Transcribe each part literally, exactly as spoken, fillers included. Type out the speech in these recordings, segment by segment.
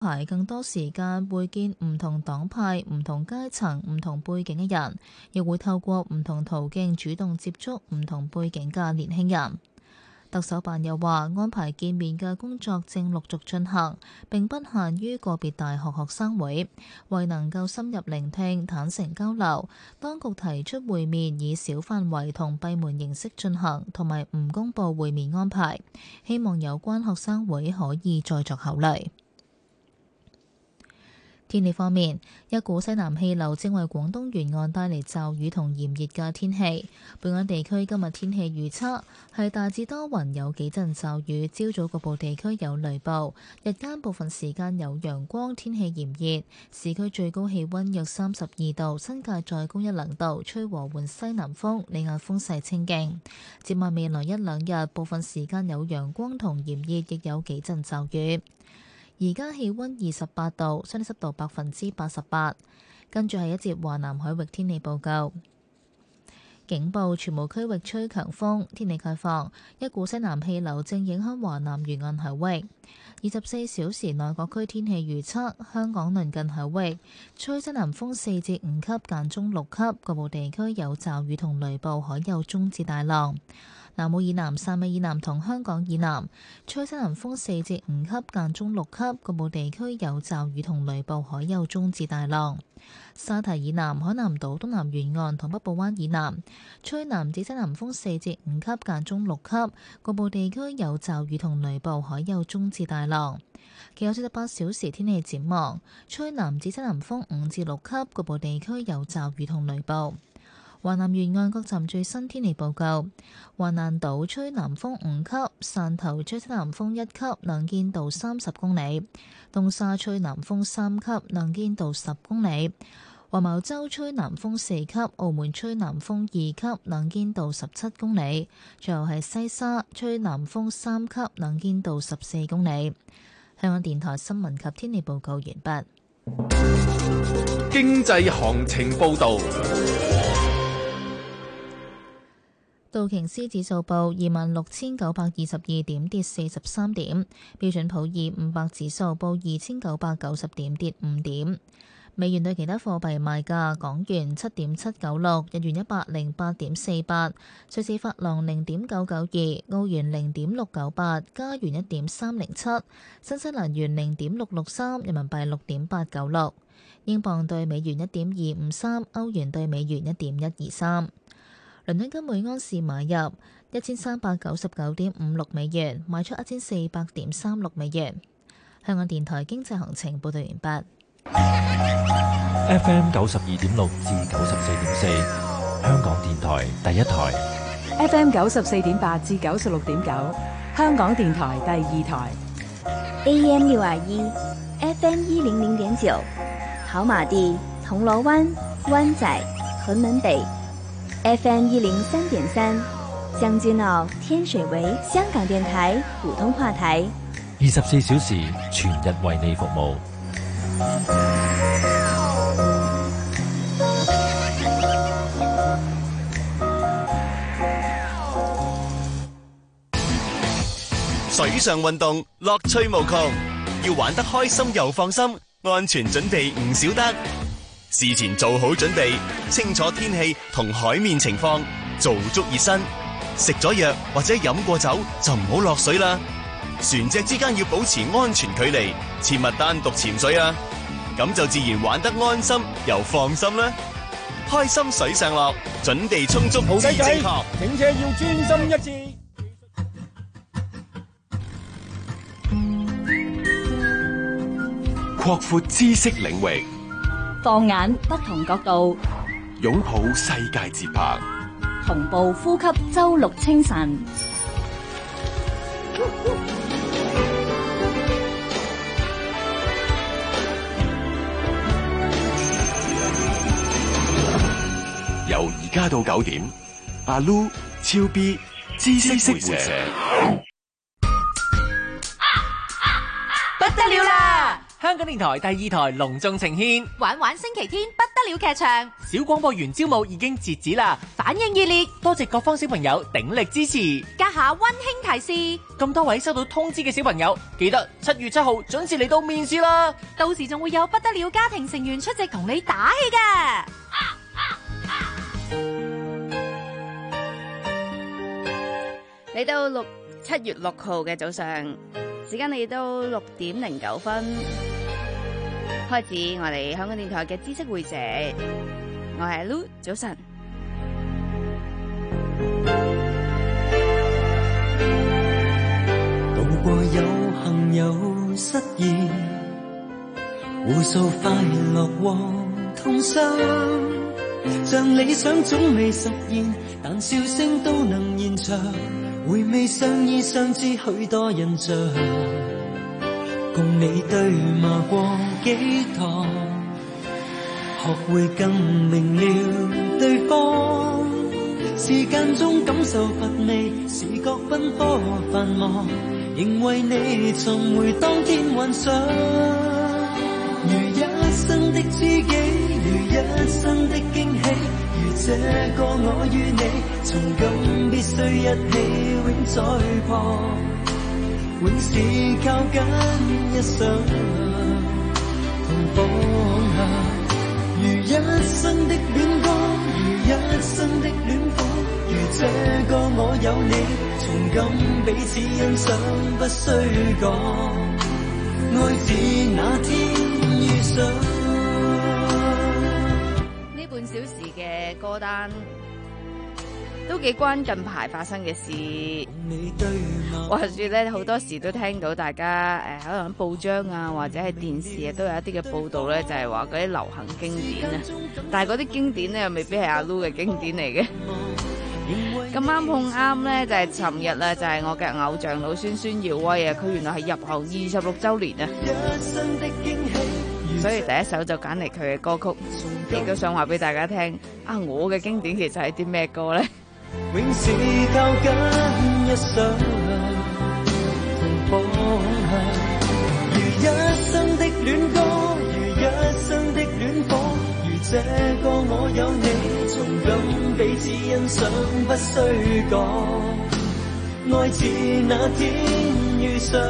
排更多時間會見唔同黨派、唔同階層、唔同背景嘅人，亦會透過唔同途徑主動接觸唔同背景嘅年輕人。特首辦又話，安排見面嘅工作正陸續進行，並不限於個別大學學生會。為能夠深入聆聽、坦誠交流，當局提出會面以小範圍同閉門形式進行，同埋唔公佈會面安排，希望有關學生會可以再作考慮。天氣方面，一股西南氣流正為廣東沿岸帶嚟驟雨同炎熱嘅天氣。本港地區今日天氣預測係大致多雲，有幾陣驟雨，朝早局部地區有雷暴，日間部分時間有陽光，天氣炎熱。市區最高氣溫約三十二度，新界再高一兩度，吹和緩西南風，離岸風勢清勁。展望未來一兩日，部分時間有陽光同炎熱，亦有幾陣驟雨。而家氣溫二十八度，相對濕度百分之八十八。跟住係一節華南海域天氣報告。警報：全部區域吹強風，天氣概況。一股西南氣流正影響華南沿岸海域。二十四小時內各區天氣預測：香港鄰近海域吹西南風四至五級，間中六級，局部地區有驟雨同雷暴，海有中至大浪。南澳以南、汕尾以南同香港以南吹西南風四至五級，間中六級，局部地區有驟雨同雷暴，海有中至大浪。沙堤以南、海南島東南沿岸同北部灣以南吹南至西南風四至五級，間中六級，局部地區有驟雨同雷暴，海有中至大浪。其後四十八小時天氣展望，吹南至西南風五至六級，局部地區有驟雨同雷暴。華南沿岸各站最新天氣報告：華南島吹南風五級，汕頭吹西南風一級，能見度三十公里；東沙吹南風三級，能見度十公里；黃茅洲吹南風四級，澳門吹南風二級，能見度十七公里；最後係西沙吹南風三級，能見度十四公里。香港電台新聞及天氣報告完畢。 經濟行情報導。 道瓊斯指數報二萬六千九百二十二點，跌四十三點。標準普爾五百指數報二千九百九十點，跌五點。美元對其他貨幣賣價：港元七點七九六，日元一百零八點四八，瑞士法郎零點九九二，澳元零點六九八，加元一點三零七，新西蘭元零點六六三，人民幣六點八九六，英鎊對美元一點二五三，歐元對美元一點一二三。倫敦金每安士買入一千三百九十九點五六美元，賣出一千四百點三六美元。香港電台經濟行情報道完畢。 F M 九十二點六至九十四點四，香港電台第一台。 F M 九十四點八至九十六點九，香港電台第二台。 A M 六二一 ，F M 一零零點九，跑馬地、銅鑼灣、灣仔、屯門北。F M 一零三點三，將軍澳、天水圍香港電台普通話台， 二十四小時全日為你服務。 水上運動樂趣無窮，要玩得開心又放心，安全準備唔少得。事前做好準備，清楚天氣同海面情況，做足熱身。食咗藥或者飲過酒就唔好落水啦。船隻之間要保持安全距離，切勿單獨潛水啊！咁就自然玩得安心又放心啦。開心水上樂，準備充足至正確。 整車要專心一致。 擴闊知識領域， 放眼不同角度， 擁抱世界節拍， 同步呼吸周六清晨。 由而家到九點，阿 Lu、超 B、知識會社。 不得了啦！ 香港電台第二台隆重呈獻， 玩玩星期天不得了劇場， 小廣播員招募已經截止啦， 反應熱烈， 多謝各方小朋友鼎力支持。 家下溫馨提示， 咁多位收到通知嘅小朋友，記得七月七號準時嚟到面試啦， 到時仲會有不得了家庭成員出席同你打氣㗎。 嚟到六七月六號嘅早上，時間嚟到六點零九分，開始我哋香港電台嘅知識會者，我係 Lu， 早晨。 渡過有幸有失意，互訴快樂和痛傷，像理想總未實現，但笑聲都能延長。回味相依相知許多印象，共你對罵過幾堂，學會更明了對方。時間中感受乏味，視覺奔波繁忙，仍為你尋回當天幻想。如一生的知己，如一生的驚喜，如這個我與你，從今必須一起永在旁，永是靠緊一生同方向。如一生的戀歌，如一生的戀火，如這個我有你，從今彼此欣賞不需講，愛自那天遇上。 呢半小時嘅歌單都幾關近排發生嘅事。話說咧，好多時都聽到大家誒、呃，可能喺報章啊，或者係電視啊，都有一啲嘅報道咧，就係話嗰啲流行經典啊。但係嗰啲經典咧，又未必係阿 Lu 嘅經典嚟嘅。咁啱碰啱咧，就係尋日啦，就係、是、我嘅偶像老孫孫耀威啊，佢原來係入行二十六週年啊。所以第一首就揀嚟佢嘅歌曲，亦都想話俾大家聽啊！我嘅經典其實係啲咩歌咧？ 永是靠緊一生同方向，如一生的戀歌，如一生的戀火，如這個我有你，從今彼此欣賞不需講，愛似那天遇上。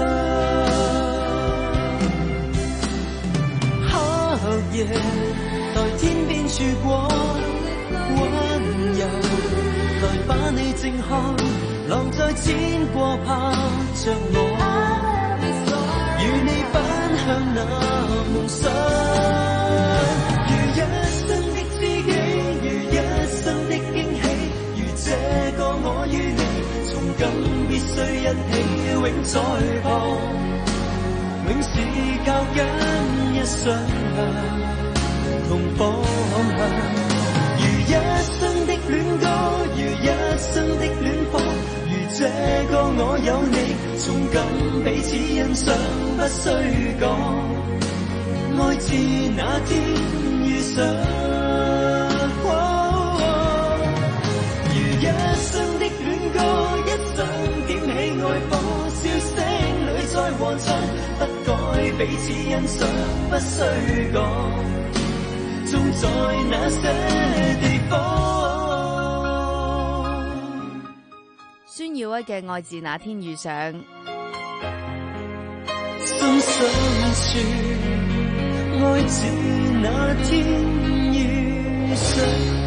黑夜在天邊曙光，溫柔來把你靜看，浪在千過拍着我，與你奔向那夢想。如一生的知己，如一生的驚喜，如這個我與你，從今必須一起永在旁，永是靠緊一生同方向。如一生的戀歌，如一生的戀火，如這個我有你，從今彼此欣賞不需講，愛似那天遇上。哦哦、如一生的戀歌，一生點起愛火，笑聲裏再和唱，不改彼此欣賞不需講，總在那些地方。 孫耀威嘅《愛自那天遇上》， 心深處愛自那天遇上。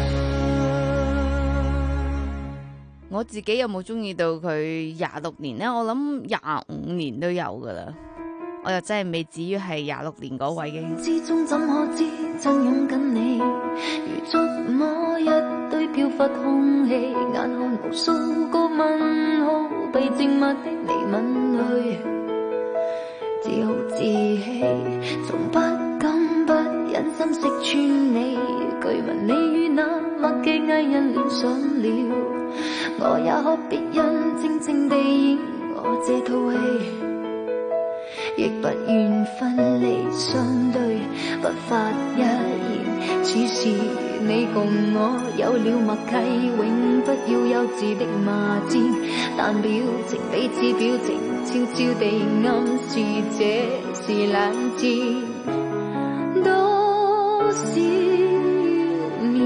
我自己有冇中意到佢廿六年呢？我諗廿五年都有噶啦。我又真係未至於係廿六年嗰位嘅。 之中怎可知真擁緊你，如觸摸一堆飄忽空氣，眼看無數個問號被靜默的你吻去，自豪自棄，從不敢不忍心識穿你，據聞你與那默嘅藝人戀上了，我也可別人靜靜地演我這套戲，亦不願分離相對，不發一言。此時你共我有了默契，永不要幼稚的罵戰，但表情彼此表情，悄悄地暗示這是冷戰，多少年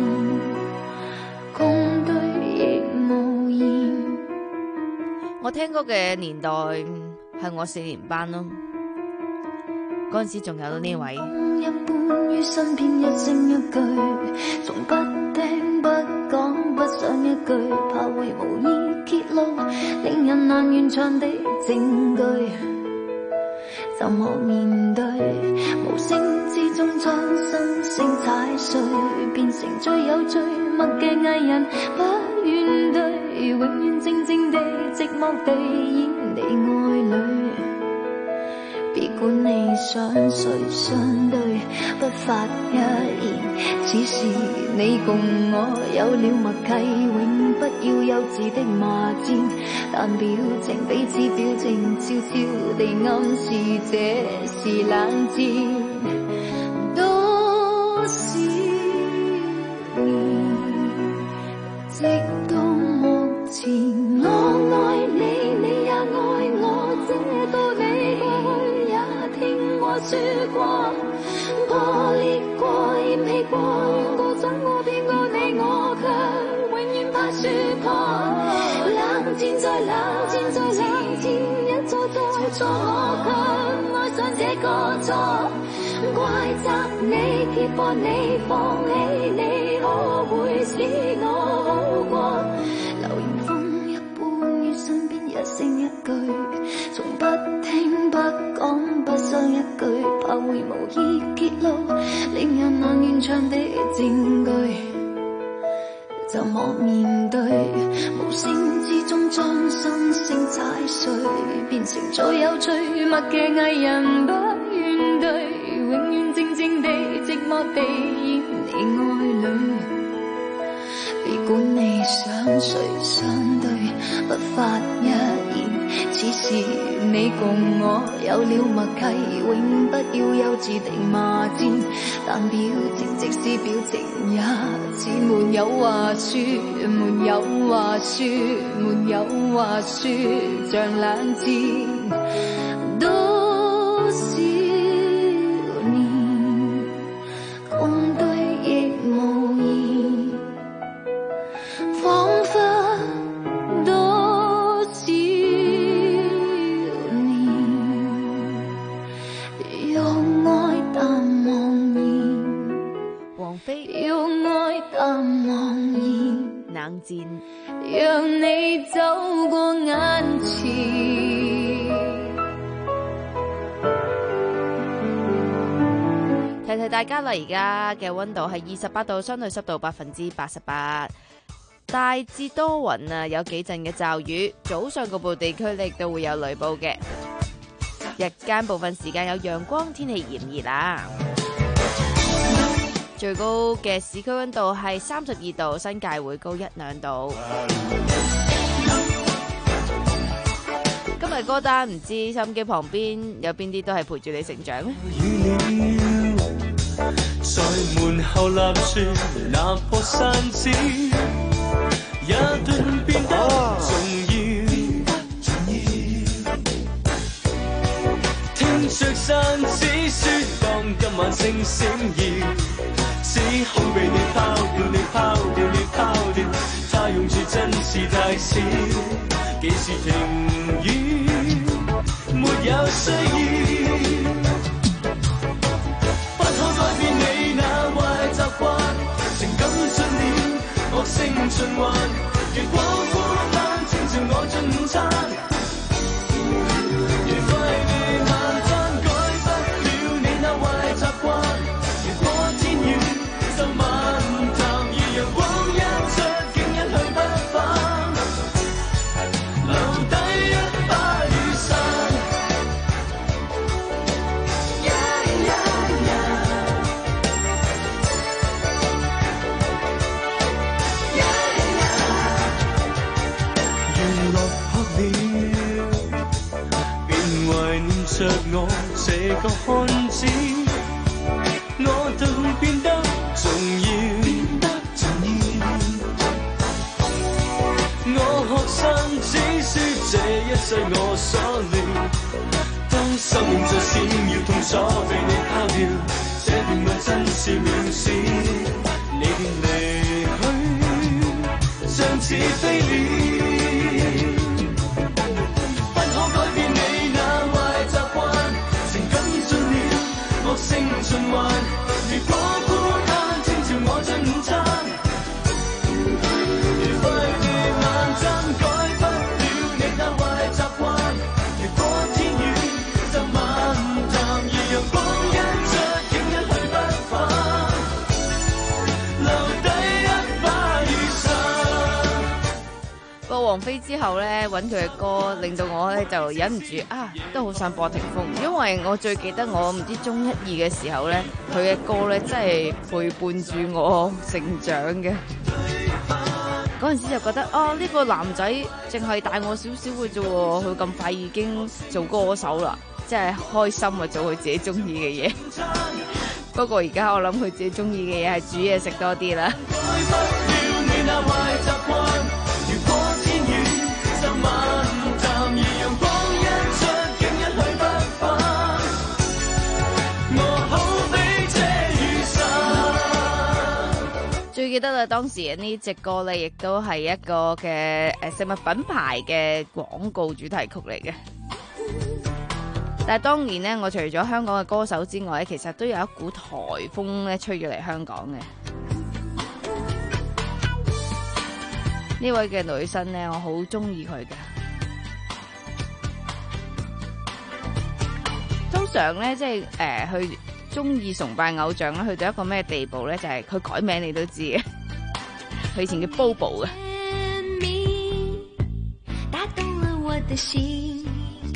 共對亦無言。 我聽歌嘅年代係我四年班咯，嗰陣時仲有呢位。 一般於身邊一聲一句，從不聽不講不想一句，怕會無意揭露令人難完場的證據。怎麼面對無聲之中將心聲踩碎，變成最有最密嘅藝人，不願對，永遠靜靜地寂寞地演你愛侶。別管你想誰相對，不發一言，只是你共我有了默契，永不要幼稚的罵戰，但表情彼此表情悄悄地暗示這是冷戰。多少年，直到目前，我愛你，你也愛我，這道理過去也聽我說過，破裂過，嫌棄過，怨過，想過，騙過你，我卻永遠怕說破。冷戰再冷戰再冷戰，一錯再錯，我卻愛上這個錯。怪責你，揭破你，放棄你，可會使我好過？流言風一般於身邊一聲一句，從不聽不講不想一句，怕會無意揭露令人難完場的證據。怎麼面對無聲之中將心聲踩碎，變成最有最密嘅藝人，不願對，永遠靜靜地寂寞地演你愛侶。別管你想誰相對，不發一言，只是你共我有了默契，永不要幼稚地罵戰，但表情即使表情也似沒有話說，沒有話說，沒有話說，像冷戰。多少年共對亦無言，彷彿多少年用愛淡忘言， 王菲用愛淡忘言， 冷戰， 讓你走過眼前。 提提大家啦，而家嘅溫度係二十八度，相對濕度百分之八十八，大致多雲啊，有幾陣嘅驟雨，早上局部地區亦都會有雷暴嘅，日間部分時間有陽光，天氣炎熱啊。最高嘅市區溫度係三十二度，新界會高一兩度。今日歌單唔知收音機旁邊有邊啲都係陪住你成長呢？ 在門後立説那棵山子，一頓變得重要。聽着山子説當今晚星星耀，只恐被你拋掉，你拋掉，你拋掉，他用處真是太少，幾時停雨，沒有需要。改變你那壞習慣，情感進了惡性循環，如果孤單請照我進午餐，如快地晚餐改不了你那壞習慣，如果天遠就漫談，如陽光一出竟一去不返，留低一把雨傘。着我這個漢子，我都變得重要，變得重要。我學生只說這一世我所料，當生命在閃耀，痛楚被你拋掉，這段愛真是渺小。你的離去像似飛鳥，不可改變你那壞習慣，情感進了惡性循環。如果孤單，請照我進午餐。如快地晚餐改不了你那壞習慣，如果天遠就晚淡，而陽光一出，竟一去不返，留低一把雨傘。 播王菲之後咧，揾佢嘅歌，令到我咧就忍唔住啊，都好想播霆鋒，因為我最記得我唔知中一二嘅時候咧，佢嘅歌咧真係陪伴住我成長嘅。嗰陣時就覺得啊，呢個男仔淨係大我少少嘅啫喎，佢咁快已經做歌手啦，真係開心啊！做佢自己中意嘅嘢。不過而家我諗佢自己中意嘅嘢係煮嘢食多啲啦。最記得啦，當時呢隻歌咧，亦都係一個嘅誒食物品牌嘅廣告主題曲嚟嘅。但係當年咧，我除咗香港嘅歌手之外咧，其實都有一股颱風咧吹咗嚟香港嘅。呢位嘅女生咧，我好中意佢嘅。通常咧，即係誒去中意崇拜偶像啦，去到一個咩地步咧？就係、是、佢改名你都知嘅。佢以前叫 Bobo 嘅。打動了我的心，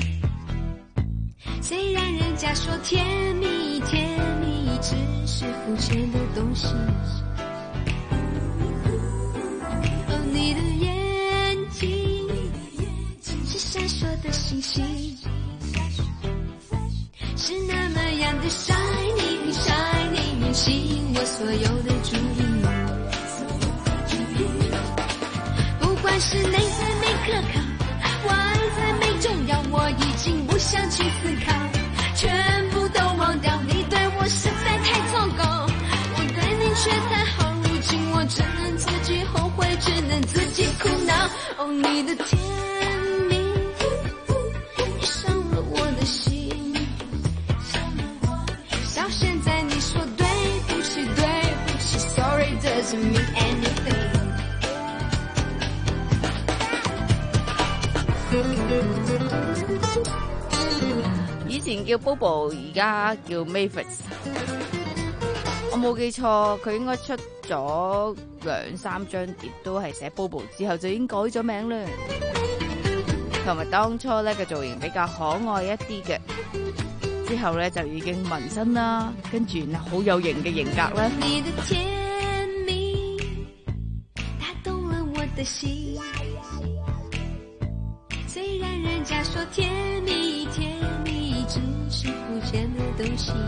雖然人家說甜蜜甜蜜只是膚淺的東西，哦，你的眼睛是閃爍的星星，是那麼樣的 shiny shiny， 吸引我所有的注意。不管是內在美可靠，外在美重要，我已經不想去思考，全部都忘掉。你對我實在太糟糕，我對你卻太好，如今我只能自己後悔，只能自己苦惱。哦，你的甜蜜你傷了我的心。現在你說對不起對不起 Sorry doesn't mean anything。 以前叫 Bobo， 而家叫 Mavis。 我冇記錯，佢應該出咗兩三張碟都係寫 Bobo 之後就已經改咗名啦。同埋當初咧嘅造型比較可愛一啲嘅，之後咧就已經紋身啦，跟住好有型嘅型格啦。你的甜蜜打動了我的心，雖然人家說甜蜜甜蜜只是膚淺的東西，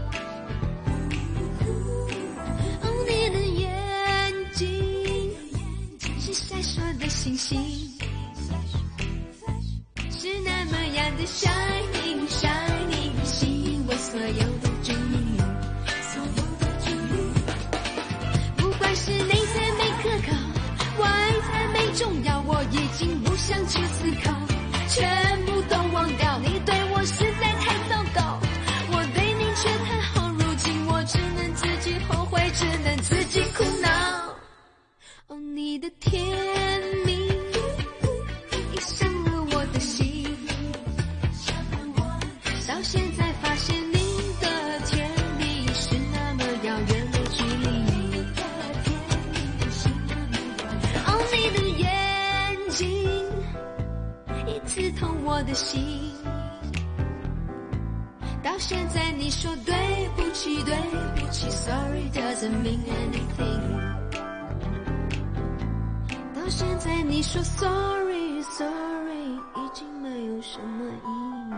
哦，你的眼睛是閃爍的星星，是那麼樣的 shining shining，吸引我所有的注意，所有的注意。不管是內在美可靠，外在美重要，我已經不想去思考，全部都忘掉。你對我實在太糟糕，我對你卻太好，如今我只能自己後悔，只能自己苦惱。哦，你的甜蜜已傷了我的心，到現在發現你的甜蜜是那麼遙遠的距離。哦，你的眼睛已刺痛我的心，到現在你說對不起對不起 Sorry doesn't mean anything， 到現在你說 Sorry Sorry 已經沒有什麼意義。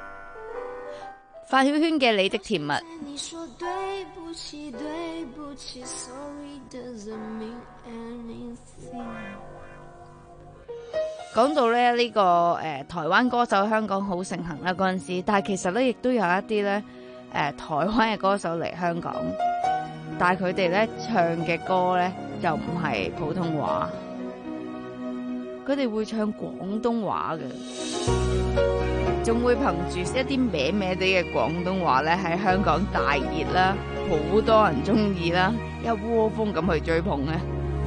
發曉圈嘅你的甜蜜。你說對不起對不起 Sorry doesn't mean anything。 講到咧呢、這個誒、呃、台灣歌手香港好盛行啦嗰陣時，但係其實咧亦都有一啲咧誒台灣嘅歌手嚟香港，但係佢哋咧唱嘅歌咧又唔係普通話，佢哋會唱廣東話嘅，仲會憑住一啲歪歪地嘅廣東話咧喺香港大熱啦，好多人中意啦，一窩蜂咁去追捧咧。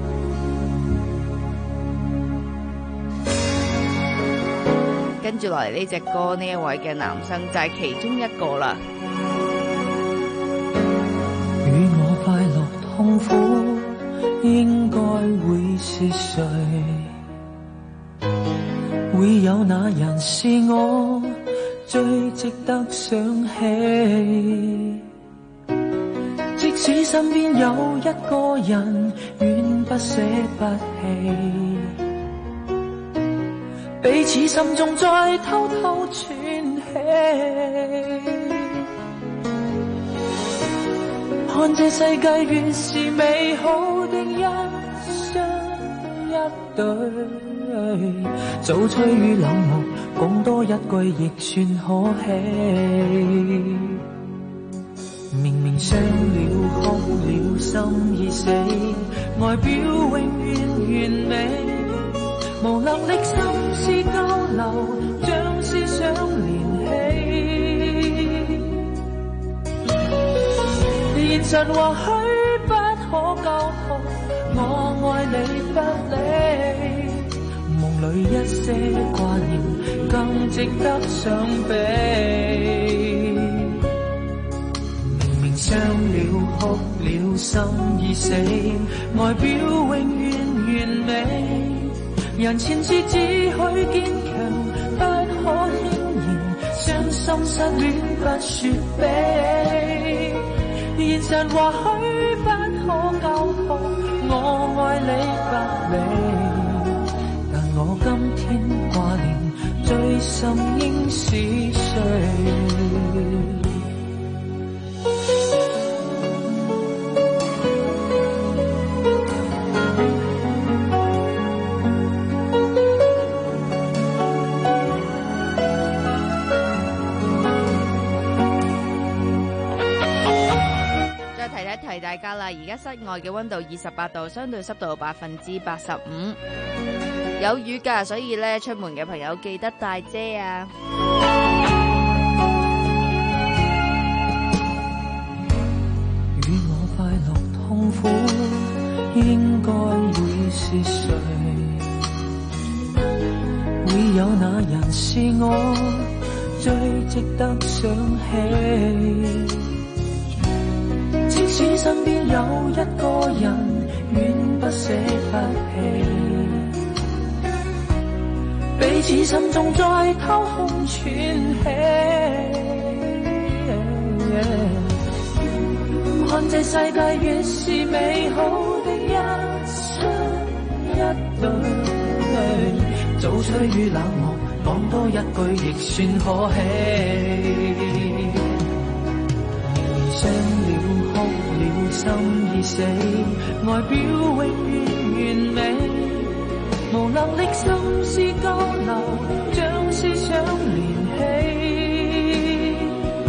跟住落嚟呢隻歌，呢一位嘅男生就係其中一個啦。 與我快樂痛苦應該會是誰？會有那人是我最值得想起？即使身邊有一個人遠不捨不棄，彼此心中再偷偷喘氣，看這世界原是美好的一雙一對，早趨於冷漠，講多一句亦算可喜。明明傷了哭了心已死，外表永遠完美，無能力心思交流，將思想連繫。現實或許不可交託，我愛你不理，夢裏一些掛念更值得想比。明明傷了哭了心已死，外表永遠完美，人前事只許堅強，不可輕言，傷心失戀不說悲。現實或許不可交託，我愛你不理，但我今天掛念最深應是誰？ 提大家啦，而家室外嘅溫度二十八度，相對濕度百分之八十五，有雨噶，所以咧出門嘅朋友記得帶遮啊！ 與我快樂痛苦應該會是誰？會有那人是我最值得想起？即使身邊有一個人遠不捨不棄，彼此心中再偷空喘氣，看這世界越是美好的一雙一對，早趨於冷漠，講多一句亦算可喜。傷了哭了心已死，外表永遠完美，無能力心思交流，將思想連繫。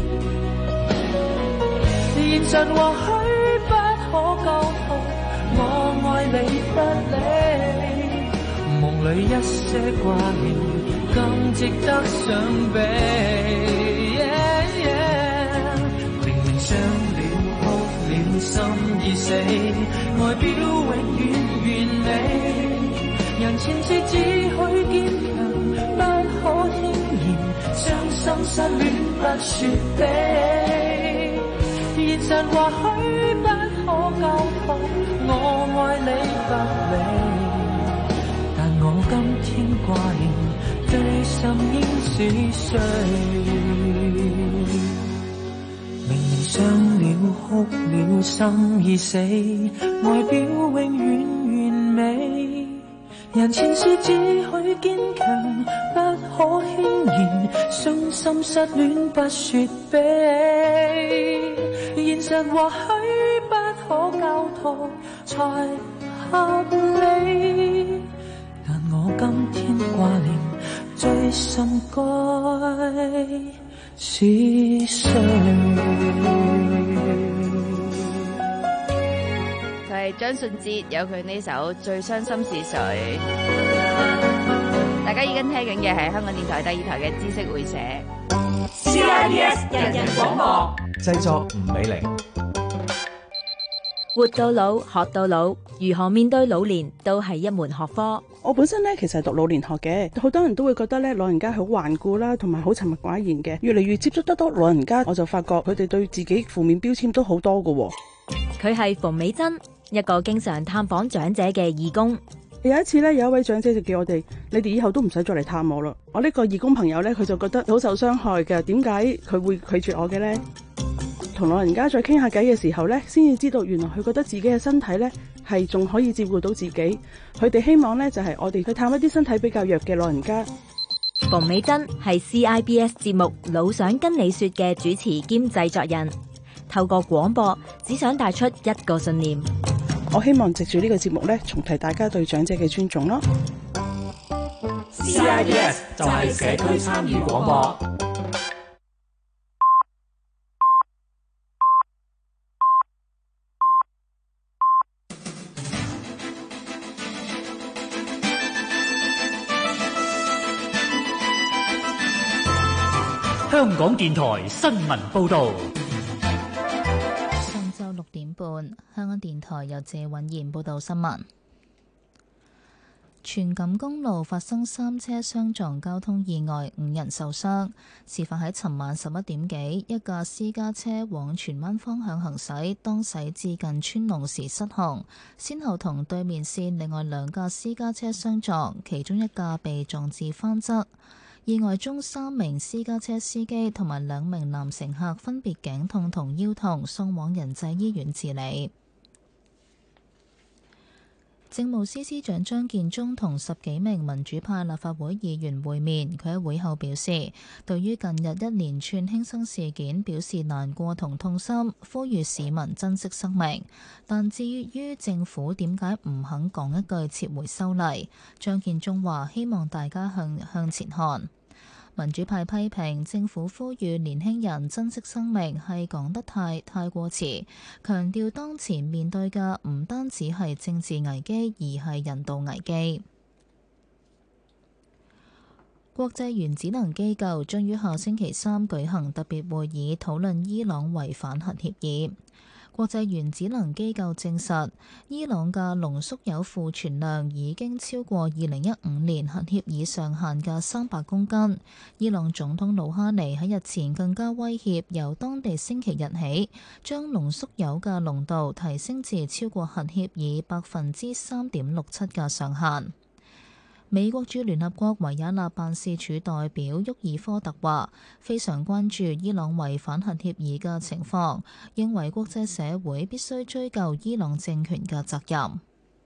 現實或許不可交託，我愛你不理，夢裏一些掛念更值得想比。傷了哭了心已死，外表永遠完美，人前事只許堅強，不可輕言，傷心失戀不說悲。現實或許不可交託，我愛你不理，但我今天掛念最深應是誰？傷了哭了心已死，外表永遠完美，人前事只許堅強，不可輕言，傷心失戀不說悲。現實或許不可交託才合理，但我我今天掛念最深該是誰？ 就係張信哲有佢呢首《最傷心是誰》。大家已經聽緊嘅係香港電台第二台嘅知識會社 C I B S 人人廣播， 製作吳美玲。 活到老，學到老，如何面對老年都係一門學科。 我本身咧其實係讀老年學嘅，好多人都會覺得咧老人家好頑固啦，同埋好沉默寡言嘅。越嚟越接觸得多老人家，我就發覺佢哋對自己負面標籤都好多㗎。 佢係馮美珍，一個經常探訪長者嘅義工。 有一次咧，有一位長者就叫我哋：你哋以後都唔使再嚟探我啦。我呢個義工朋友咧，佢就覺得好受傷害嘅。點解佢會拒絕我嘅呢？同老人家再傾下偈嘅時候咧，先至知道原來佢覺得自己嘅身體咧係仲可以照顧到自己。佢哋希望咧就係我哋去探一啲身體比較弱嘅老人家。 馮美珍係 C I B S 節目《老想跟你說》嘅主持兼製作人，透過廣播只想帶出一個信念。 我希望藉住呢個節目咧，重提大家對長者嘅尊重咯。 C I B S 就係社區參與廣播。 香港電台新聞報道。 上晝六點半，香港電台由謝允賢報道新聞。荃錦公路發生三車相撞交通意外，五人受傷。事發喺尋晚十一點幾，一架私家車往荃灣方向行駛，當駛至近川龍時失控，先後同對面線另外兩架私家車相撞，其中一架被撞至翻側。意外中，三名私家車司機同埋兩名男乘客分別頸痛同腰痛，送往仁濟醫院治理。政務司司長張建宗同十幾名民主派立法會議員會面，佢喺會後表示，對於近日一連串輕生事件表示難過同痛心，呼籲市民珍惜生命。但至於政府點解唔肯講一句撤回修例，張建宗話希望大家向向前看。民主派批評政府呼籲年輕人珍惜生命係講得太太過遲，強調當前面對嘅唔單止係政治危機，而係人道危機。國際原子能機構將於下星期三舉行特別會議，討論伊朗違反核協議。國際原子能機構證實，伊朗嘅濃縮鈾庫存量已經超過二零一五年核協議上限嘅三百公斤。伊朗總統魯哈尼喺日前更加威脅，由當地星期日起，將濃縮鈾嘅濃度提升至超過核協議百分之三點六七嘅上限。美國駐聯合國維也納辦事處代表沃爾科特話：非常關注伊朗違反核協議嘅情況，認為國際社會必須追究伊朗政權嘅責任。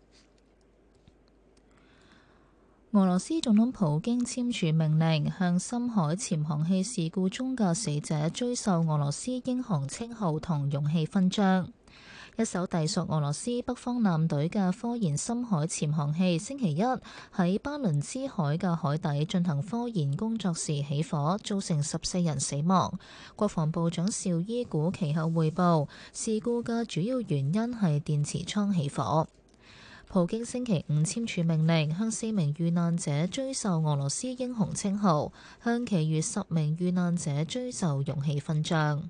俄羅斯總統普京簽署命令，向深海潛航器事故中嘅死者追授俄羅斯英雄稱號同勇氣勳章。一艘隸屬俄羅斯北方艦隊嘅科研深海潛航器星期一喺巴倫支海嘅海底進行科研工作時起火，造成十四人死亡。國防部長邵伊古其後匯報，事故嘅主要原因係電池艙起火。普京星期五簽署命令，向四名遇難者追授俄羅斯英雄稱號，向其餘十名遇難者追授勇氣勳章。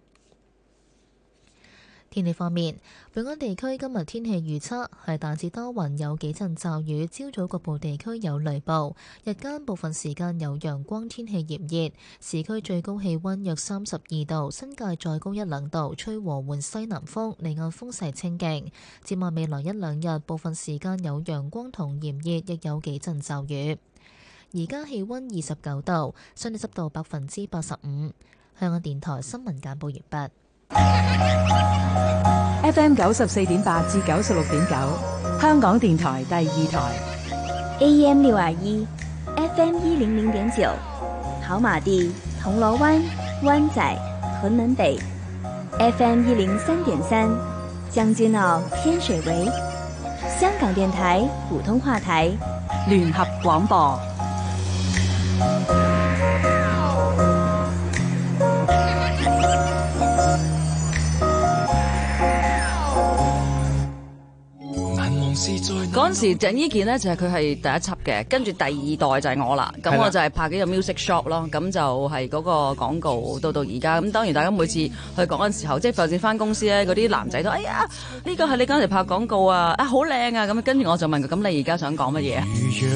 天氣方面，本港地區今日天氣預測係大致多雲，有幾陣驟雨，朝早局部地區有雷暴，日間部分時間有陽光，天氣炎熱，市區最高氣溫約三十二度，新界再高一兩度，吹和緩西南風，離岸風勢清勁。展望未來一兩日，部分時間有陽光同炎熱，亦有幾陣驟雨。而家氣溫二十九度，相對濕度百分之八十五。香港電台新聞簡報完畢。 F M 九十四點八至九十六點九，香港電台第二台。 A M 六二一 ，F M 一零零點九，跑馬地、銅鑼灣、灣仔、屯門北 ，F M 一零三點三，將軍澳、天水圍。香港電台普通話台聯合廣播。 嗰陣時鄭伊健咧就係佢係第一輯嘅，跟住第二代就係我啦。咁我就係拍幾個 music shop 咯，咁就係嗰個廣告到到而家。咁當然大家每次去講嘅時候，即係就算翻公司咧，嗰啲男仔都哎呀呢個係你嗰陣時拍廣告啊，啊好靚啊咁。跟住我就問佢：咁你而家想講乜嘢啊？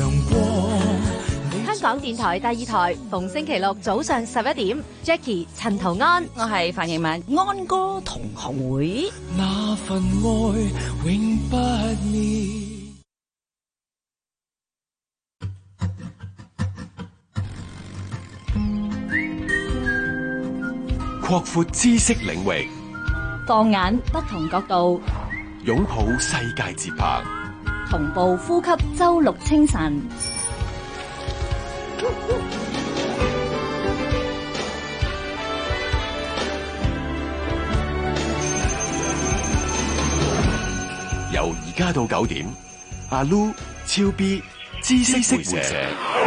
香港電台第二台，逢星期六早上十一點 ，Jackie 陳圖安， 我係范盈文，安歌同學會。 那份愛永不滅。 擴闊知識領域， 放眼不同角度， 擁抱世界節拍， 同步呼吸周六清晨。 由而家到九點，阿 Lu、超 B、知識會社。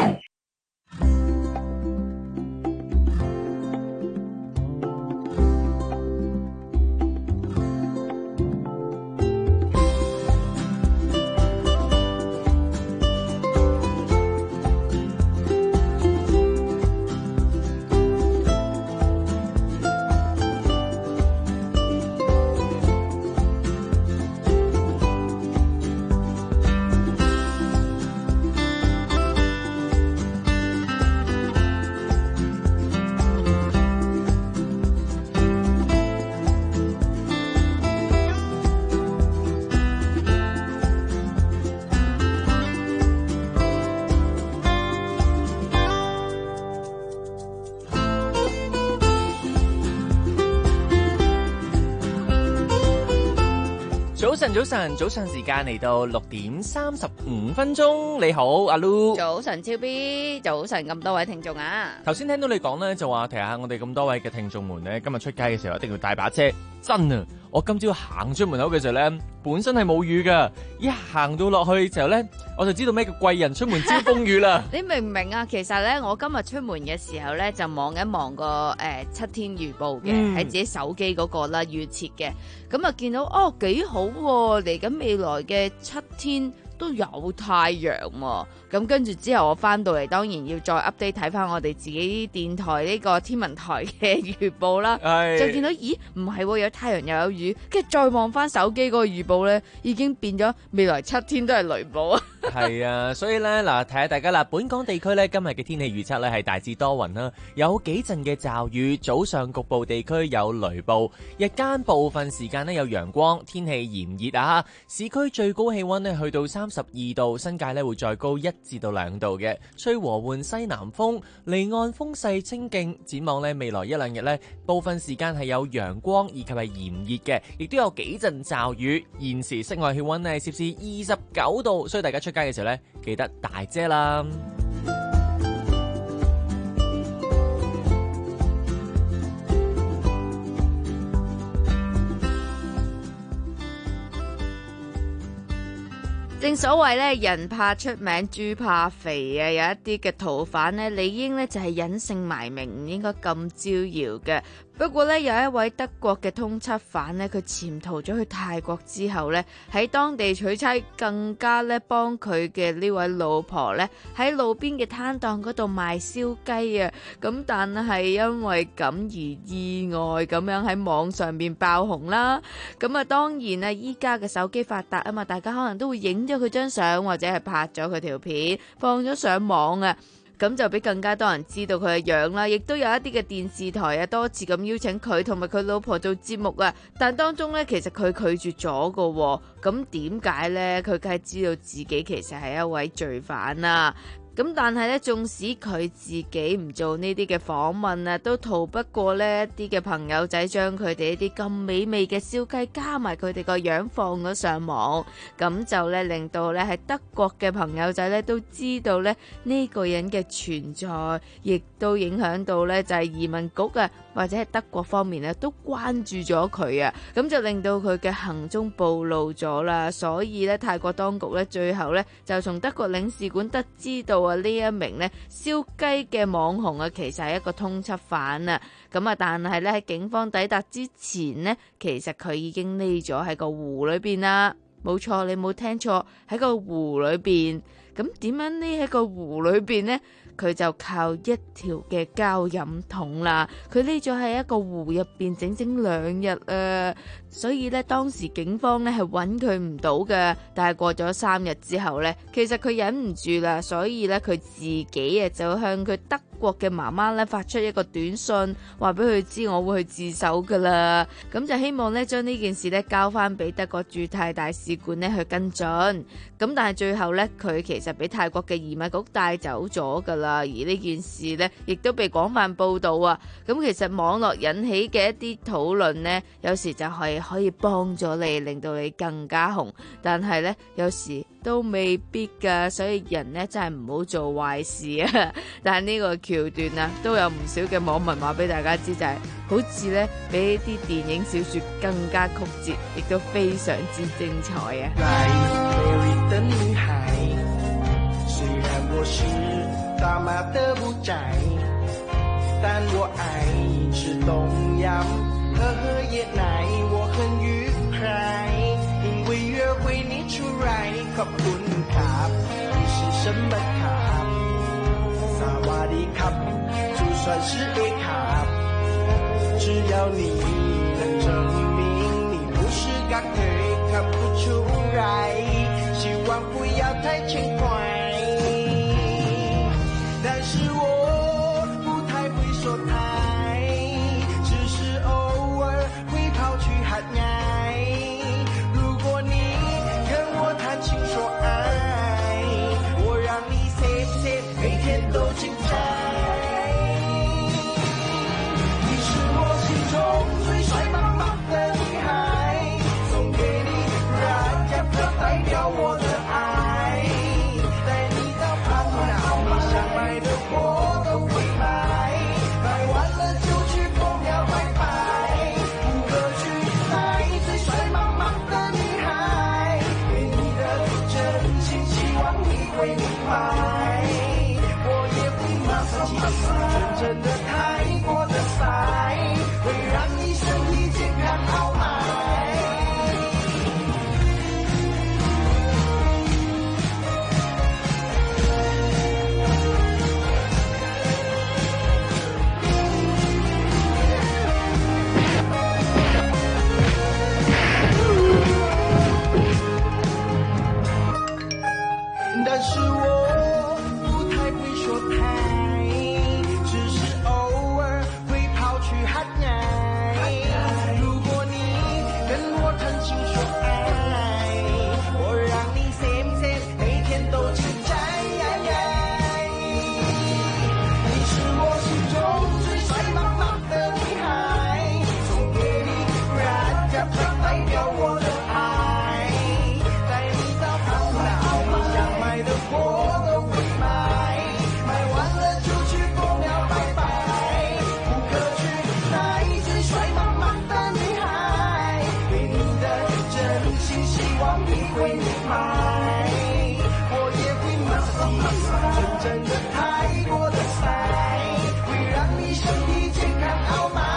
早晨，早晨，早上時間嚟到六點三十五分鐘。你好，阿 Lu。 早晨，超 B。早晨，咁多位聽眾啊。 頭先聽到你講咧，就話提下我哋咁多位嘅聽眾們咧，今日出街嘅時候一定要帶把遮。真啊！我今朝行出門口嘅時候咧，本身係冇雨噶，一行到落去嘅時候咧，我就知道咩叫貴人出門招風雨啦。 你明唔明啊？其實咧，我今日出門嘅時候咧，就望一望個誒、呃、七天預報嘅，喺、嗯、自己手機嗰個啦預設嘅，咁啊見到哦幾好喎，嚟緊未來嘅七天都有太陽喎。咁跟住之後我翻到嚟，當然要再 update 睇翻我哋自己電台呢個天文台嘅預報啦，就見到咦唔係喎，有太陽又有雨，跟住再望翻手機嗰個預報咧，已經變咗未來七天都係雷暴啊！ 係啊，所以咧嗱，睇下大家啦，本港地區咧今日嘅天氣預測咧係大致多雲啦，有幾陣嘅驟雨，早上局部地區有雷暴，日間部分時間咧有陽光，天氣炎熱啊！市區最高氣溫咧去到三十二度，新界咧會再高一至到兩度嘅，吹和緩西南風，離岸風勢清勁。展望咧未來一兩日咧，部分時間係有陽光以及係炎熱嘅，亦都有幾陣驟雨。現時室外氣溫咧攝氏二十九度，所以大家出街嘅時候咧，記得帶遮啦。 正所謂咧，人怕出名，豬怕肥啊！有一啲嘅逃犯呢，理應呢就係隱姓埋名，唔應該咁招搖嘅。不過呢，有一位德國嘅通緝犯呢，佢潛逃咗去泰國之後呢，喺當地娶妻，更加呢幫佢嘅呢位老婆呢喺路邊嘅攤檔嗰度賣燒雞啊！咁但係因為咁而意外咁樣喺網上面爆紅啦。咁啊，當然啊，依家嘅手機發達啊嘛，大家可能都會影咗佢張相或者係拍咗佢條片放咗上網啊。咁就俾更加多人知道佢嘅樣啦，亦都有一啲嘅電視台啊多次咁邀請佢同埋佢老婆做節目啊，但當中呢，其實佢拒絕咗㗎。咁點解呢？佢梗係知道自己其實係一位罪犯啊。 咁但係咧，縱使佢自己唔做呢啲嘅訪問啊，都逃不過呢一啲嘅朋友仔將佢哋一啲咁美味嘅燒雞加埋佢哋個樣放咗上網，咁就咧令到咧喺德國嘅朋友仔咧都知道咧呢個人嘅存在，亦都影響到咧就係移民局啊或者係德國方面咧都關注咗佢啊，咁就令到佢嘅行蹤暴露咗啦。所以咧泰國當局咧最後咧就從德國領事館得知到啊呢一名咧燒雞嘅網紅啊其實係一個通緝犯啊，咁啊但係咧喺警方抵達之前呢，其實佢已經匿咗喺個湖裏邊啦。冇錯，你冇聽錯，喺個湖裏邊。咁點樣匿喺個湖裏邊呢？佢就靠一條嘅膠飲筒啦。佢匿咗喺一個湖入邊整整兩日啊，所以咧當時警方咧係揾佢唔到嘅。但係過咗三日之後咧，其實佢忍唔住啦，所以咧佢自己啊就向佢德國嘅媽媽咧發出一個短信，話俾佢知我會去自首噶啦。咁就希望咧將呢件事咧交翻俾德國駐泰大使館咧去跟進。咁但係最後咧佢其實俾泰國嘅移民局帶走咗噶啦。而呢件事呢，亦都被廣泛報道啊！咁其實網絡引起嘅一啲討論呢，有時就係可以幫咗你，令到你更加紅。但係呢，有時都未必㗎，所以人呢真係唔好做壞事啊！但係呢個橋段啊，都有唔少嘅網民話俾大家知，就係好似呢比啲電影小說更加曲折，亦都非常之精彩啊！大馬的不宅，但我愛吃冬陰，喝喝椰奶，我很愉快，因為約會你出來，ขอบคุณครับ你是什麼ครับ薩瓦迪ครับ就算是 A ครับ只要你能證明你不是港腿，看不出來，希望不要太輕快。但是我不太會說台，只是偶爾會跑去喊愛。如果你跟我談情說愛，我讓你 save save 每天都精彩。你是我心中最帥棒棒的女孩，送給你 Raja Club 代表我的愛。我都會買，買完了就去瘋了拜拜，不可取代最帥茫茫的女孩，對你的真心希望你會明白，我也會馬上馬上真正的泰國的賽，會讓你身體健康豪邁。但是我不太會說台，只是偶爾會跑去喊愛。如果你跟我談情說愛，我讓你 same same 每天都精彩。你是我心中最帥茫茫的女孩，送給你 Raja Club 代表我的愛，帶你到旁邊想買的我都會買，買完了就去瘋了拜拜，不可取代最帥茫茫的女孩，對你的真心希望你會明白，我也會馬上馬上真正的泰國的賽，會讓你身體健康豪邁。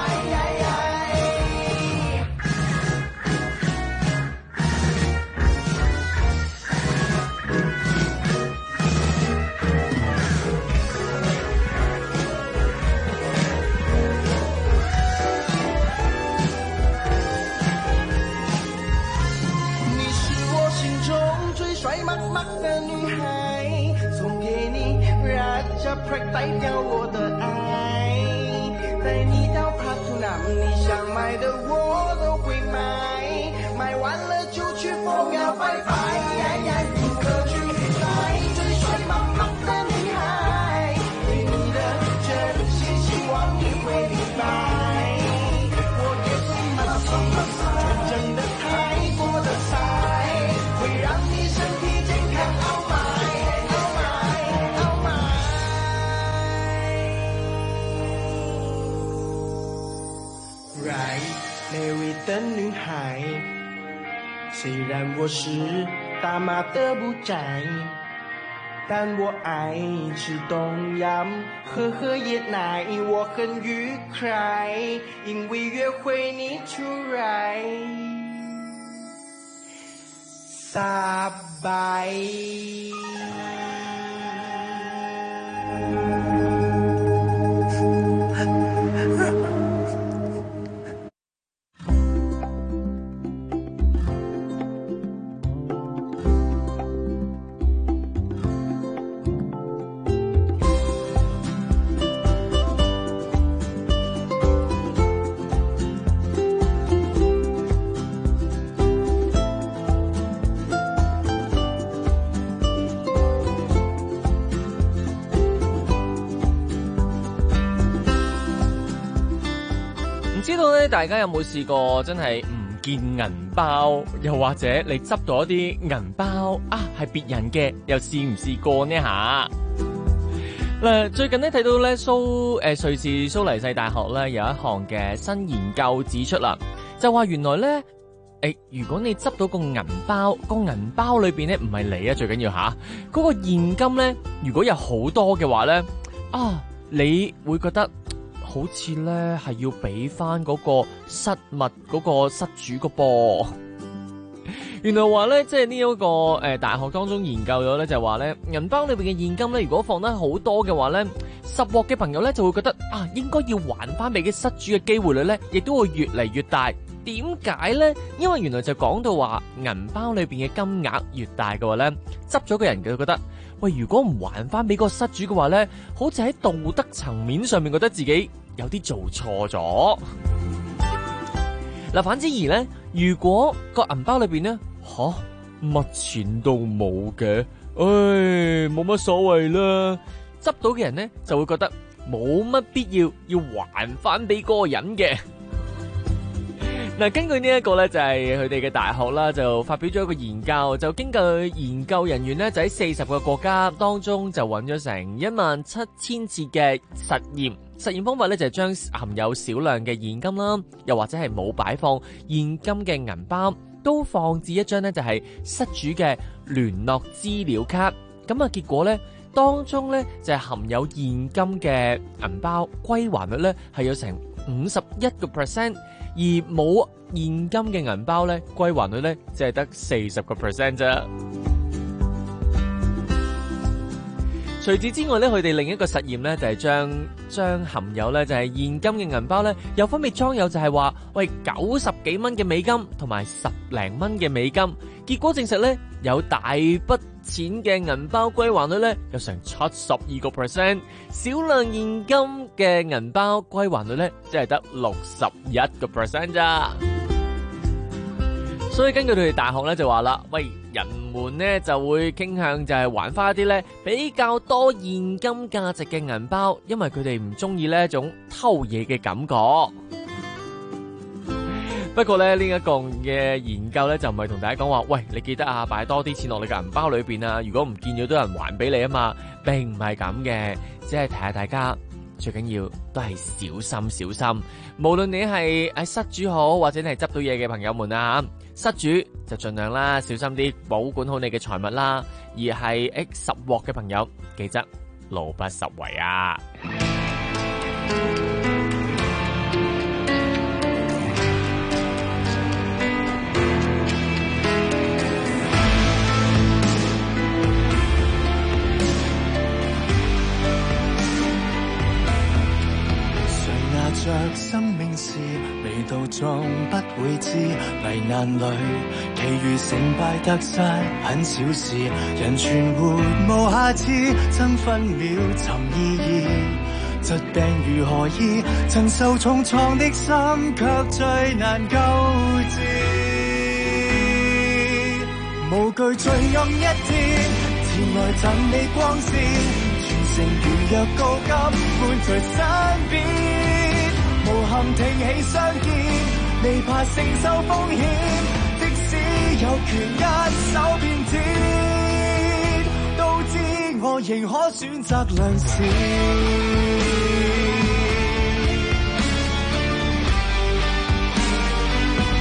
帥茫茫的女孩，送給你 Raja Club 代表我的愛，帶你到帕圖南，你想買的我都會買，買完了就去瘋了拜拜，不可取代最帥茫茫的女孩。 的女孩，虽然我是大马的不宅，但我爱吃冬阴喝喝椰奶，我很愉快，因为约会你出来撒拜。 大家有冇試過真係唔見銀包，又或者你執到一啲銀包啊係別人嘅，又試唔試過呢下？嗱，最近咧睇到咧蘇誒瑞士蘇黎世大學咧有一項嘅新研究指出啦，就話原來咧誒，如果你執到個銀包，個銀包裏邊咧唔係你啊，最緊要吓嗰個現金咧，如果有好多嘅話咧啊，你會覺得好似咧係要俾翻嗰個失物嗰個失主個噃。原來話咧，即係呢一個誒、呃、大學當中研究咗咧，就話咧銀包裏邊嘅現金咧，如果放得好多嘅話咧，拾獲嘅朋友咧就會覺得啊，應該要還翻俾嘅失主嘅機會率咧，亦都會越嚟越大。點解咧？因為原來就講到話銀包裏邊嘅金額越大嘅話咧，執咗嘅人就覺得，喂，如果唔還翻俾個失主嘅話咧，好似喺道德層面上面覺得自己有啲做錯咗。嗱，反之而咧，如果個銀包裏邊咧，吓乜錢都冇嘅，唉，冇乜所謂啦。執到嘅人咧就會覺得冇乜必要要還翻俾嗰個人嘅。嗱，根據呢一個咧就係佢哋嘅大學啦，就發表咗一個研究，就經過研究人員咧就喺四十個國家當中就揾咗成一萬七千次嘅實驗。實驗方法咧就係將含有少量嘅現金啦，又或者係冇擺放現金嘅銀包，都放置一張咧就係失主嘅聯絡資料卡。咁啊，結果咧當中咧就係含有現金嘅銀包歸還率咧係有成五十一個 percent。而冇現金嘅銀包咧，歸還率咧只係得四十個 percent 啫。除此之外咧，佢哋另一個實驗咧就係將將含有咧就係現金嘅銀包咧，又分別裝有就係話喂九十幾蚊嘅美金同埋十零蚊嘅美金，結果證實咧有大筆錢嘅銀包歸還率咧有成七十二個 percent， 少量現金嘅銀包歸還率咧只係得六十一個 percent 咋。所以根據佢哋大學咧就話啦，喂，人們咧就會傾向就係還翻一啲咧比較多現金價值嘅銀包，因為佢哋唔中意呢一種偷嘢嘅感覺。不過咧呢一個嘅研究咧就唔係同大家講話，喂，你記得啊擺多啲錢落你嘅銀包裏邊啊，如果唔見咗都有人還俾你啊嘛，並唔係咁嘅，只係提下大家最緊要都係小心小心，無論你係喺失主好或者你係執到嘢嘅朋友們啊，失主就盡量啦小心啲保管好你嘅財物啦，而係誒拾獲嘅朋友記得路不拾遺啊。 着生命是未到終不會知，危難裏其餘成敗得失很小事，人存活無下次，爭分秒尋意義，疾病如何醫，曾受重創的心卻最難救治，無懼罪暗一天，前來贈你光線，全城如若高金伴在身邊，無憾挺起相見，未怕承受風險，即使有權一手變天，都知我仍可選擇良善。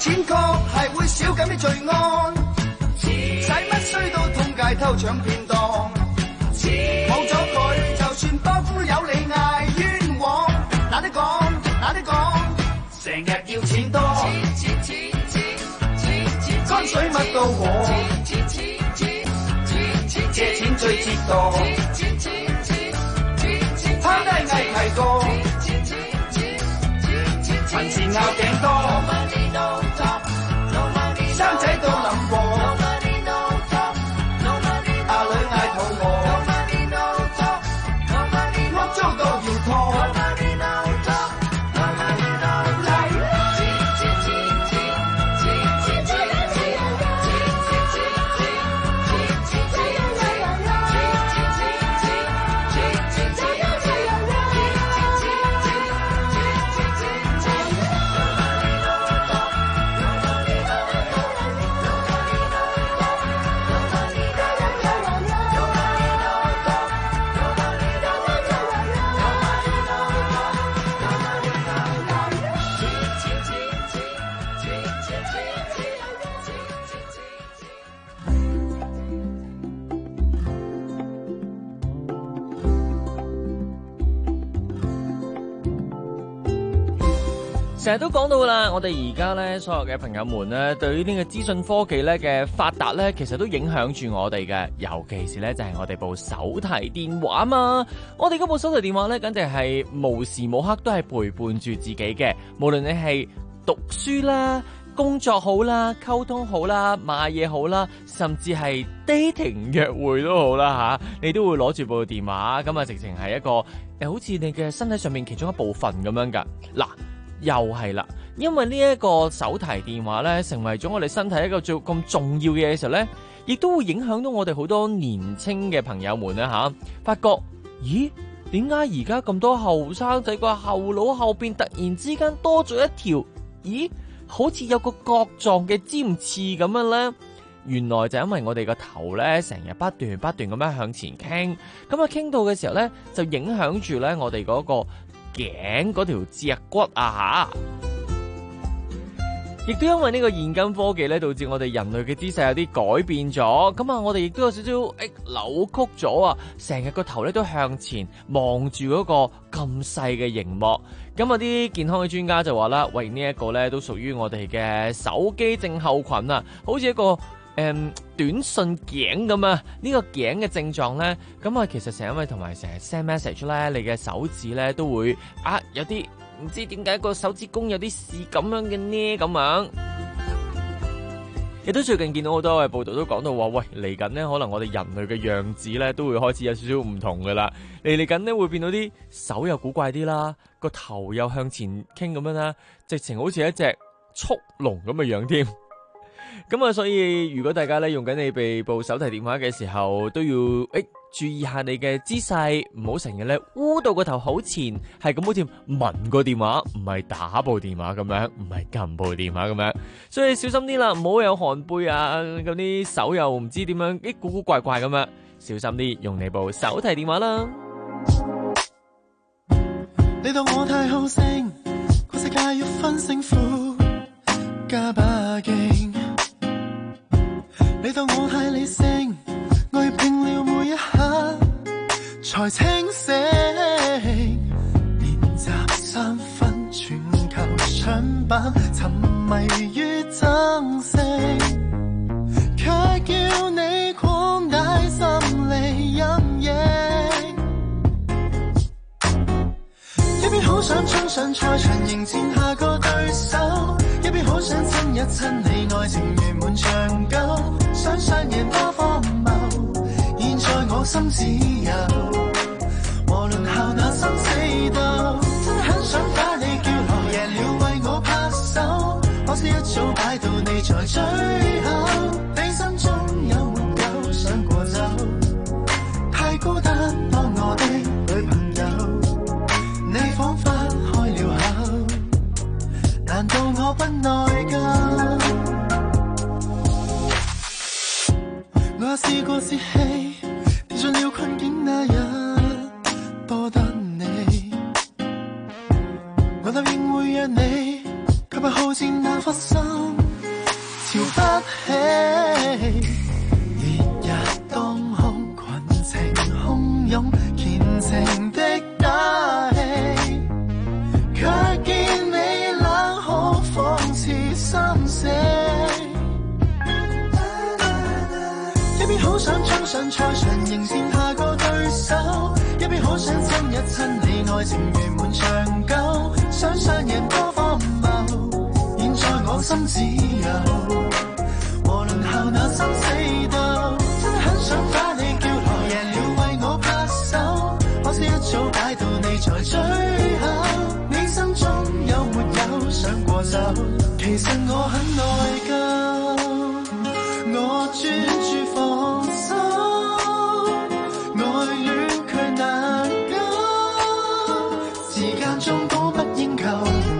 錢確係會少減啲罪案，使乜衰到通街偷搶騙當？冇咗佢，就算包夫有理嗌冤枉，懶得講，懶得講，成日要錢多，乾水乜到我，借錢最折墮，拋低藝提過，文字拗頸多，生仔都諗過，阿女嗌肚餓，屋租都要拖。 成日都講到啦，我哋而家咧所有嘅朋友們咧，對於呢個資訊科技咧嘅發達咧，其實都影響住我哋嘅，尤其是咧就係我哋部手提電話嘛。我哋嗰部手提電話咧，簡直係無時無刻都係陪伴住自己嘅，無論你係讀書啦、工作好啦、溝通好啦、買嘢好啦，甚至係 dating 約會都好啦吓，你都會攞住部電話，咁啊直情係一個誒，好似你嘅身體上面其中一部分咁樣噶。嗱，又係啦，因為呢一個手提電話咧，成為咗我哋身體一個最咁重要嘅嘢嘅時候咧，亦都會影響到我哋好多年輕嘅朋友們咧吓，發覺咦，點解而家咁多後生仔個後腦後邊突然之間多咗一條，咦，好似有個角狀嘅尖刺咁樣咧？原來就因為我哋個頭咧成日不斷不斷咁樣向前傾，咁啊傾到嘅時候咧，就影響住咧我哋嗰個頸嗰條脊骨啊吓，亦都因為呢個現今科技咧，導致我哋人類嘅姿勢有啲改變咗，咁啊我哋亦都有少少誒扭曲咗啊，成日個頭咧都向前望住嗰個咁細嘅熒幕，咁啊啲健康嘅專家就話啦，喂，呢一個咧都屬於我哋嘅手機症候群啊，好似一個誒、嗯，短信頸咁啊，呢、這個頸嘅症狀咧，咁啊，其實成日因為同埋成日 send message 咧，你嘅手指咧都會啊有啲唔知點解個手指公有啲事咁樣嘅呢咁樣。亦都最近見到好多嘅報道都講到話，喂，嚟緊呢可能我哋人類嘅樣子咧都會開始有少少唔同噶啦，嚟嚟緊呢會變到啲手又古怪啲啦，個頭又向前傾咁樣啦，直情好似一隻速龍咁嘅樣添。咁啊，所以如果大家咧用緊你哋部手提電話嘅時候，都要誒、欸、注意下你嘅姿勢，唔好成日咧烏到個頭好前，係咁好似聞個電話，唔係打部電話咁樣，唔係撳部電話咁樣，所以小心啲啦，唔好有寒背啊，咁啲手又唔知點樣，啲古古怪怪咁樣，小心啲用你部手提電話啦。 你當我太好勝，個世界要分勝負，加把勁。你當我太理性，我要拼了每一刻才清醒。練習三分全球搶版，沉迷於爭勝，卻叫你擴大心理陰影。一邊好想衝上賽場迎戰下個對手，一邊好想親一親你，愛情圓滿長久。想上演多荒謬，現在我心只有和輪候那生死鬥。真很想把你叫來，贏了為我拍手，可惜一早擺到你在最後。你心中有沒有想過走？太孤單當我的女朋友，你彷彿開了口，難道我不內疚？我也試過洩氣，跌進了困境那日多得你，我答應會約你，卻怕好似那發生愛情圓滿長久，想上演多荒謬，現在我心只有，無論後那生死鬥，真很想把你叫來，贏了為我拍手，可惜一早擺到你在最後，你心中有沒有想過走？其實我很內疚，我專注放手，愛戀卻難救，時間中都不應求，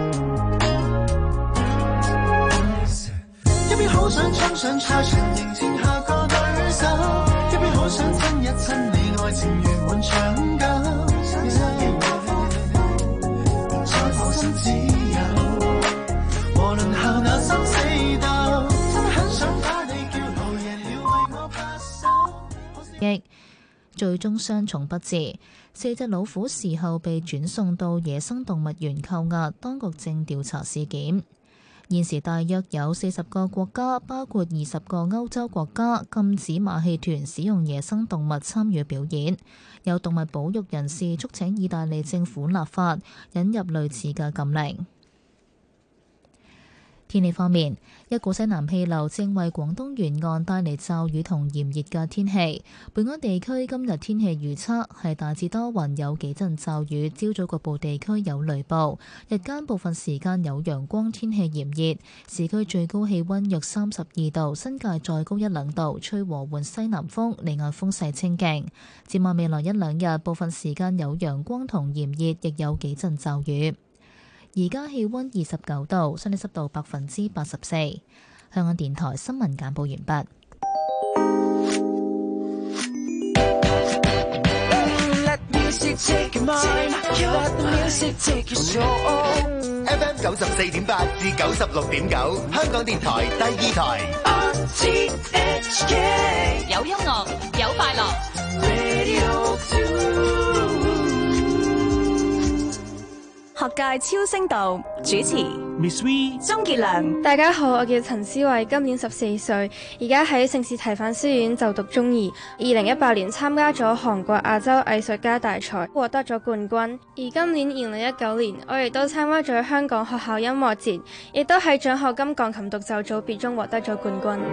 一邊好想衝上賽場迎戰下個對手，一邊好想親一親你，愛情圓滿長久，在我心只有，無論後那生死鬥，真很想把你叫來，贏了為我拍手。 億最終傷重不治，四隻老虎事後被轉送到野生動物園扣押，當局正調查事件。現時大約有四十個國家，包括二十個歐洲國家，禁止馬戲團使用野生動物參與表演。有動物保育人士促請意大利政府立法引入類似嘅禁令。天氣方面，一股西南氣流正為廣東沿岸帶嚟驟雨同炎熱嘅天氣。本港地區今日天氣預測係大致多雲，有幾陣驟雨，朝早局部地區有雷暴，日間部分時間有陽光，天氣炎熱。市區最高氣溫約三十二度，新界再高一兩度，吹和緩西南風，離岸風勢清勁。展望未來一兩日，部分時間有陽光同炎熱，亦有幾陣驟雨。而家氣溫二十九度，相對濕度百分之八十四。香港電台新聞簡報完畢。 F M 九十四點八至九十六點九，香港電台第二台。 有音樂，有快樂。 學界超聲道主持 Miss V、 鍾傑良。 大家好，我叫陳思慧，今年十四歲，而家喺聖士提反書院就讀中二。二零一八年參加咗韓國亞洲藝術家大賽，獲得咗冠軍。而今年二零一九年，我亦都參加咗香港學校音樂節，亦都喺獎學金鋼琴獨奏組別中獲得咗冠軍。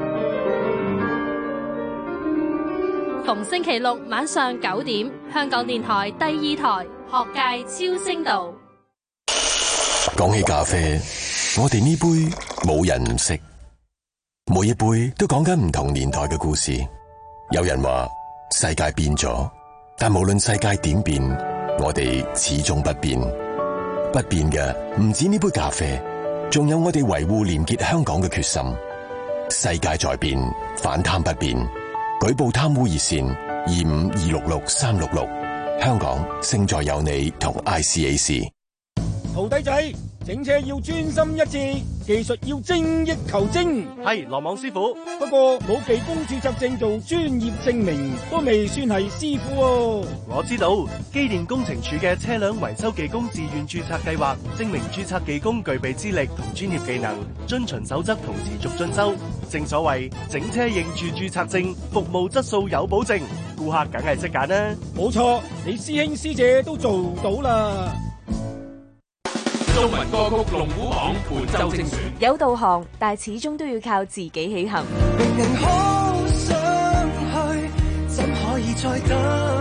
逢星期六晚上九點，香港電台第二台學界超聲道。 講起咖啡，我哋呢杯冇人唔識，每一杯都講緊唔同年代嘅故事。有人話世界變咗，但無論世界點變，我哋始終不變。不變嘅唔止呢杯咖啡，仲有我哋維護廉潔香港嘅決心。世界在變，反貪不變。舉報貪污熱線二五二六六三六六。香港勝在有你同 I C A C。 徒弟仔，整車要專心一致，技術要精益求精。 係羅網師傅， 不過冇技工註冊證做專業證明，都未算係師傅喎。 我知道機電工程署嘅車輛維修技工自願註冊計劃，證明註冊技工具備資歷同專業技能，遵循守則同持續進修。正所謂整車認住註冊證，服務質素有保證，顧客梗係識揀啦。 冇錯，你師兄師姐都做到啦。 中文歌曲龍虎榜本周精選， 有導航，但始終都要靠自己起行。 明明好想去，怎可以再等？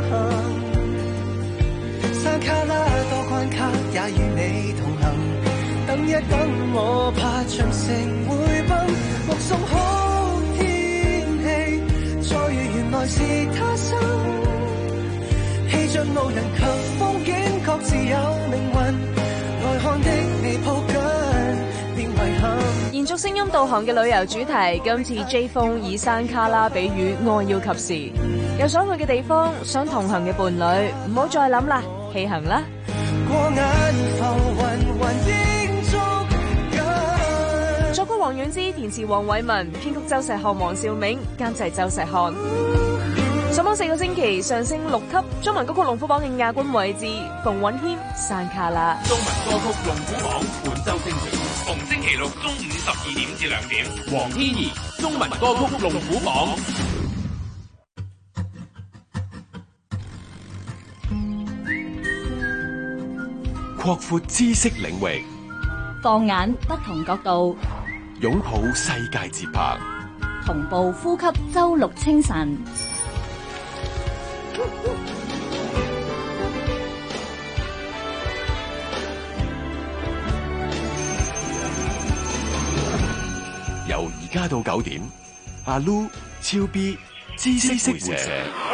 山卡拉多關卡，也與你同行。等一等，我怕長城會崩。目送好天氣，再遇原來是他生。氣象路人及風景各自有命運。來看的你抱緊，變遺憾。 延續聲音導航嘅旅遊主題，今次 J 風以山卡拉比喻愛要及時。有想去嘅地方，想同行嘅伴侶，唔好再諗啦，起行啦。 過眼浮雲還應捉緊。 作曲黃遠之，填詞黃偉文，編曲周石漢、黃兆銘，監製周石漢。上榜四個星期上升六級，中文歌曲龍虎榜嘅亞軍位置，馮允謙《山卡拉》。 中文歌曲龍虎榜本周精選，逢星期六中午十二點至兩點，黃天怡中文歌曲龍虎榜。 擴闊知識領域， 放眼不同角度， 擁抱世界節拍， 同步呼吸周六清晨。 由而家到九點，阿 Lu、超 B、知識會社。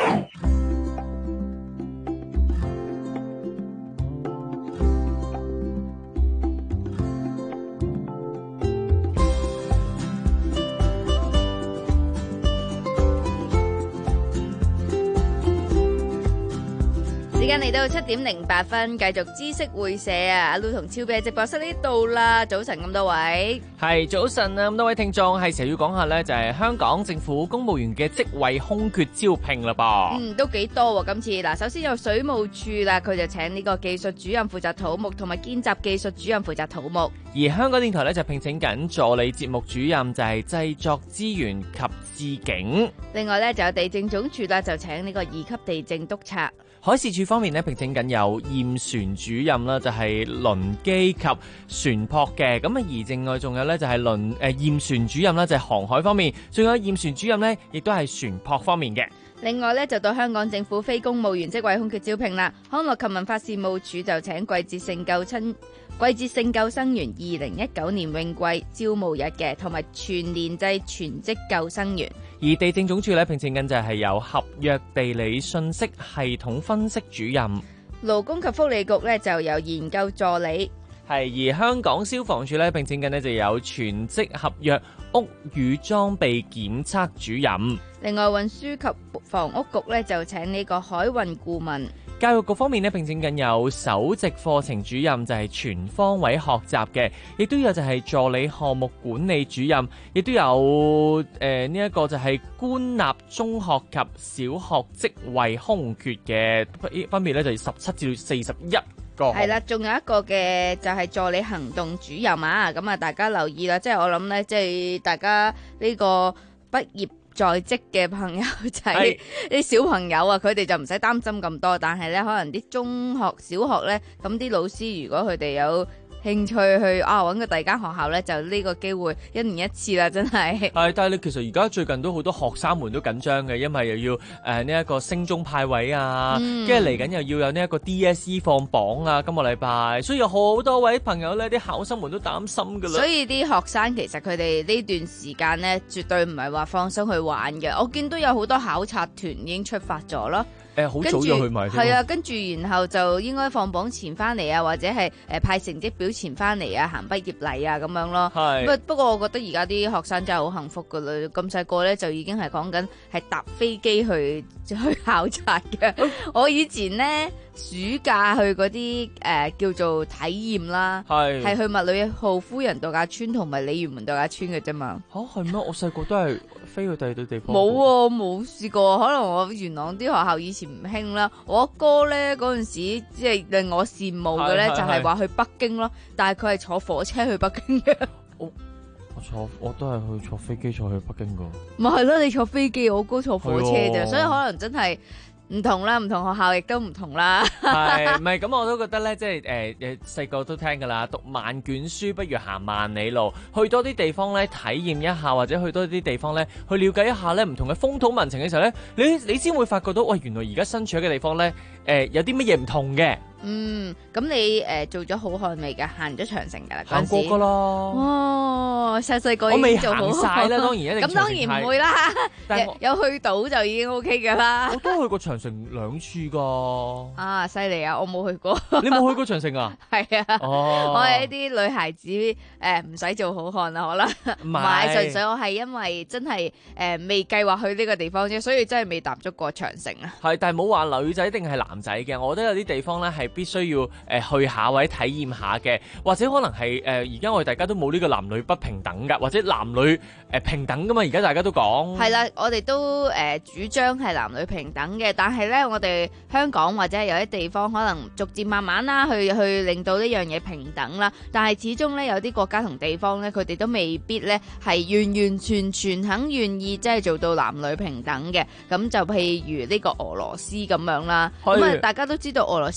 時間嚟到七點零八分，繼續知識會社啊！阿 Lu 同超 B 喺直播室呢度啦。早晨咁多位， 係早晨啊！咁多位聽眾，係時候要講下呢，就係香港政府公務員嘅職位空缺招聘啦噃。 嗯，都幾多喎今次。嗱，首先有水務處啦，佢就請呢個技術主任負責土木，同埋見習技術主任負責土木。 而香港電台呢，就聘請緊助理節目主任，就係製作資源及置景。另外呢，就有地政總署啦，就請呢個二級地政督察。海事處方面咧，聘請緊有驗船主任啦，就係輪機及船舶嘅。咁啊，而另外仲有咧就係輪誒驗船主任啦，就係航海方面。仲有驗船主任咧，亦都係船舶方面嘅。 另外咧，就到香港政府非公務員職位空缺招聘啦。康樂及文化事務署就請季節性救親季節性救生員二零一九年泳季招募日嘅，同埋全年制全職救生員。 而地政總署咧，聘請緊就係有合約地理信息系統分析主任。 勞工及福利局咧就有研究助理。 係，而香港消防處咧，聘請緊呢就有全職合約屋宇裝備檢測主任。 另外運輸及房屋局咧就請呢個海運顧問。 教育局方面咧，聘請緊有首席課程主任，就係全方位學習嘅，亦都有就係助理項目管理主任，亦都有誒呢一個就係官立中學及小學職位空缺嘅，分別咧就係十七至四十一個。 係啦，仲有一個嘅就係助理行動主任啊，咁啊大家留意啦，即係我諗咧，即係大家呢個畢業在職嘅朋友仔，啲小朋友啊，佢哋就唔使擔心咁多，但係咧可能啲中學、小學咧，咁啲老師如果佢哋有興趣去啊揾個第二間學校咧，就呢個機會一年一次啦，真係。係， 但係你其實而家最近都好多學生們都緊張嘅，因為又要誒呢一個升中派位啊，跟住嚟緊又要有呢一個 D S E 放榜啊，今個禮拜，所以有好多位朋友咧，啲考生們都擔心噶啦。 所以啲學生其實佢哋呢段時間咧，絕對唔係話放鬆去玩嘅。我見到有好多考察團已經出發咗咯。 誒，好早就去埋添。 係啊，跟住然後就應該放榜前翻嚟啊，或者係誒派成績表前翻嚟啊，行畢業禮啊咁樣咯。係。不不過我覺得而家啲學生真係好幸福噶啦，咁細個咧就已經係講緊係搭飛機去去考察嘅。我以前咧暑假去嗰啲誒叫做體驗啦，係係去麥理浩夫人度假村同埋鯉魚門度假村嘅啫嘛。 嚇係咩？我細個都係飛去第二度地方。 冇喎，冇試過。可能我元朗啲學校以前唔興啦。我阿哥咧嗰陣時，即係令我羨慕嘅咧，就係話去北京咯。但係佢係坐火車去北京嘅。 我我坐我都係去坐飛機坐去北京噶。 咪係咯，你坐飛機，我哥坐火車啫，所以可能真係。唔同啦，唔同學校亦都唔同啦。 係，唔係咁我都覺得咧，即係誒誒細個都聽噶啦，讀萬卷書不如行萬里路，去多啲地方咧體驗一下，或者去多啲地方咧去了解一下咧唔同嘅風土民情嘅時候咧，你你先會發覺到，喂，原來而家身處嘅地方咧，誒、呃、有啲乜嘢唔同嘅。 嗯，咁你誒、呃、做咗好漢未㗎？行咗長城㗎啦， 行過㗎啦。 哦，細細個已經做好漢。我未行曬啦，當然一定。咁當然唔會啦，但有，有去到就已經 OK 㗎啦。 我都去過長城兩次㗎。 啊，犀利啊！我冇去過。 你冇去過長城啊？ 係啊。哦。我係一啲女孩子誒，唔使做好漢啦，可能。唔係，純粹我係因為真係誒、呃、未計劃去呢個地方啫，所以真係未踏足過長城啊。 係，但係冇話女仔定係男仔嘅，我覺得有啲地方咧係必須要誒去下或者體驗下嘅，或者可能係誒而家我哋大家都冇呢個男女不平等噶，或者男女誒平等噶嘛，而家大家都講係啦，我哋都誒主張係男女平等嘅，但係咧我哋香港或者係有啲地方可能逐漸慢慢啦，去去令到呢樣嘢平等啦，但係始終咧有啲國家同地方咧，佢哋都未必咧係完完全全肯願意即係做到男女平等嘅，咁就譬如呢個俄羅斯咁樣啦，咁啊大家都知道俄羅斯啲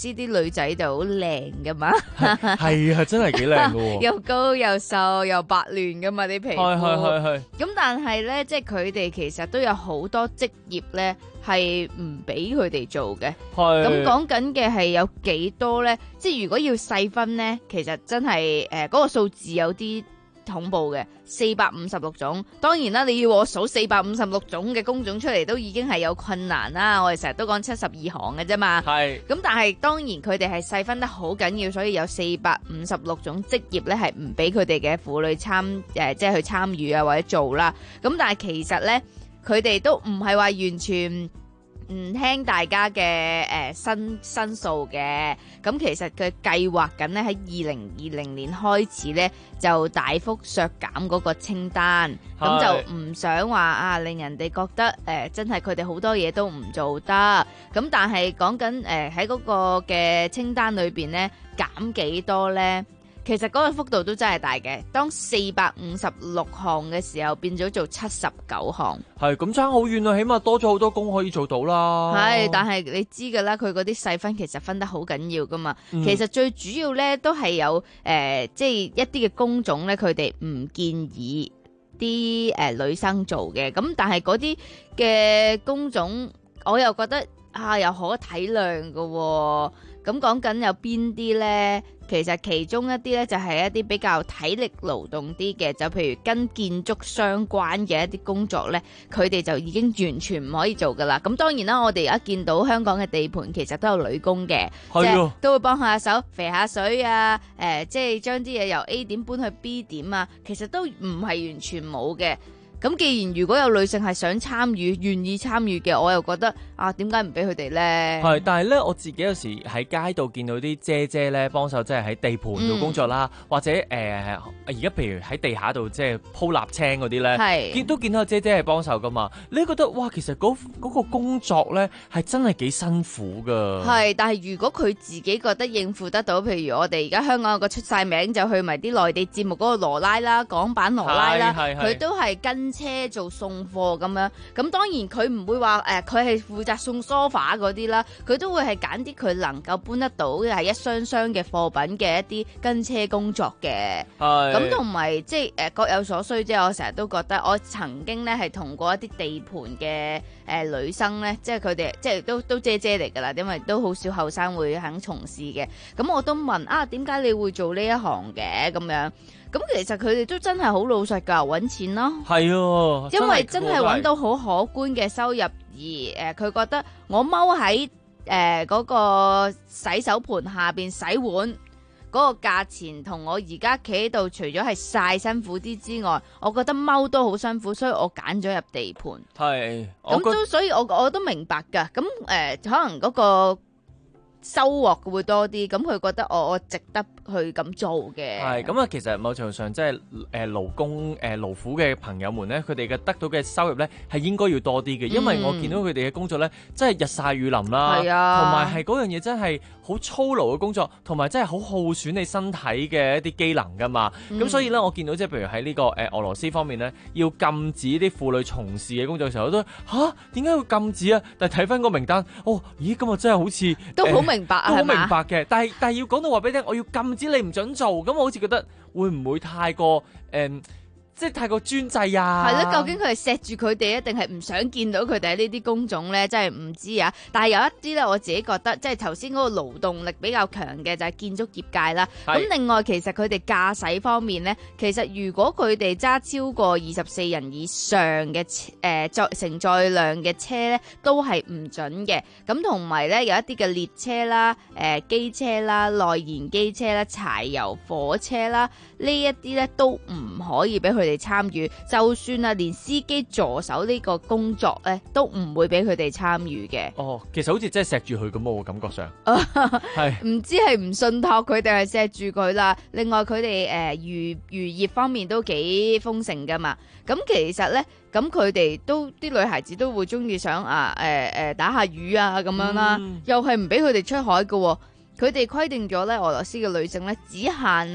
女仔就好靚噶嘛， 係啊，真係幾靚噶， 又高又瘦又白嫩噶嘛啲皮膚， 係係係係。 咁但係咧，即係佢哋其實都有好多職業咧係唔俾佢哋做嘅。 係咁講緊嘅係有幾多咧？即係如果要細分咧，其實真係誒嗰個數字有啲恐怖嘅，四百五十六種。當然啦，你要我數四百五十六種嘅工種出嚟，都已經係有困難啦。我哋成日都講七十二行嘅啫嘛。 係。 咁但係當然佢哋係細分得好緊要，所以有四百五十六種職業咧係唔俾佢哋嘅婦女參誒、呃，即係去參與啊或者做啦。咁但係其實咧，佢哋都唔係話完全唔聽大家嘅誒申申訴嘅，咁其實佢計劃緊咧喺二零二零年開始咧就大幅削減嗰個清單，咁就唔想話啊令人哋覺得誒、呃、真係佢哋好多嘢都唔做得，咁但係講緊誒喺嗰個嘅清單裏邊咧減幾多咧？其實嗰個幅度都真係大嘅，當四百五十六項嘅時候變咗做七十九項， 係咁差好遠啊！起碼多咗好多工可以做到啦。 係，但係你知噶啦，佢嗰啲細分其實分得好緊要噶嘛。 嗯、 其實最主要咧都係有誒、呃，即係一啲嘅工種咧，佢哋唔建議啲誒、呃、女生做嘅。咁但係嗰啲嘅工種，我又覺得啊，又可體諒噶、哦。咁講緊有邊啲咧？其實其中一啲咧就係一啲比較體力勞動啲嘅，就譬如跟建築相關嘅一啲工作咧，佢哋就已經完全唔可以做噶啦。咁當然啦，我哋而家見到香港嘅地盤其實都有女工嘅，即係都會幫下手肥下水啊，誒、呃，即係將啲嘢由 A 點搬去 B 點啊，其實都唔係完全冇嘅。咁既然如果有女性係想參與、願意參與嘅，我又覺得啊，點解唔俾佢哋咧？ 係，但係咧，我自己有時喺街度見到啲姐姐咧幫手，即係喺地盤度工作啦，嗯、或者誒而家譬如喺地下度即係鋪瀝青嗰啲咧，見都見到姐姐係幫手噶嘛。你覺得哇，其實嗰、嗰個工作咧係真係幾辛苦噶。 係，但係如果佢自己覺得應付得到，譬如我哋而家香港有個出晒名就去埋啲內地節目嗰個羅拉啦、港版羅拉啦，佢都係跟車做送貨咁樣，咁當然佢唔會話誒，佢係負責送 sofa 嗰啲啦，佢都會係揀啲佢能夠搬得到嘅係一箱箱嘅貨品嘅一啲跟車工作嘅。係咁同埋即係誒各有所需，即係我成日都覺得，我曾經咧係同過一啲地盤嘅誒女生咧，即係佢哋即係都都姐姐嚟噶啦，因為都好少後生會肯從事嘅。咁我都問啊，點解你會做呢一行嘅咁樣？咁其實佢哋都真係好老實噶，搵錢咯。係啊，因為真係搵到好可觀嘅收入，而誒佢覺得我踎喺誒嗰個洗手盤下邊洗碗嗰個價錢，同我而家企喺度，除咗係曬辛苦啲之外，我覺得踎都好辛苦，所以我揀咗入地盤。係，咁都所以我我都明白噶。咁誒、呃，可能嗰個收穫會多啲，咁佢覺得我我值得去咁做嘅。係咁啊，其實某程度上即係誒勞工誒勞苦嘅朋友們咧，佢哋嘅得到嘅收入咧係應該要多啲嘅，因為我見到佢哋嘅工作咧真係日曬雨淋啦，係啊，同埋係嗰樣嘢真係好操勞嘅工作，同埋真係好耗損你身體嘅一啲機能噶嘛。咁、嗯、所以咧，我見到即係譬如喺呢個誒俄羅斯方面咧，要禁止啲婦女從事嘅工作嘅時候，我都嚇點解會禁止啊？但係睇翻個名單，哦，咦，咁啊真係好似都好明白啊，都好明白嘅。但係但係要講到話俾你聽，我要禁止你唔準做，咁我好似覺得會唔會太過誒？嗯即係太過專制啊！係咯，究竟佢係錫住佢哋，定係唔想見到佢哋喺呢啲工種咧？真係唔知啊！但係有一啲咧，我自己覺得，即係頭先嗰個勞動力比較強嘅就係建築業界啦。咁另外，其實佢哋駕駛方面咧，其實如果佢哋揸超過二十四人以上嘅誒載承載量嘅車咧，都係唔準嘅。咁同埋咧，有一啲嘅列車啦、誒機車啦、內燃機車啦、柴油火車啦，呢一啲咧都唔可以俾佢哋參與，就算啊，連司機助手呢個工作咧，都唔會俾佢哋參與嘅。哦，其實好似真係錫住佢咁喎，感覺上係唔知係唔信託佢定係錫住佢啦。另外佢哋誒漁漁業方面都幾豐盛噶嘛。咁其實咧，咁佢哋都啲女孩子都會中意想啊誒誒打下魚啊咁樣啦，嗯、又係唔俾佢哋出海噶。佢哋規定咗咧，俄羅斯嘅女性咧只限啊。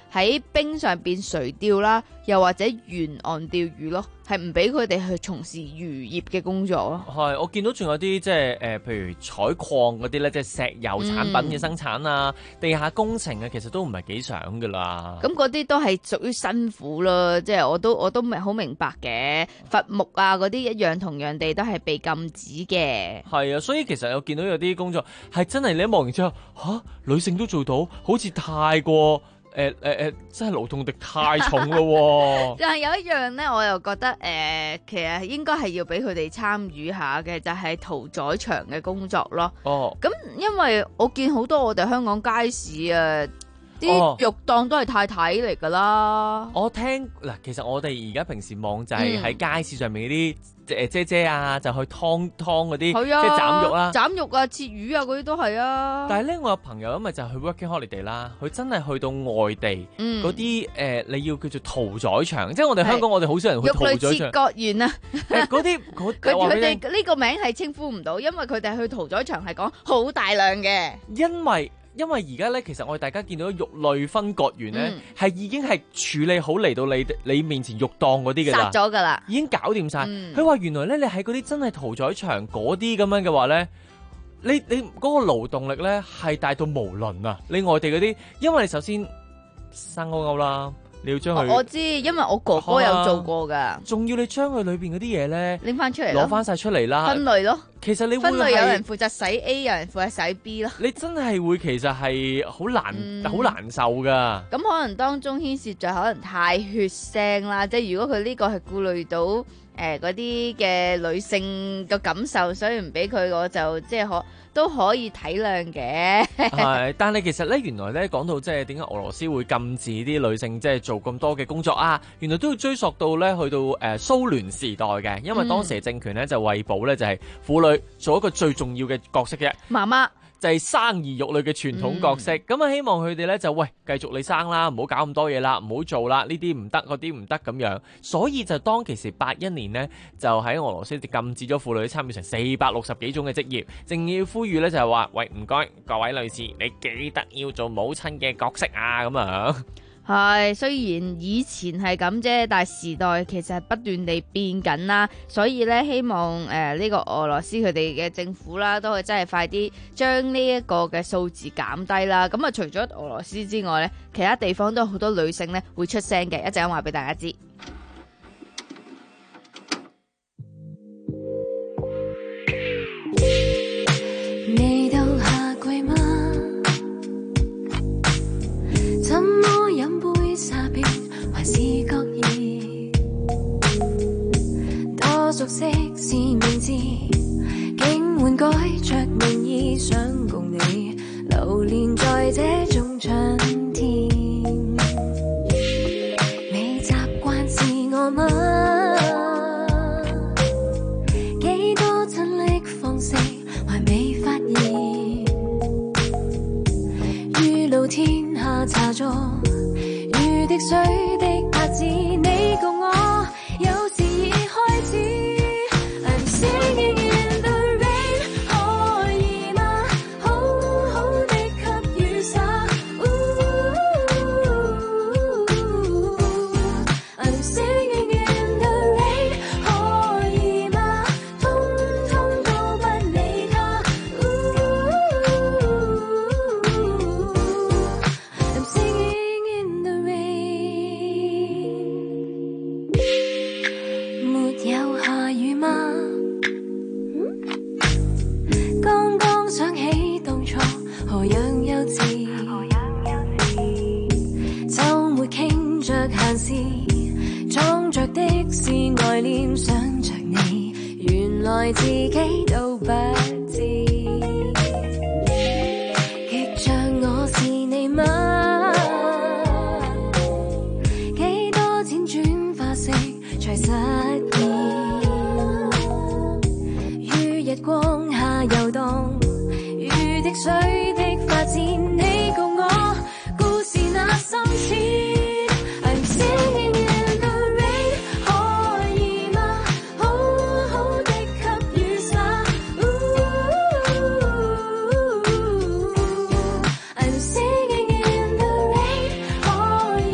喺冰上邊垂釣啦，又或者沿岸釣魚咯，係唔俾佢哋去從事漁業嘅工作咯。 係，我見到仲有啲即係誒，譬如採礦嗰啲咧，即係石油產品嘅生產啊、嗯、地下工程啊，其實都唔係幾想噶啦。 咁嗰啲都係屬於辛苦咯，即係我都我都唔係好明白嘅。伐木啊嗰啲一樣同樣地都係被禁止嘅。 係啊，所以其實我見到有啲工作係真係你一望完之後，吓、啊、女性都做到，好似太過。誒誒誒，真係勞動力太重咯。 但係有一樣咧，我又覺得誒、呃，其實應該係要俾佢哋參與下嘅，就係、是、屠宰場嘅工作咯。哦，咁因為我見好多我哋香港街市啊，啲肉檔都係太太嚟噶啦。 我聽嗱，其實我哋而家平時望就係喺街市上面嗰啲。誒姐姐啊，就去劏劏嗰啲，即係斬肉啦， 斬肉啊、切魚啊嗰啲都係啊。 但係咧，我有朋友因為就係去 working holiday 啦，佢真係去到外地嗰啲誒，你要叫做屠宰場，即係我哋香港我哋好少人去屠宰場。肉類切割員啊， 嗰啲佢哋呢個名係稱呼唔到，因為佢哋去屠宰場係講好大量嘅， 因為。因為而家咧，其實我哋大家見到肉類分割員咧，係、嗯、已經係處理好嚟到你你面前肉檔嗰啲嘅啦， 殺咗噶啦， 已經搞掂晒。佢話、嗯、原來咧，你喺嗰啲真係屠宰場嗰啲咁樣嘅話咧，你你嗰個勞動力咧係大到無倫啊！你外地嗰啲，因為你首先生勾勾啦。你要將佢， 我知，因為我哥哥有做過噶。 仲、啊、要你將佢裏邊嗰啲嘢咧拎翻出嚟， 攞翻晒出嚟啦， 分類咯。 其實你會分類，有人負責洗 A， 有人負責洗 B 咯。 你真係會其實係好難，好、嗯、難受噶。 咁可能當中牽涉咗可能太血腥啦，即係如果佢呢個係顧慮到誒嗰啲嘅女性嘅感受，所以唔俾佢，我就即係可。都可以體諒嘅， 係，但係其實咧，原來咧講到即係點解俄羅斯會禁止啲女性即係做咁多嘅工作啊？原來都要追溯到咧去到誒蘇聯時代嘅，因為當時嘅政權咧就為保咧就係婦女做一個最重要嘅角色嘅媽媽。 就係生兒育女嘅傳統角色，咁啊、嗯、希望佢哋咧就喂繼續你生啦，唔好搞咁多嘢啦，唔好做啦，呢啲唔得，嗰啲唔得咁樣。所以就當其時八一年呢，就喺俄羅斯禁止咗婦女參與成四百六十幾種嘅職業，正要呼籲咧就係話喂唔該各位女士，你記得要做母親嘅角色啊咁啊。 係，雖然以前係咁啫，但係時代其實係不斷地變緊啦，所以咧希望誒呢、呃這個俄羅斯佢哋嘅政府啦，都可以真係快啲將呢一個嘅數字減低啦。咁啊，除咗俄羅斯之外咧，其他地方都有好多女性咧會出聲嘅，一陣間話俾大家知。 未到夏季嗎？怎麼飲杯沙冰還是覺意？多熟悉是名字，竟換改着名義，想共你流連在這種春天。未習慣是我嗎？幾多親昵方式還未發現，於露天下茶座，如滴水的拍子，你共我有時已開始。I'm singing in the rain， 可以嗎？好好的給雨灑。I'm singing in the rain， 可以嗎？通通都不理他。I'm singing in the rain， 沒有下雨嗎？剛剛想起當初何樣幼稚，週末傾着閒事，裝着的是愛戀，想着你，原來自己都不知，極像我是你嗎？幾多輾轉化成才實現，於日光下遊蕩，如滴水的發展，你共我故事那深淺。I'm singing in the rain， 可以嗎？好好的給雨灑。I'm singing in the rain， 可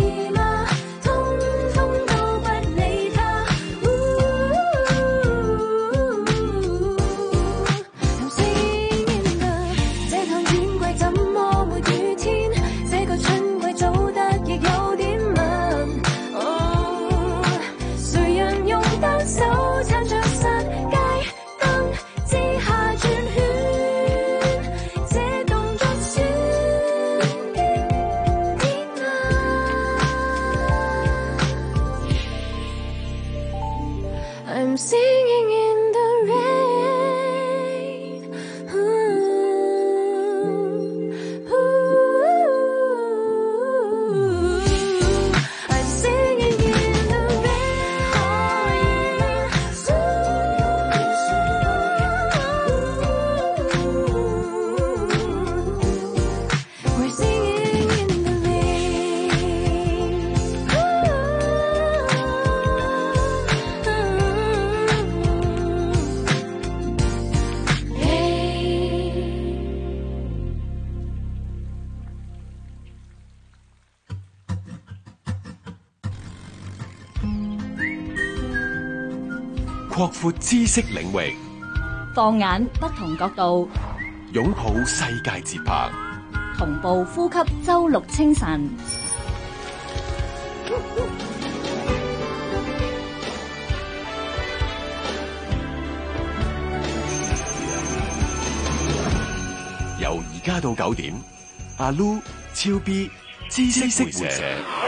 擴闊知識領域， 放眼不同角度， 擁抱世界節拍， 同步呼吸周六清晨。 由而家到九點，阿 Lu、超 B、知識回社。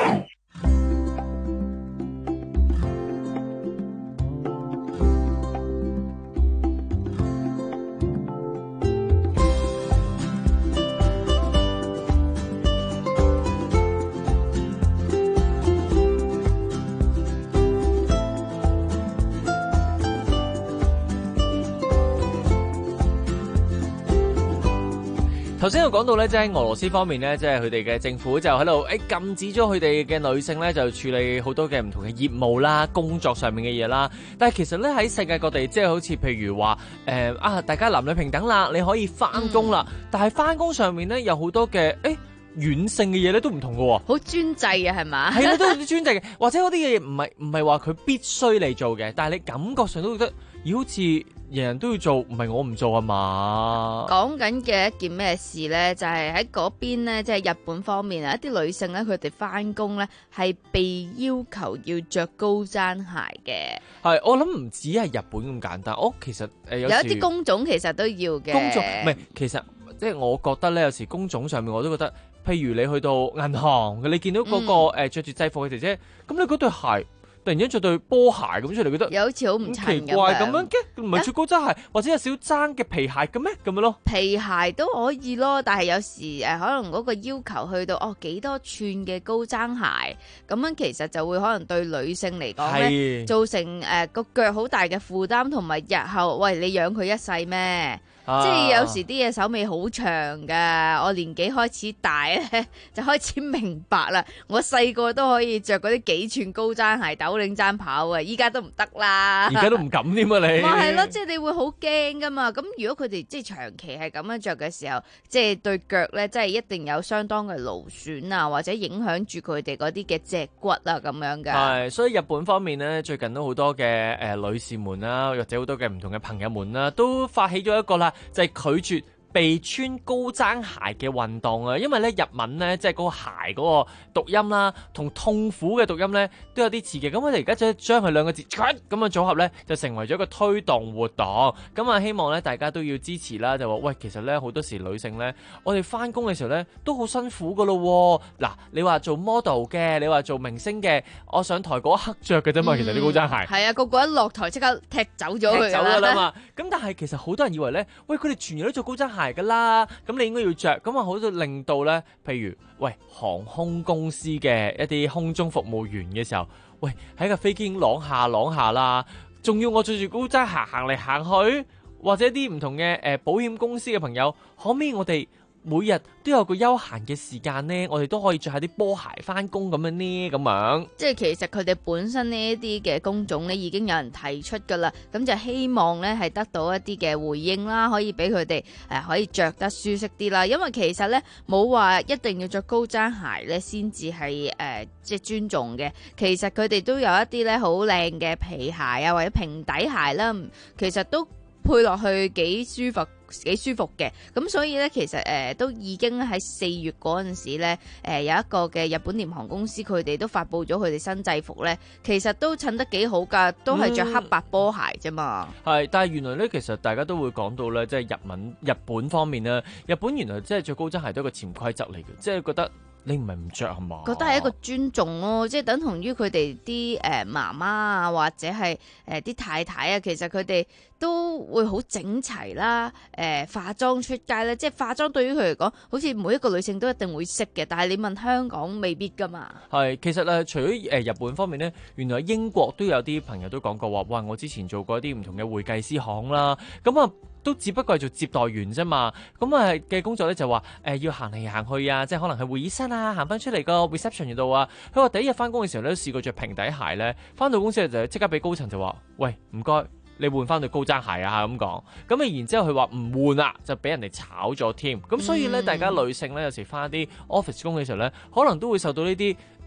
頭先有講到咧，即係俄羅斯方面咧，即係佢哋嘅政府就喺度誒禁止咗佢哋嘅女性咧，就處理好多嘅唔同嘅業務啦、工作上面嘅嘢啦。但係其實咧喺世界各地，即係好似譬如話誒啊，大家男女平等啦，你可以翻工啦。嗯、但係翻工上面咧有好多嘅誒軟性嘅嘢咧都唔同㗎喎， 好專制啊，係嘛？係啊，都有啲專制嘅，或者嗰啲嘢唔係唔係話佢必須嚟做嘅，但係你感覺上都覺得，咦，好似人人都要做，唔係我唔做啊嘛？ 講緊嘅一件咩事咧？就係喺嗰邊咧，即係日本方面啊，一啲女性咧，佢哋翻工咧係被要求要着高踭鞋嘅。 係，我諗唔止係日本咁簡單。我其實誒、呃、有， 有一啲工種其實都要嘅。 工種唔係，其實即係我覺得咧，有時工種上面我都覺得，譬如你去到銀行，你見到嗰、那個誒著住制服嘅姐姐，咁你嗰對鞋突然間着對波鞋咁出嚟，覺得又好似好唔奇怪咁樣嘅，唔係着高踭鞋，或者有少踭嘅皮鞋嘅咩咁樣咯？ 皮鞋都可以咯，但係有時誒可能嗰個要求去到哦幾多寸嘅高踭鞋，咁樣其實就會可能對女性嚟講咧造成誒個腳好大嘅負擔，同埋日後喂你養佢一世咩？啊、即係有時啲嘢手尾好長噶，我年紀開始大咧，就開始明白啦。我細個都可以着嗰啲幾寸高踭鞋斗領踭跑啊，依家都唔得啦。 而家都唔敢添啊你。咪係咯，即係你會好驚噶嘛。咁如果佢哋即係長期係咁樣着嘅時候，即係對腳咧，即係一定有相當嘅勞損啊，或者影響住佢哋嗰啲嘅脊骨啊咁樣噶。 係，所以日本方面咧，最近都好多嘅誒、呃、女士們啦，或者好多嘅唔同嘅朋友們啦，都發起咗一個啦。就係拒絕被穿高踭鞋嘅運動啊，因為咧日文咧即係嗰個鞋嗰個讀音啦，同痛苦嘅讀音咧都有啲似嘅。咁我哋而家就將佢兩個字咁嘅組合咧，就成為咗一個推動活動。咁啊，希望咧大家都要支持啦。就話喂，其實咧好多時女性咧，我哋翻工嘅時候咧都好辛苦噶咯。嗱，你話做 model 嘅，你話做明星嘅，我上台嗰一刻着嘅啫嘛。其實啲高踭鞋係啊，個個一落台即刻踢走咗佢走噶啦嘛。咁但係其實好多人以為咧，喂，佢哋全日都做高踭鞋噶啦，咁你應該要着，咁啊好到令到咧，譬如喂航空公司嘅一啲空中服務員嘅時候，喂喺架飛機啷下啷下啦，仲要我着住高踭鞋行嚟行去，或者啲唔同嘅誒、呃、保險公司嘅朋友，可唔可以我哋每日都有個休閒嘅時間呢？我哋都可以着下啲波鞋翻工咁樣呢？咁樣即係其實佢哋本身呢一啲嘅工種咧已經有人提出噶啦，咁就希望咧係得到一啲嘅回應啦，可以俾佢哋誒可以着得舒適啲啦。因為其實咧冇話一定要着高踭鞋咧先至係誒即係尊重嘅，其實佢哋都有一啲咧好靚嘅皮鞋啊或者平底鞋啦，其實都配落去幾舒服。幾舒服嘅，咁所以咧，其實誒、呃、都已經喺四月嗰陣時咧，誒、呃、有一個嘅日本廉航公司，佢哋都發布咗佢哋新制服咧，其實都襯得幾好噶，都係着黑白波鞋啫嘛。 係、嗯，但係原來咧，其實大家都會講到咧，即係日文日本方面咧，日本原來即係着高踭鞋都係一個潛規則嚟嘅，即係覺得你唔係唔着係嘛？ 覺得係一個尊重咯，即係等同於佢哋啲誒媽媽啊，或者係誒啲太太啊，其實佢哋都會好整齊啦，誒、呃、化妝出街咧，即係化妝對於佢嚟講，好似每一個女性都一定會識嘅。但係你問香港未必噶嘛。 係，其實誒除咗誒日本方面咧，原來英國都有啲朋友都講過話，哇！我之前做過一啲唔同嘅會計師行啦，咁啊都只不過係做接待員啫嘛。咁啊嘅工作咧就話誒、呃、要行嚟行去啊，即係可能係會議室啊，行翻出嚟個 reception 度啊。佢話第一日翻工嘅時候咧，都試過着平底鞋咧，翻到公司就即刻俾高層就話：喂，唔該。你換翻對高踭鞋啊咁講，咁啊然之後佢話唔換啦，就俾人哋炒咗添。咁所以咧，大家女性咧有時翻啲 office 工嘅時候咧，可能都會受到呢啲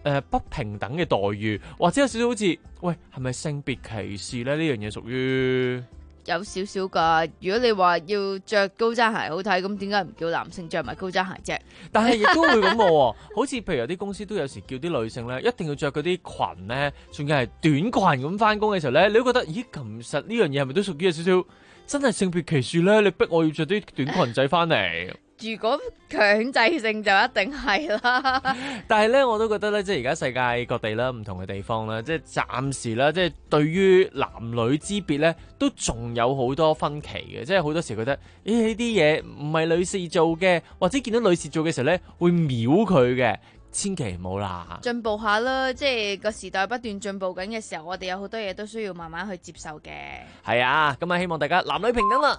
誒不平等嘅待遇，或者有少少好似喂係咪性別歧視咧？呢樣嘢屬於有少少噶。如果你話要着高踭鞋好睇，咁點解唔叫男性着埋高踭鞋啫？ 但係亦都會咁喎，好似譬如有啲公司都有時叫啲女性咧，一定要着嗰啲裙咧，仲要係短裙咁翻工嘅時候咧，你都覺得咦，其實呢樣嘢係咪都屬於有少少真係性別歧視咧？你逼我要着啲短裙仔翻嚟。 如果強制性就一定係啦。 但係咧，我都覺得咧，即係而家世界各地啦，唔同嘅地方啦，即係暫時啦，即係對於男女之別咧，都仲有好多分歧嘅。即係好多時覺得，咦呢啲嘢唔係女士做嘅，或者見到女士做嘅時候咧，會秒佢嘅，千祈唔好啦。 進步下啦，即係個時代不斷進步緊嘅時候，我哋有好多嘢都需要慢慢去接受嘅。 係啊，咁啊，希望大家男女平等啦。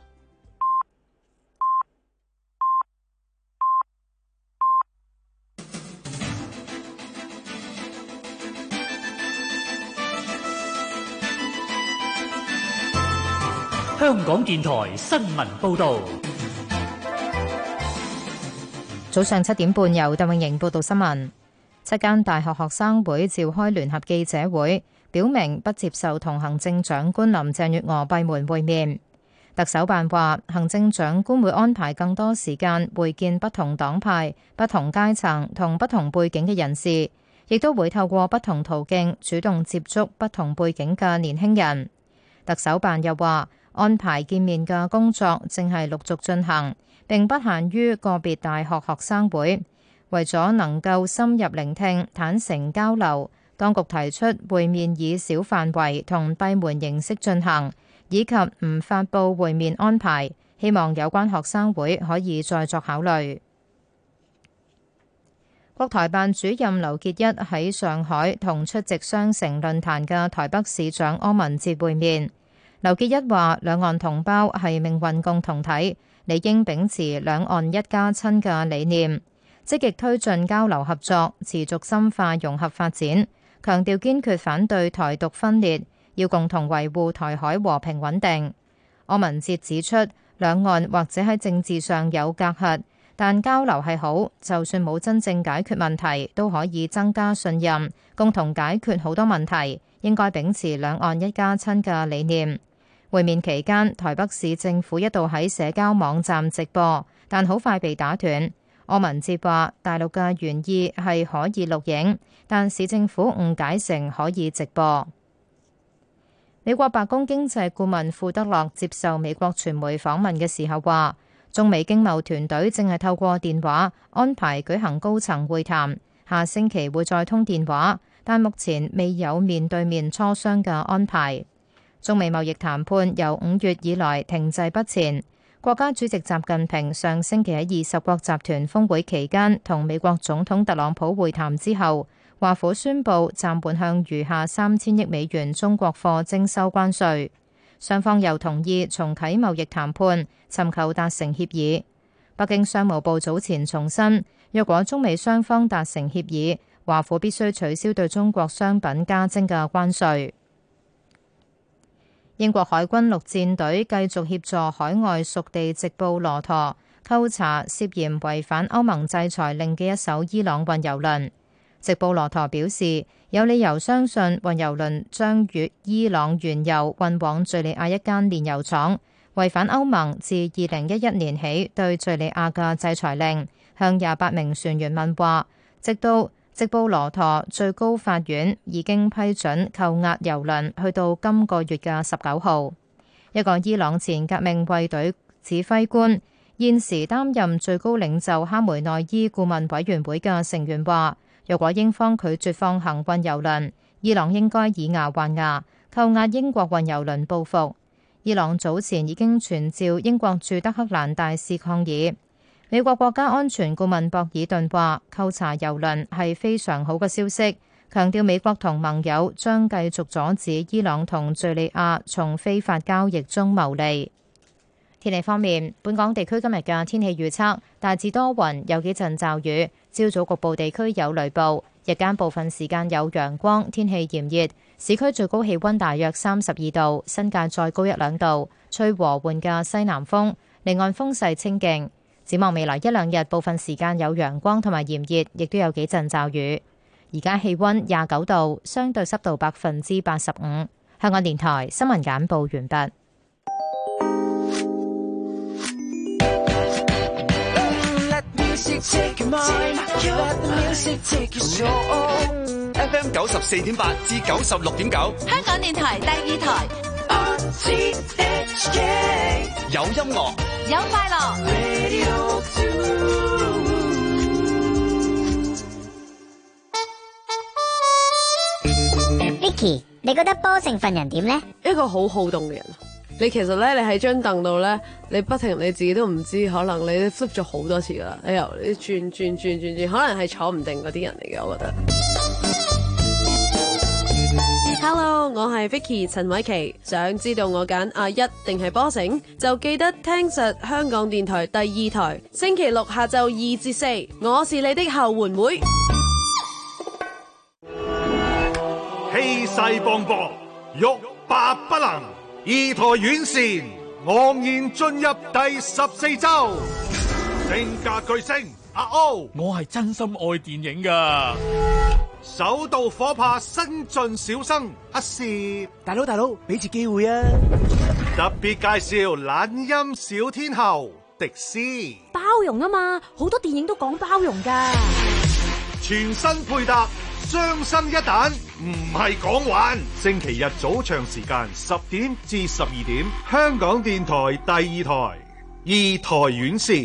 香港電台新聞報導。 早上七點半，由鄧永盈報道新聞。七間大學學生會召開聯合記者會，表明不接受同行政長官林鄭月娥閉門會面。特首辦話，行政長官會安排更多時間會見不同黨派、不同階層同不同背景嘅人士，亦都會透過不同途徑主動接觸不同背景嘅年輕人。特首辦又話，安排見面嘅工作正係陸續進行，並不限於個別大學學生會。為咗能夠深入聆聽、坦誠交流，當局提出會面以小範圍同閉門形式進行，以及唔發佈會面安排，希望有關學生會可以再作考慮。國台辦主任劉結一喺上海同出席雙城論壇嘅台北市長柯文哲會面。劉結一話：兩岸同胞係命運共同體，理應秉持兩岸一家親嘅理念，積極推進交流合作，持續深化融合發展。強調堅決反對台獨分裂，要共同維護台海和平穩定。柯文哲指出，兩岸或者喺政治上有隔閡，但交流係好，就算冇真正解決問題，都可以增加信任，共同解決好多問題。應該秉持兩岸一家親嘅理念。會面期間，台北市政府一度喺社交網站直播，但好快被打斷。柯文哲話：大陸嘅原意係可以錄影，但市政府誤解成可以直播。美國白宮經濟顧問庫德洛接受美國傳媒訪問嘅時候話，中美經貿團隊正係透過電話安排舉行高層會談，下星期會再通電話，但目前未有面對面磋商嘅安排。中美貿易談判由五月以來停滯不前。國家主席習近平上星期喺二十國集團峰會期間同美國總統特朗普會談之後，華府宣布暫緩向餘下三千億美元中國貨徵收關稅。雙方又同意重啟貿易談判，尋求達成協議。北京商務部早前重申，若果中美雙方達成協議，華府必須取消對中國商品加徵嘅關稅。英國海軍陸戰隊繼續協助海外屬地直布羅陀扣查涉嫌違反歐盟制裁令嘅一艘伊朗運油輪。直布羅陀表示，有理由相信運油輪將越伊朗原油運往敘利亞一間煉油廠，違反歐盟自二零一一年起對敘利亞嘅制裁令，向廿八名船員問話，直到直布羅陀最高法院已經批准扣押油輪去到今個月嘅十九號。一個伊朗前革命衛隊指揮官，現時擔任最高領袖哈梅內伊顧問委員會嘅成員話，若果英方拒絕放行運油輪，伊朗應該以牙還牙，扣押英國運油輪報復。伊朗早前已經傳召英國駐德黑蘭大使抗議。美國國家安全顧問博爾頓話，扣查油輪係非常好嘅消息，強調美國同盟友將繼續阻止伊朗同敘利亞從非法交易中牟利。天氣方面，本港地區今日嘅天氣預測大致多雲，有幾陣驟雨，朝早局部地區有雷暴，日間部分時間有陽光，天氣炎熱，市區最高氣溫大約三十二度，新界再高一兩度，吹和緩嘅西南風，離岸風勢清勁。展望未來一兩日，部分時間有陽光同埋炎熱，亦都有幾陣驟雨。 而家氣溫廿九度，相對濕度百分之八十五。香港電台新聞簡報完畢。 F M 九十四點八至九十六點九， 香港電台第二台。 有音樂， 有快樂。 Vicky，你覺得波成份人點呢？ 一個好好動嘅人。你其實咧，你喺張凳度咧，你不停你自己都唔知，可能你 flip 咗好多次噶啦。你由你轉轉轉轉轉，可能係坐唔定嗰啲人嚟嘅，我覺得。Hello， 我係 Vicky 陳偉琪，想知道我揀阿一定係波成，就記得聽實香港電台第二台，星期六下晝二至四，我是你的後援會。 氣勢磅礴，欲罷不能。二台院線昂然進入第十四周，星價巨星阿歐， 我係真心愛電影噶。 首度火拍新晉小生阿攝， 大佬大佬，俾次機會啊！ 特別介紹懶音小天后迪斯， 包容啊嘛，好多電影都講包容噶。 全新配搭。雙生一蛋唔係講玩，星期日早場時間十點至十二點，香港電台第二台二台院線。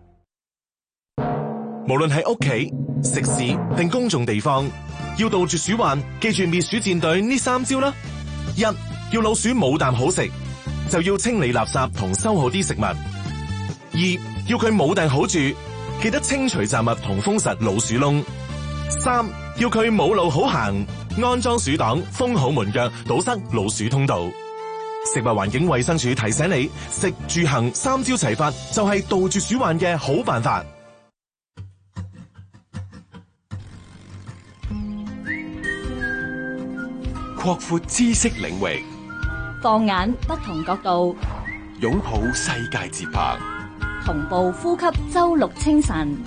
無論喺屋企、食肆定公眾地方，要杜絕鼠患，記住滅鼠戰隊呢三招啦。一，要老鼠冇啖好食，就要清理垃圾同收好啲食物。二，要佢冇埞好住，記得清除雜物同封實老鼠窿。三，要佢冇路好行，安裝鼠擋，封好門腳，堵塞老鼠通道。食物環境衛生署提醒你，食住行三招齊發，就係杜絕鼠患嘅好辦法。 擴闊知識領域， 放眼不同角度， 擁抱世界節拍， 同步呼吸周六清晨。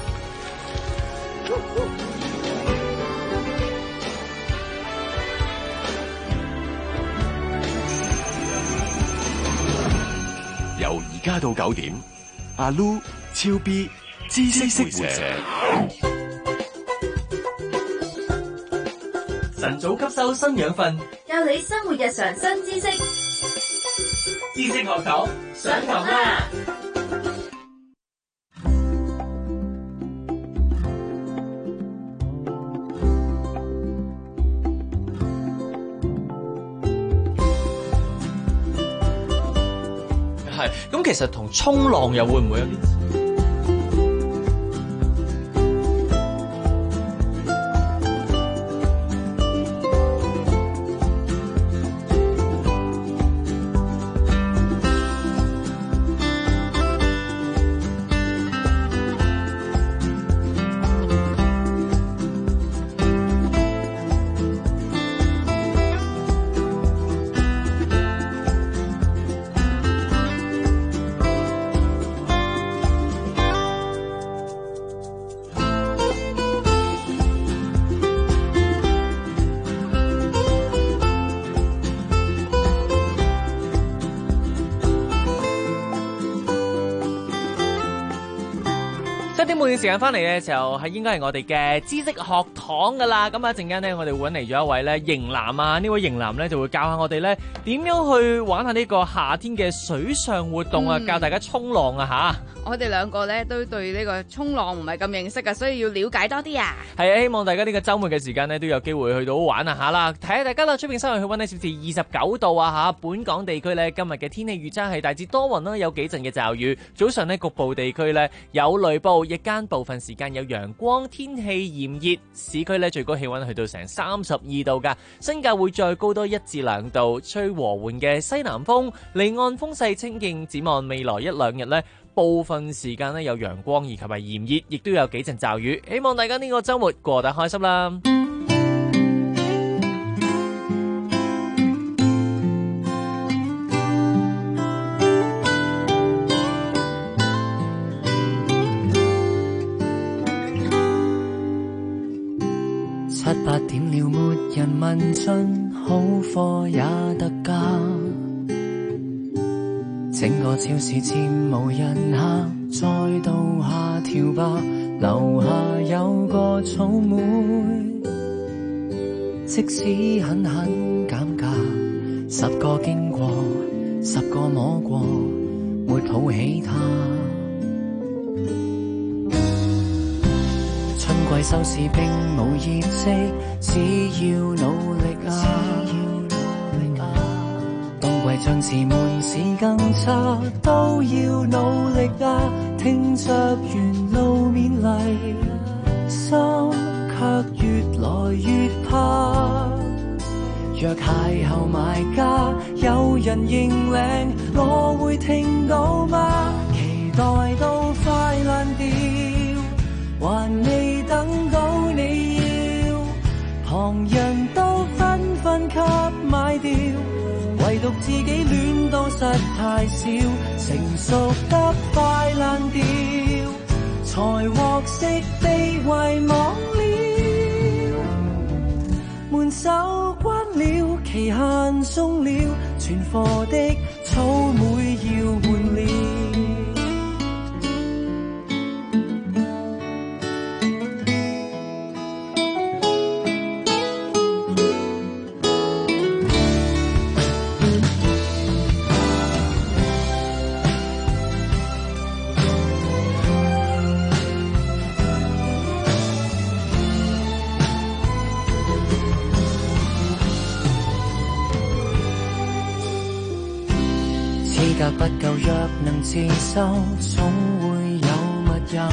由而家到九點，阿 Lu 超 B 知識活者， 晨早吸收新養分， 教你生活日常新知識。 知識學堂上堂啦！ 係，咁其實同衝浪又會唔會有啲？ 每段時間翻嚟嘅時候係應該係我哋嘅知識學堂噶啦，咁啊一陣間呢，我哋會揾嚟咗一位咧型男啊，呢位型男咧就會教下我哋咧點樣去玩下呢個夏天嘅水上活動啊，嗯、教大家衝浪啊吓。 我哋兩個咧都對呢個衝浪唔係咁認識啊，所以要了解多啲啊。 係啊，希望大家呢個周末嘅時間呢，都有機會去到玩啊下啦。睇下大家啦，出邊室外氣溫呢，攝氏二十九度啊吓。本港地區呢，今日嘅天氣預測係大致多雲啦，有幾陣嘅驟雨，早上呢，局部地區呢，有雷暴，日間部分時間有陽光，天氣炎熱。市區呢，最高氣溫去到成三十二度噶，新界會再高多一至兩度，吹和緩嘅西南風，離岸風勢清勁。展望未來一兩日呢，部分時間呢有陽光，以及係炎熱，亦都有幾陣驟雨。希望大家呢個周末過得開心啦！ 問津，好貨也特價。整個超市漸無人客，再度下調吧。樓下有個草莓，即使狠狠減價，十個經過，十個摸過，沒抱起它。春季收市並無業績，只要努力啊！冬季將至門市更差，都要努力啊！聽着沿路勉勵，心卻越來越怕。若邂逅買家，有人認領，我會聽到嗎？期待到快爛掉，還未等到你要，旁人都紛紛給買掉，唯獨自己戀到實太少，成熟得快爛掉，才獲悉被遺忘了，門手關了，期限終了，存貨的草莓要換了。不夠，若能自修，總會有密友。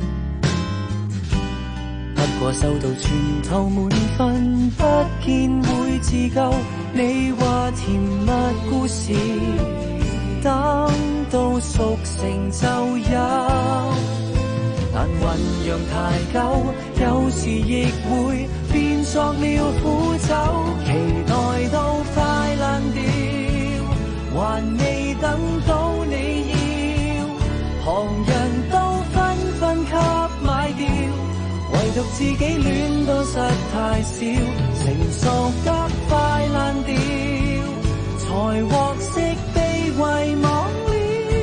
不過收到全頭滿分，不見會自救。你話甜蜜故事，等到熟成就有，但醖釀太久，有時亦會變作了苦酒。期待到快爛掉，還未等到你要，旁人都紛紛給買掉，唯獨自己戀到實太少，成熟得快爛掉，才獲悉被遺忘了，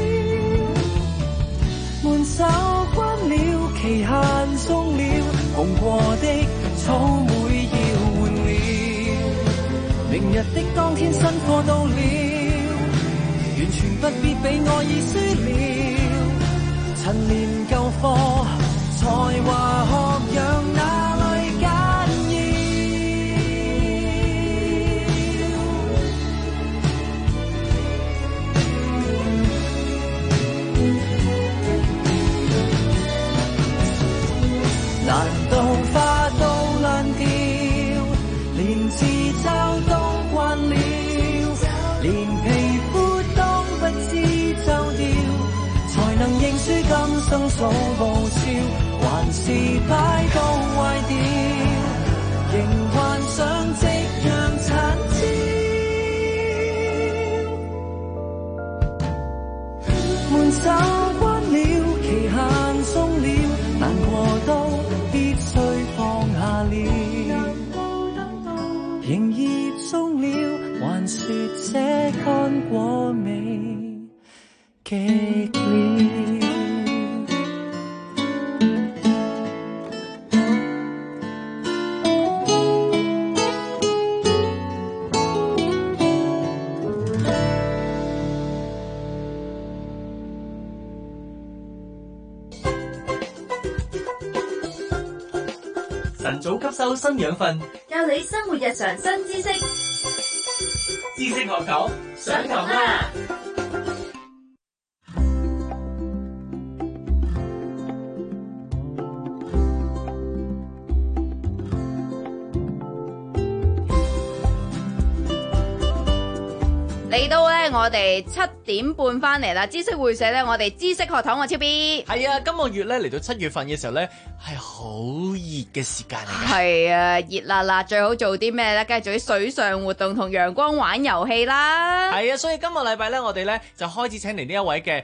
門手關了，期限終了，紅過的草莓要換了，明日的當天新貨到了，完全不必比我已輸了，陳年舊貨才華學養哪裏緊要，難道花都爛掉，連自嘲都慣了，連皮膚都不知皺掉，才能認輸今生早報銷，還是擺到壞掉，仍幻想夕陽殘照，門手關了，期限終了，難過都必須放下了，營業終了，還說這乾果味極了。 晨早吸收新養分， 教你生活日常新知識， 知識學堂上堂啦！ 嚟到咧，我哋七點半翻嚟啦。知識會社咧，我哋知識學堂我超 B。 係啊，今個月咧嚟到七月份嘅時候咧，係好熱嘅時間嚟嘅。 係啊，熱辣辣，最好做啲咩咧？梗係做啲水上活動同陽光玩遊戲啦。 係啊，所以今個禮拜咧，我哋咧就開始請嚟呢一位嘅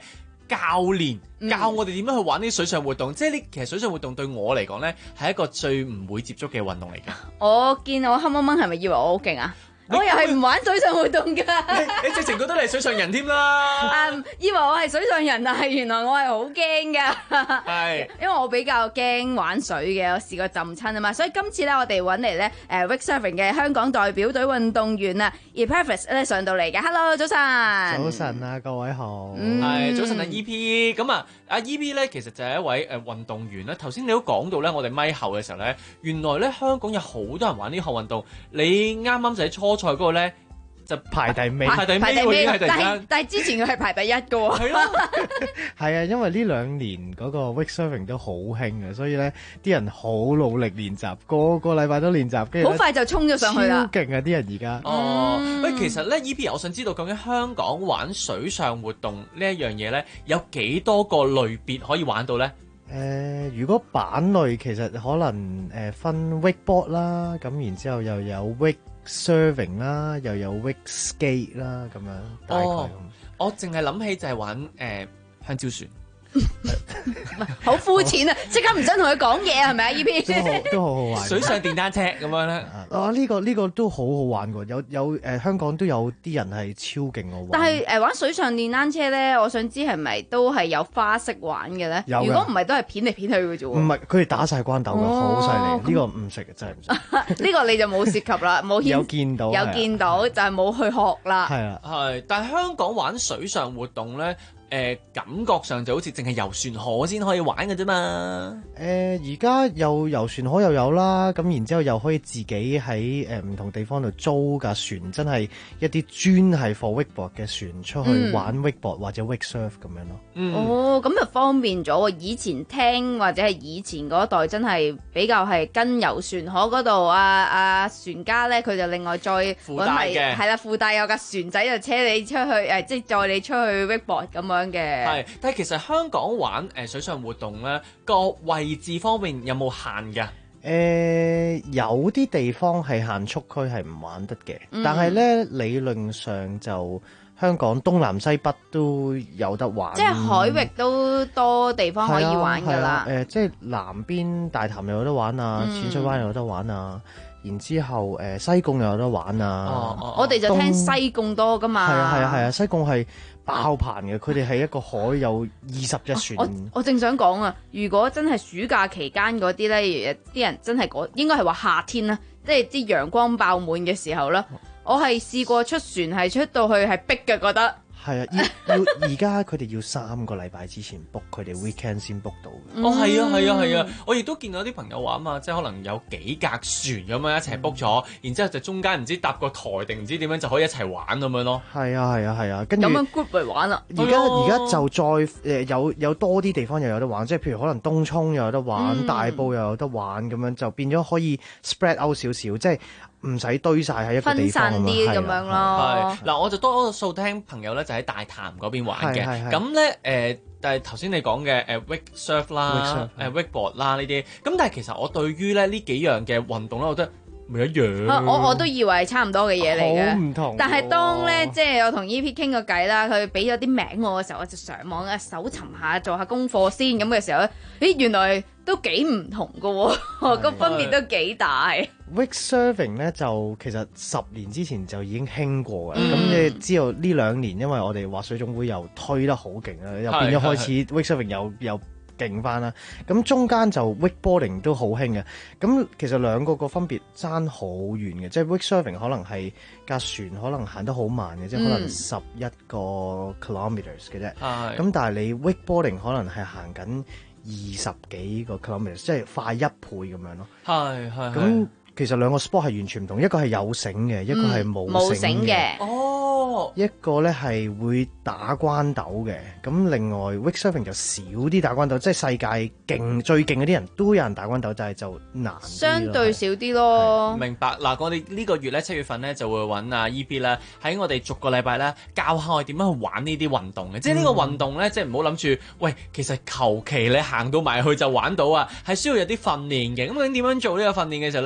教練教我哋點樣去玩呢啲水上活動。嗯、即係呢，其實水上活動對我嚟講咧係一個最唔會接觸嘅運動嚟㗎。 我見我黑掹掹係咪以為我好勁啊？我又係唔玩水上活動㗎， 你你直情覺得你係水上人添啦。 嗯，以為我係水上人，但係原來我係好驚㗎。 係， 因為我比較驚玩水嘅，我試過浸親啊嘛。所以今次咧，我哋揾嚟咧誒 Wake Surfing 嘅香港代表隊運動員啊 Epaphras 咧上到嚟嘅。Hello， 早晨。 早晨啊，各位好。 嗯， 係早晨啊 E P。咁啊，阿 E P 咧其實就係一位誒運動員啦。頭先你都講到咧，我哋咪後嘅時候咧，原來咧香港有好多人玩呢項運動。你啱啱就喺初賽嗰個咧就排第尾， 排第尾喎，已經係突然間。 但係之前佢係排第一嘅喎。 係咯。 係啊，因為呢兩年嗰個 Wake Surfing 都好興啊，所以咧啲人好努力練習，個個禮拜都練習，跟住好快就衝咗上去啦。 超勁啊！啲人而家。 哦，喂，其實咧 E P，我想知道究竟香港玩水上活動呢一樣嘢咧，有幾多個類別可以玩到咧？ 誒、呃，如果板類其實可能誒、呃、分 wakeboard 啦，咁然之後又有 wake surfing 啦，又有 wake skate 啦，咁樣大概咁、哦。 我淨係諗起就係玩誒、呃、香蕉船。 好膚淺啊！即刻唔想同佢講嘢係咪啊 E P？ 都好都好好玩。 水上電單車咁樣咧。 啊，呢、這個呢、這個都好好玩㗎，有有誒、呃、香港都有啲人係超勁我玩。 但係誒、呃、玩水上電單車咧，我想知係咪都係有花式玩嘅咧？ 有。 如果唔係都係片嚟片去嘅啫喎。 唔係，佢哋打晒關鬥嘅，好犀利。呢、這個唔識嘅真係唔識。 呢個你就冇涉及啦，冇有見到， 有見到就係冇去學啦。 係啊， 係。但係香港玩水上活動咧。誒、呃、感覺上就好似淨係遊船河先可以玩嘅啫嘛。 誒而家又遊船河又有啦，咁然之後又可以自己喺誒唔同地方度租架船，真係一啲專係 for wakeboard 嘅船出去玩 wakeboard、嗯、或者 wake surf 咁樣咯。 嗯、哦，咁就方便咗喎。以前聽或者係以前嗰代真係比較係跟遊船河嗰度啊啊船家咧，佢就另外再附帶嘅， 係啦，附帶有架船仔就車你出去誒，即係載你出去 wakeboard 咁樣。嘅係，但係其實香港玩誒水上活動咧，個位置方面有冇限㗎？誒、 呃、有啲地方係限速區係唔玩得嘅、嗯，但係咧理論上就香港東南西北都有得玩， 即係海域都多地方可以玩㗎啦。 誒、啊啊呃、即係南邊大潭又有得玩啊，淺、嗯、水灣又有得玩啊。然之後誒、呃、西貢又有得玩啊！ 哦哦、我哋就聽西貢多㗎嘛。 係啊係啊係啊！西貢係爆棚嘅，佢哋係一個海有二十隻船。 我我正想講啊，如果真係暑假期間嗰啲咧，啲人真係嗰應該係話夏天啦，即係啲陽光爆滿嘅時候啦，我係試過出船係出到去係逼嘅，覺得。 係啊，要要而家佢哋要三個禮拜之前 book， 佢哋 weekend 先 book 到嘅。 哦，係啊，係啊，係啊！我亦都見到啲朋友話啊嘛，即係可能有幾架船咁樣一齊 book 咗，然之後就中間唔知搭個台定唔知點樣就可以一齊玩咁樣咯。 係啊，係啊，係啊，跟住咁樣 group 嚟玩啊！ 而家而家就再誒、呃、有有多啲地方又有得玩，即係譬如可能東涌又有得玩，嗯、大埔又有得玩，咁樣就變咗可以 spread out 少少，即係。唔使堆晒喺一個地方， 分散啲咁樣咯。 係嗱，我就多數聽朋友咧就喺大潭嗰邊玩嘅。咁咧誒，但係頭先你講嘅誒 wake surf 啦、誒 wakeboard 啦呢啲，咁但係其實我對於咧呢幾樣嘅運動咧，我覺得咪一樣。 啊、我我都以為係差唔多嘅嘢嚟嘅， 好唔同。 但係當咧即係我同 E P 傾個偈啦，佢俾咗啲名我嘅時候，我就上網啊搜尋下，做下功課先咁嘅時候咧，咦原來都幾唔同㗎喎，個分別都幾大。 Wake surfing 咧就其實十年之前就已經興過嘅，咁、嗯、你知道呢兩年因為我哋滑水總會又推得好勁啦，又變咗開始 Wake surfing 又又勁翻啦。咁中間就 wakeboarding 都好興嘅，咁其實兩個個分別爭好遠嘅，即係 Wake surfing 可能係架船可能行得好慢嘅，即、嗯、係可能十一個 kilometers 嘅啫。咁但係你 wakeboarding 可能係行緊二十幾個 kilometers， 即係快一倍咁樣咯。係係咁。其實兩個 sport 係完全唔同，一個係有繩嘅，一個係冇繩嘅。哦，一個咧係會打關鬥嘅，咁另外 wake surfing 就少啲打關鬥，即係世界勁最勁嗰啲人都有人打關鬥，就係就難啲， 相對少啲咯。 明白嗱，我哋呢個月咧七月份咧就會揾阿 E B 啦，喺我哋逐個禮拜咧教下我點樣去玩呢啲運動嘅，即係呢個運動咧，即係唔好諗住，喂，其實求其你行到埋去就玩到啊，係需要有啲訓練嘅。咁究竟點樣做呢個訓練嘅時候咧，今個月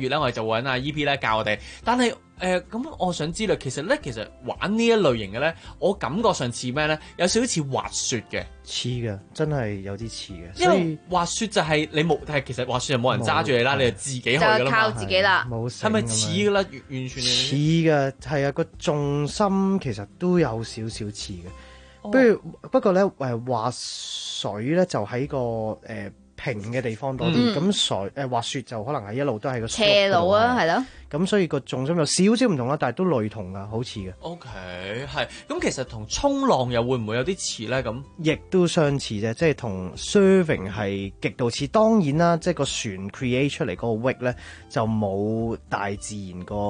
月咧，我哋就揾阿 E P 咧教我哋。但係誒咁，我想知啦，其實咧，其實玩呢一類型嘅咧，我感覺上似咩咧？有少少似滑雪嘅， 似嘅，真係有啲似嘅。 因為滑雪就係你冇，係其實滑雪就冇人揸住你啦，你就自己去㗎啦嘛。 就靠自己啦。 冇係咪似㗎啦？完完全似嘅，係啊，個重心其實都有少少似嘅。不如不過咧，誒滑水咧就喺個誒、呃、平嘅地方多啲，咁、嗯、水誒、呃、滑雪就可能係一路都係個斜路啊，係咯。 咁所以個重心有少少唔同啦，但係都類同噶，好似嘅。 OK， 係。咁其實同衝浪又會唔會有啲似咧？咁亦都相似啫，即係同 surfing 係極度似。當然啦，即係個船 create 出嚟嗰個 wake 咧，就冇大自然個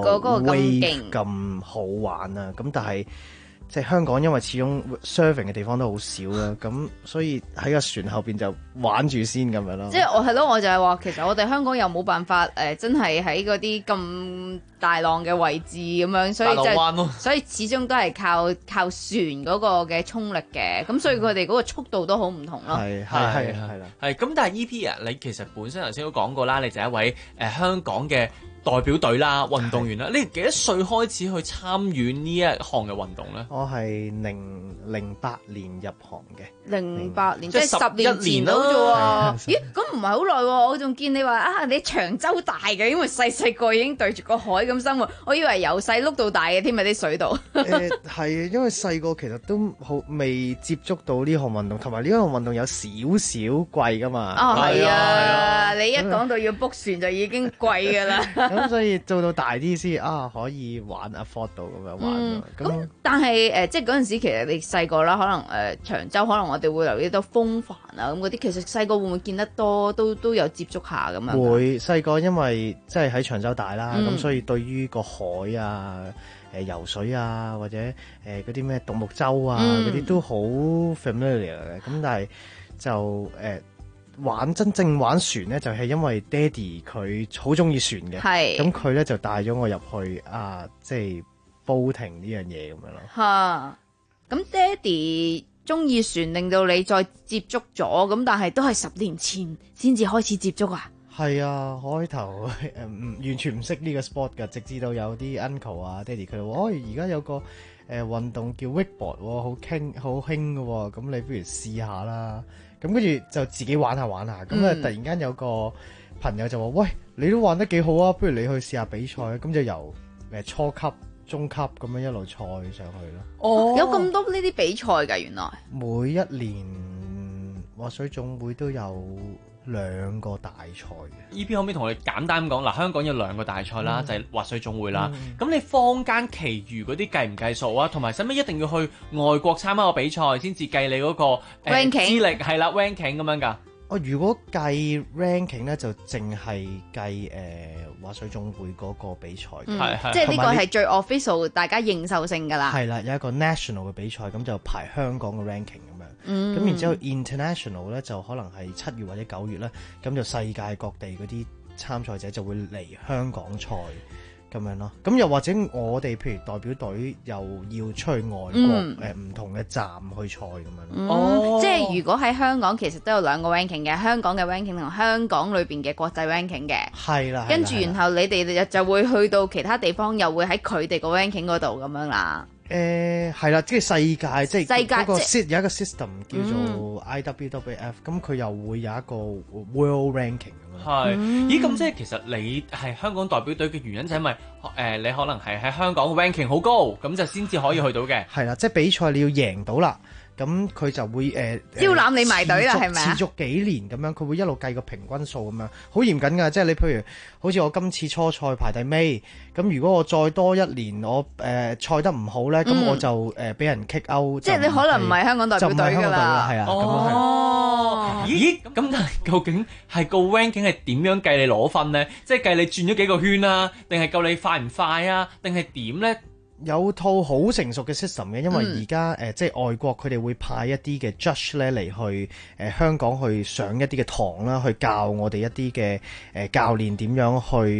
wake 咁好玩啊。咁但係即係香港，因為始終 surfing 嘅地方都好少啦，咁所以喺個船後邊就玩住先咁樣咯。 即係我係咯，我就係話，其實我哋香港又冇辦法誒、呃，真係喺嗰啲咁大浪嘅位置咁樣，所以就係、所以始終都係靠靠船嗰個嘅衝力嘅，咁所以佢哋嗰個速度都好唔同咯。 係係係係啦。 係咁，但係 E P 啊，你其實本身頭先都講過啦，你就係一位誒、呃、香港嘅代表隊啦，運動員啦，你幾多歲開始去參與呢一項嘅運動咧？ 我係零零八年入行嘅， 零八年即係十年前到啫喎。咦，咁唔係好耐喎，我仲見你話啊，你長洲大嘅，因為細細個已經對住個海咁生活，我以為由細碌到大嘅添喺啲水度。 誒係，因為細個其實都好未接觸到呢項運動，同埋呢項運動有少少貴噶嘛。 哦，係啊，你一講到要 book 船就已經貴噶啦。 咁所以做到大啲先啊，可以玩 afford 到咁樣玩。咁、 嗯、但係誒、呃，即係嗰陣時其實你細個啦，可能誒、呃、長洲可能我哋會留意到風帆啊咁嗰啲，其實細個會唔會見得多，都都有接觸下咁樣？ 會細個因為即係喺長洲大啦，咁、嗯、所以對於個海啊、誒、呃、游水啊或者誒嗰啲咩獨木舟啊嗰啲、嗯、都好 familiar 嘅。咁但係就誒。呃玩真正玩船咧，就係、是、因為爹哋佢好中意船嘅，咁佢咧就帶咗我入去啊，即係煲艇呢樣嘢咁樣咯。 嚇！咁爹哋中意船，令到你再接觸咗，咁但係都係十年前先至開始接觸啊。 係啊，開頭誒唔完全唔識呢個 sport 㗎，直至到有啲 uncle 啊、爹哋佢話：哦，而家有個誒、呃、運動叫 wakeboard 喎，好傾好興嘅喎，咁你不如試下啦。咁跟住就自己玩下玩下，咁啊、嗯、突然間有個朋友就話：喂，你都玩得幾好啊，不如你去試下比賽。咁就由誒初級、中級咁樣一路賽上去咯。 哦，有咁多呢啲比賽㗎，原來每一年滑水總會都有兩個大賽嘅。 E P 可唔可以同我哋簡單咁講？嗱，香港有兩個大賽啦，嗯、就係滑水總會啦。咁、嗯、你坊間其餘嗰啲計唔計數啊？同埋使唔使一定要去外國參加個比賽先至計你嗰、那個 ranking、呃、資歷係啦 ranking 咁樣㗎？ 哦，如果計 ranking 咧，就淨係計誒滑水總會嗰個比賽， 嗯、即係呢個係最 official 大家認受性㗎啦。 係啦，有一個 national 嘅比賽，咁就排香港嘅 ranking。咁、嗯、然之後 international 咧就可能係七月或者九月咧，咁就世界各地嗰啲參賽者就會嚟香港賽咁樣咯。咁又或者我哋譬如代表隊又要出去外國誒唔、嗯呃、同嘅站去賽咁樣咯。 嗯、哦，即係如果喺香港其實都有兩個 ranking 嘅，香港嘅 ranking 同香港裏邊嘅國際 ranking 嘅。 係啦， 跟住然後你哋就會去到其他地方，又會喺佢哋個 ranking 嗰度咁樣啦。 誒係啦，即係世界，即係嗰個有一個 system 叫做 I W W F，咁佢、嗯、又會有一個 world ranking 咁樣。係， 咦咁即係其實你係香港代表隊嘅原因就係因為誒、呃、你可能係喺香港 ranking 好高，咁就先至可以去到嘅。 係啦，即係比賽你要贏到啦。咁佢就會誒、呃、 招攬你埋隊啦，係咪啊？ 持續幾年咁樣，佢會一路計個平均數咁樣，好嚴謹㗎。即係你譬如好似我今次初賽排第尾，咁如果我再多一年我誒、呃、賽得唔好咧，咁、嗯、我就誒俾、呃、人 kick out。即係你可能唔係香港代表隊㗎啦。 係啊， 哦，咦？咁但係究竟係個 ranking 係點樣計你攞分咧？即係計你轉咗幾個圈啊，定係夠你快唔快啊？定係點咧？ 有套好成熟嘅 system 嘅，因為而家誒即係外國佢哋會派一啲嘅 judge 咧嚟去誒、呃、香港去上一啲嘅堂啦，去教我哋一啲嘅誒教練點樣去誒、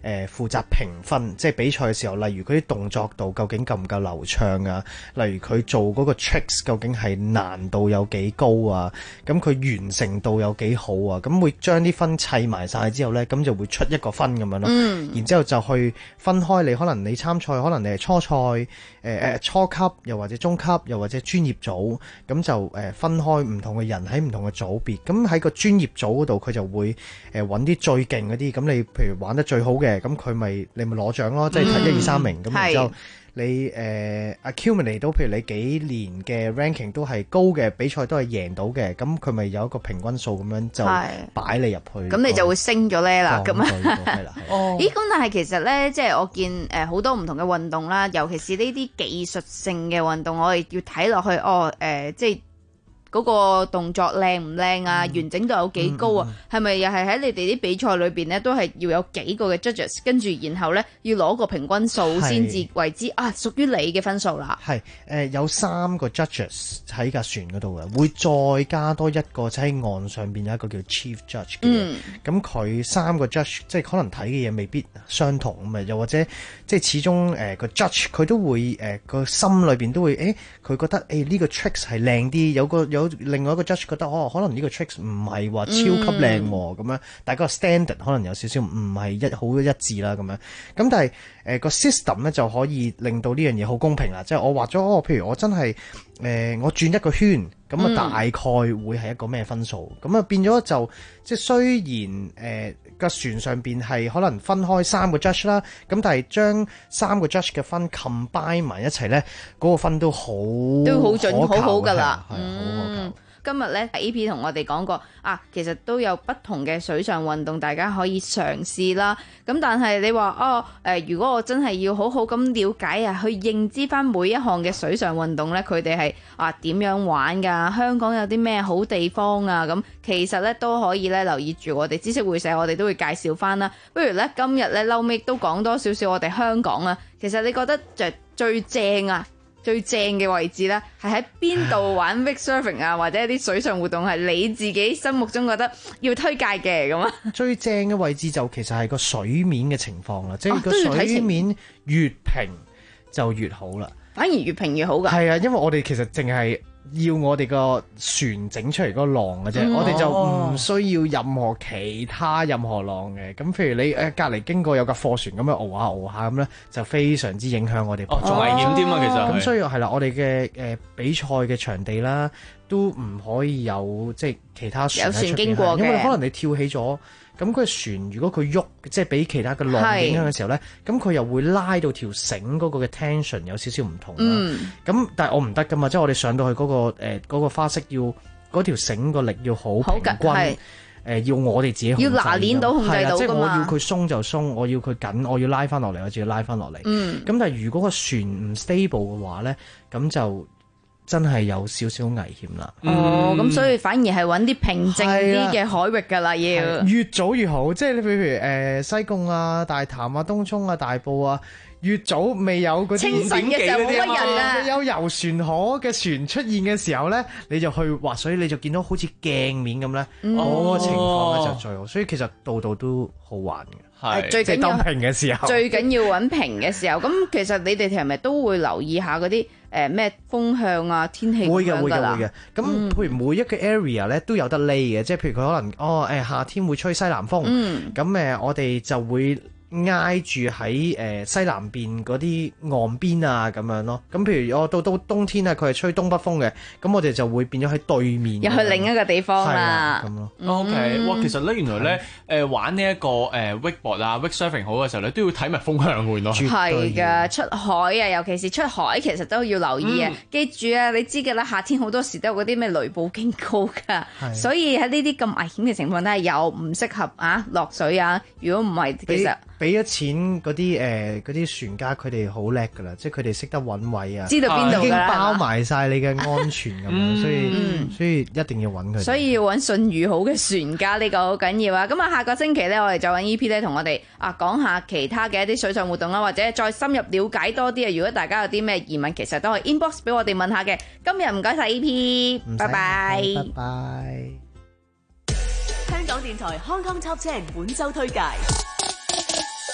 誒負責評分，即係比賽嘅時候，例如佢啲動作度究竟夠唔夠流暢啊？例如佢做嗰個 tricks 究竟係難度有幾高啊？咁佢完成度有幾好啊？咁會將啲分砌埋晒之後咧，咁就會出一個分咁樣咯。嗯、然之後就去分開你，可能你參賽，可能你係初賽、誒、呃、誒初級，又或者中級，又或者專業組，咁就誒分開唔同嘅人喺唔同嘅組別。咁喺個專業組嗰度，佢就會誒揾啲最勁嗰啲。咁你譬如玩得最好嘅，咁佢咪你咪攞獎咯，即係睇一二三名。咁、嗯、然之後你誒、呃、accumulate 到，譬如你幾年嘅 ranking 都係高嘅，比賽都係贏到嘅，咁佢咪有一個平均數咁樣就擺你入去。咁你就會升咗咧啦。咁啊， 係啦。 咦？咁但係其實咧，即係我見誒好多唔同嘅運動啦，尤其是呢啲技術性嘅運動，我哋要睇落去哦誒、呃，即係。嗰個動作靚唔靚啊？嗯、完整度有幾高啊？係咪、嗯嗯、又係喺你哋啲比賽裏邊咧，都係要有幾個嘅 judges， 跟住然後咧要攞個平均數先至為之啊，屬於你嘅分數啦。係誒、 呃，有三個 judges 喺架船嗰度嘅，會再加多一個，即喺岸上邊有一個叫 chief judge 嘅。咁佢、嗯、三個 judge 即係可能睇嘅嘢未必相同咁啊，又或者即係始終誒個 judge 佢都會誒個、呃、心裏邊都會誒，佢覺得誒呢、欸呢個 tricks 係靚啲，有個有。有另外一個 judge 覺得哦，可能呢個 tricks 唔係話超級靚喎，咁樣、嗯，大家個 standard 可能有少少唔係一好一致啦，咁樣。咁但係誒、呃、個 system 咧就可以令到呢樣嘢好公平啦，即係我畫咗哦，譬如我真係誒、呃、我轉一個圈，咁啊大概會係一個咩分數？咁啊、嗯、變咗就即係雖然誒個、呃、船上邊係可能分開三個 judge 啦，咁但係將三個 judge 嘅分 combine 埋一齊咧，嗰、那個分都好都好準好好㗎啦， 係好可靠。 今日咧 A P 同我哋講過啊，其實都有不同嘅水上運動，大家可以嘗試啦。咁但係你話哦，誒、呃，如果我真係要好好咁了解啊，去認知翻每一項嘅水上運動咧，佢哋係啊點樣玩㗎？香港有啲咩好地方啊？咁其實咧都可以咧留意住我哋知識會社，我哋都會介紹翻啦。不如咧今日咧嬲尾都講多少少我哋香港啊。其實你覺得就最正啊？最正嘅位置咧，係喺邊度玩 wake surfing 啊，或者啲水上活動係你自己心目中覺得要推介嘅咁啊？ 最正嘅位置就其實係個水面嘅情況啦，即係個水面越平就越好啦。 反而越平越好㗎。 係啊，因為我哋其實淨係要我哋個船整出嚟嗰個浪嘅啫，嗯、我哋就唔需要任何其他任何浪嘅。咁譬如你誒隔離經過有架貨船咁樣熬下熬下咁咧，就非常之影響我哋。 哦，仲危險添啊！其實咁所以係啦，我哋嘅誒比賽嘅場地啦，都唔可以有即係其他船喺出邊， 有船經過嘅， 因為可能你跳起咗。咁佢船如果佢喐，即係俾其他嘅浪影響嘅時候咧，咁佢又會拉到條繩嗰個嘅 tension 有少少唔同啦。咁、嗯、但係我唔得噶嘛，即係我哋上到去嗰、嗰個誒嗰、呃嗰個花式要嗰條繩個力要好平均，誒、呃、要我哋自己控制， 要拿捏到控制到㗎嘛。 即係我要佢鬆就鬆，我要佢緊，我要拉翻落嚟，我就要拉翻落嚟。咁、嗯、但係如果個船唔 stable 嘅話咧，咁就真係有少少危險啦。 哦，咁、嗯、所以反而係揾啲平靜啲嘅海域㗎啦，要越早越好。即係你譬如誒、呃、西貢啊、大潭啊、東涌啊、大埔啊，越早未有嗰啲清晨嘅時候冇乜人啊， 有遊船河嘅船出現嘅時候咧，你就去滑水，你就見到好似鏡面咁咧，嗰、嗯、個情況咧就最好。所以其實度度都好玩嘅。 係最緊要平嘅時候， 最緊要揾平嘅時候。咁其實你哋係咪都會留意下嗰啲誒咩風向啊、天氣咁樣㗎啦？會嘅，會嘅，會嘅。咁譬如每一個 area 咧都有得匿嘅，即係譬如佢可能哦誒夏天會吹西南風，咁誒、嗯、我哋就會挨住喺誒西南邊嗰啲岸邊啊咁樣咯。咁譬如我到到冬天啊，佢係吹東北風嘅，咁我哋就會變咗喺對面， 又去另一個地方啦。 咁咯。 O K，哇，其實咧原來咧誒玩呢一個誒 wakeboard 啊 wake surfing 好嘅時候咧，都要睇埋風向嘅咯。 係㗎，出海啊，尤其是出海，其實都要留意啊。記住啊，你知㗎啦，夏天好多時都有嗰啲咩雷暴警告㗎，所以喺呢啲咁危險嘅情況底下，又唔適合啊落水啊。如果唔係，其實俾咗錢嗰啲誒嗰啲船家，佢哋好叻㗎啦，即係佢哋識得揾位啊， 知道邊度㗎啦，已經包埋晒你嘅安全咁樣，所以所以一定要揾佢。 所以要揾信譽好嘅船家，呢個好緊要啊！咁啊，下個星期咧，我哋就揾 E P 咧同我哋啊講下其他嘅一啲水上活動啦，或者再深入了解多啲啊！如果大家有啲咩疑問，其實都可以 inbox 俾我哋問下嘅。今日唔該晒 E P， 拜拜， 拜拜。 香港電台 Hong Kong Top 十本周推介。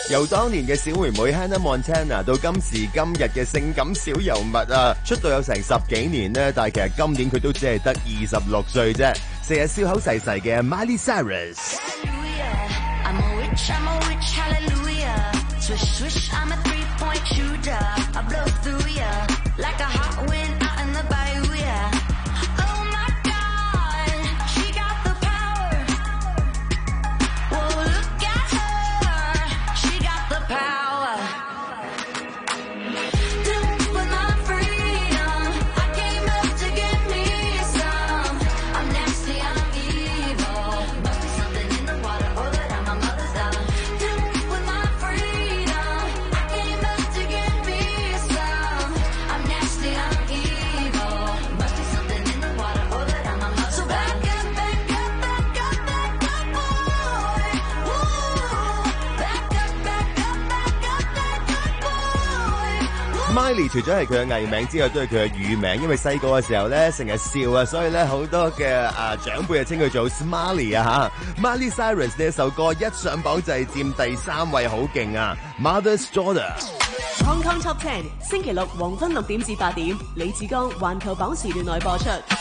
由當年嘅小妹妹 Hannah Montana 到今時今日嘅性感小尤物啊，出道有成十幾年呢，但係其實今年佢都只係得二十六歲啫，成日笑口噬噬嘅 Miley Cyrus。Miley 除咗係佢嘅藝名之外，都係佢嘅乳名，因為細個嘅時候咧成日笑啊，所以咧好多嘅啊長輩啊稱佢做 Smiley 啊吓。Miley Cyrus 呢一首歌一上榜就係佔第三位，好勁啊 ！Mother's Daughter。Hong Kong Top Ten 星期六黃昏六點至八點，李志剛環球榜時段內播出。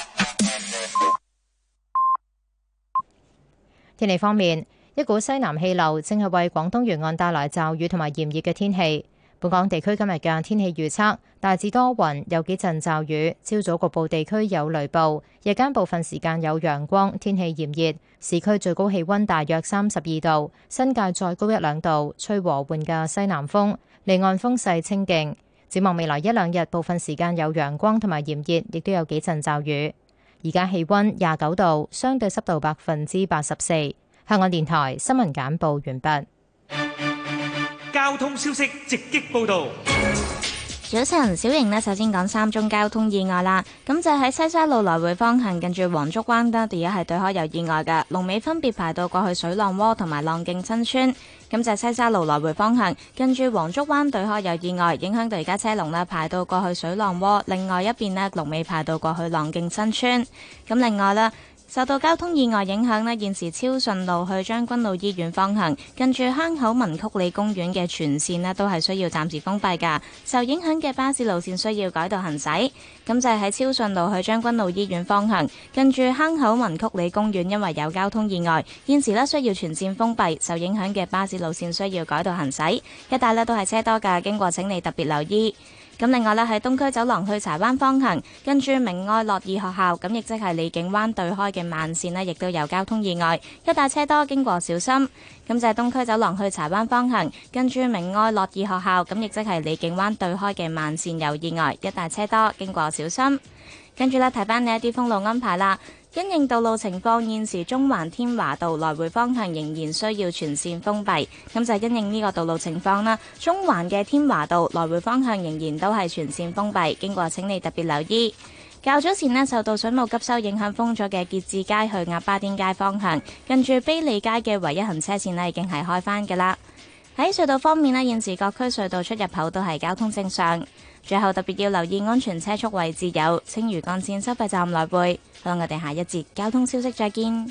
天氣方面，一股西南氣流正係為廣東沿岸帶來驟雨同埋炎熱嘅天氣。本港地區今日嘅天氣預測大致多雲，有幾陣驟雨，朝早局部地區有雷暴，日間部分時間有陽光，天氣炎熱，市區最高氣溫大約三十二度，新界再高一兩度，吹和緩嘅西南風，離岸風勢清勁。展望未來一兩日，部分時間有陽光同埋炎熱，亦都有幾陣驟雨。而家氣溫廿九度，相對濕度百分之八十四。香港電台新聞簡報完畢。 交通消息直擊報道。 早晨，小瑩呢，首先講三宗交通意外啦。咁就喺西沙路來回方向，近住黃竹灣呢，而家係對開有意外嘅，龍尾分別排到過去水浪窩同埋浪徑新村。咁就係西沙路來回方向，近住黃竹灣對開有意外，影響到而家車龍呢排到過去水浪窩，另外一邊呢，龍尾排到過去浪徑新村。咁另外呢，受到交通意外影響呢，現時超順路去將軍澳醫院方向，近住坑口文曲里公園嘅全線呢都係需要暫時封閉㗎。受影響嘅巴士路線需要改道行駛。咁就係喺超順路去將軍澳醫院方向，近住坑口文曲里公園，因為有交通意外，現時呢需要全線封閉。受影響嘅巴士路線需要改道行駛，一帶呢都係車多㗎，經過請你特別留意。咁另外咧，喺東區走廊去柴灣方向，跟住明愛樂義學校，咁亦即係李景灣對開嘅慢線呢，亦都有交通意外，一帶車多，經過小心。咁就係東區走廊去柴灣方向，跟住明愛樂義學校，咁亦即係李景灣對開嘅慢線有意外，一帶車多，經過小心。跟住咧，睇翻你一啲封路安排啦。因應道路情況，現時中環天華道來回方向仍然需要全線封閉。咁就係因應呢個道路情況啦，中環嘅天華道來回方向仍然都係全線封閉，經過請你特別留意。較早前呢，受到水務急修影響封咗嘅結志街去鴨巴甸街方向，近住卑利街嘅唯一行車線呢已經係開返㗎啦。喺隧道方面呢，現時各區隧道出入口都係交通正常。最後特別要留意安全車速位置有青嶼幹線收費站來回。好，我哋下一節交通消息再見。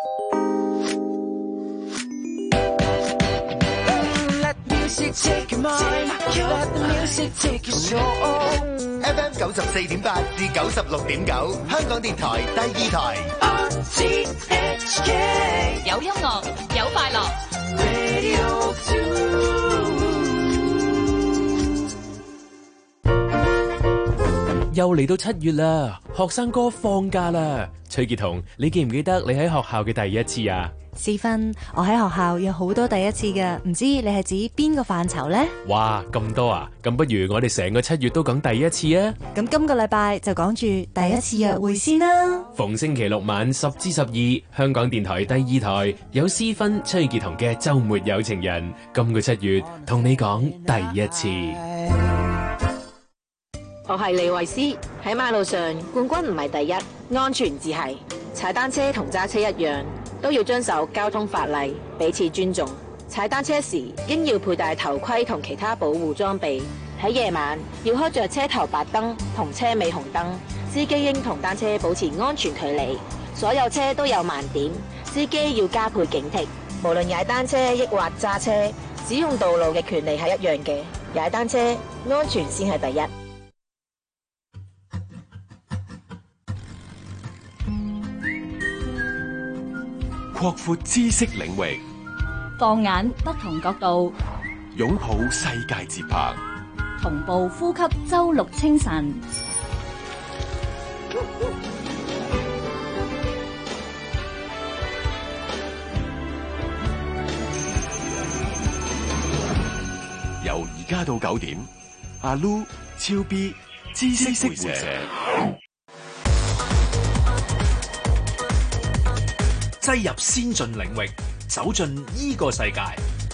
F M 九十四點八至九十六點九，香港電台第二台。 有音樂，有快樂。 又嚟到七月啦，學生哥放假啦。崔潔彤，你記唔記得你喺學校嘅第一次啊？ 思芬，我喺學校有好多第一次㗎，唔知你係指邊個範疇呢？ 哇，咁多啊！咁不如我哋成個七月都講第一次啊！ 咁今個禮拜就講住第一次約會先啦。 逢星期六晚十至十二，香港電台第二台有思芬、崔潔彤嘅週末有情人。今個七月同你講第一次。 我係李慧詩，喺馬路上冠軍唔係第一，安全至係。踩單車同揸車一樣，都要遵守交通法例，彼此尊重。踩單車時應要佩戴頭盔同其他保護裝備。喺夜晚要開着車頭白燈同車尾紅燈。司機應同單車保持安全距離。所有車都有盲點，司機要加倍警惕。無論踩單車抑或揸車， 使用道路嘅權利係一樣嘅，踩單車安全先係第一。 擴闊知識領域， 放眼不同角度， 擁抱世界節拍， 同步呼吸周六清晨。 由而家到九點，阿 Lu、超 B、知識會社。 擠入先進領域，走進呢個世界。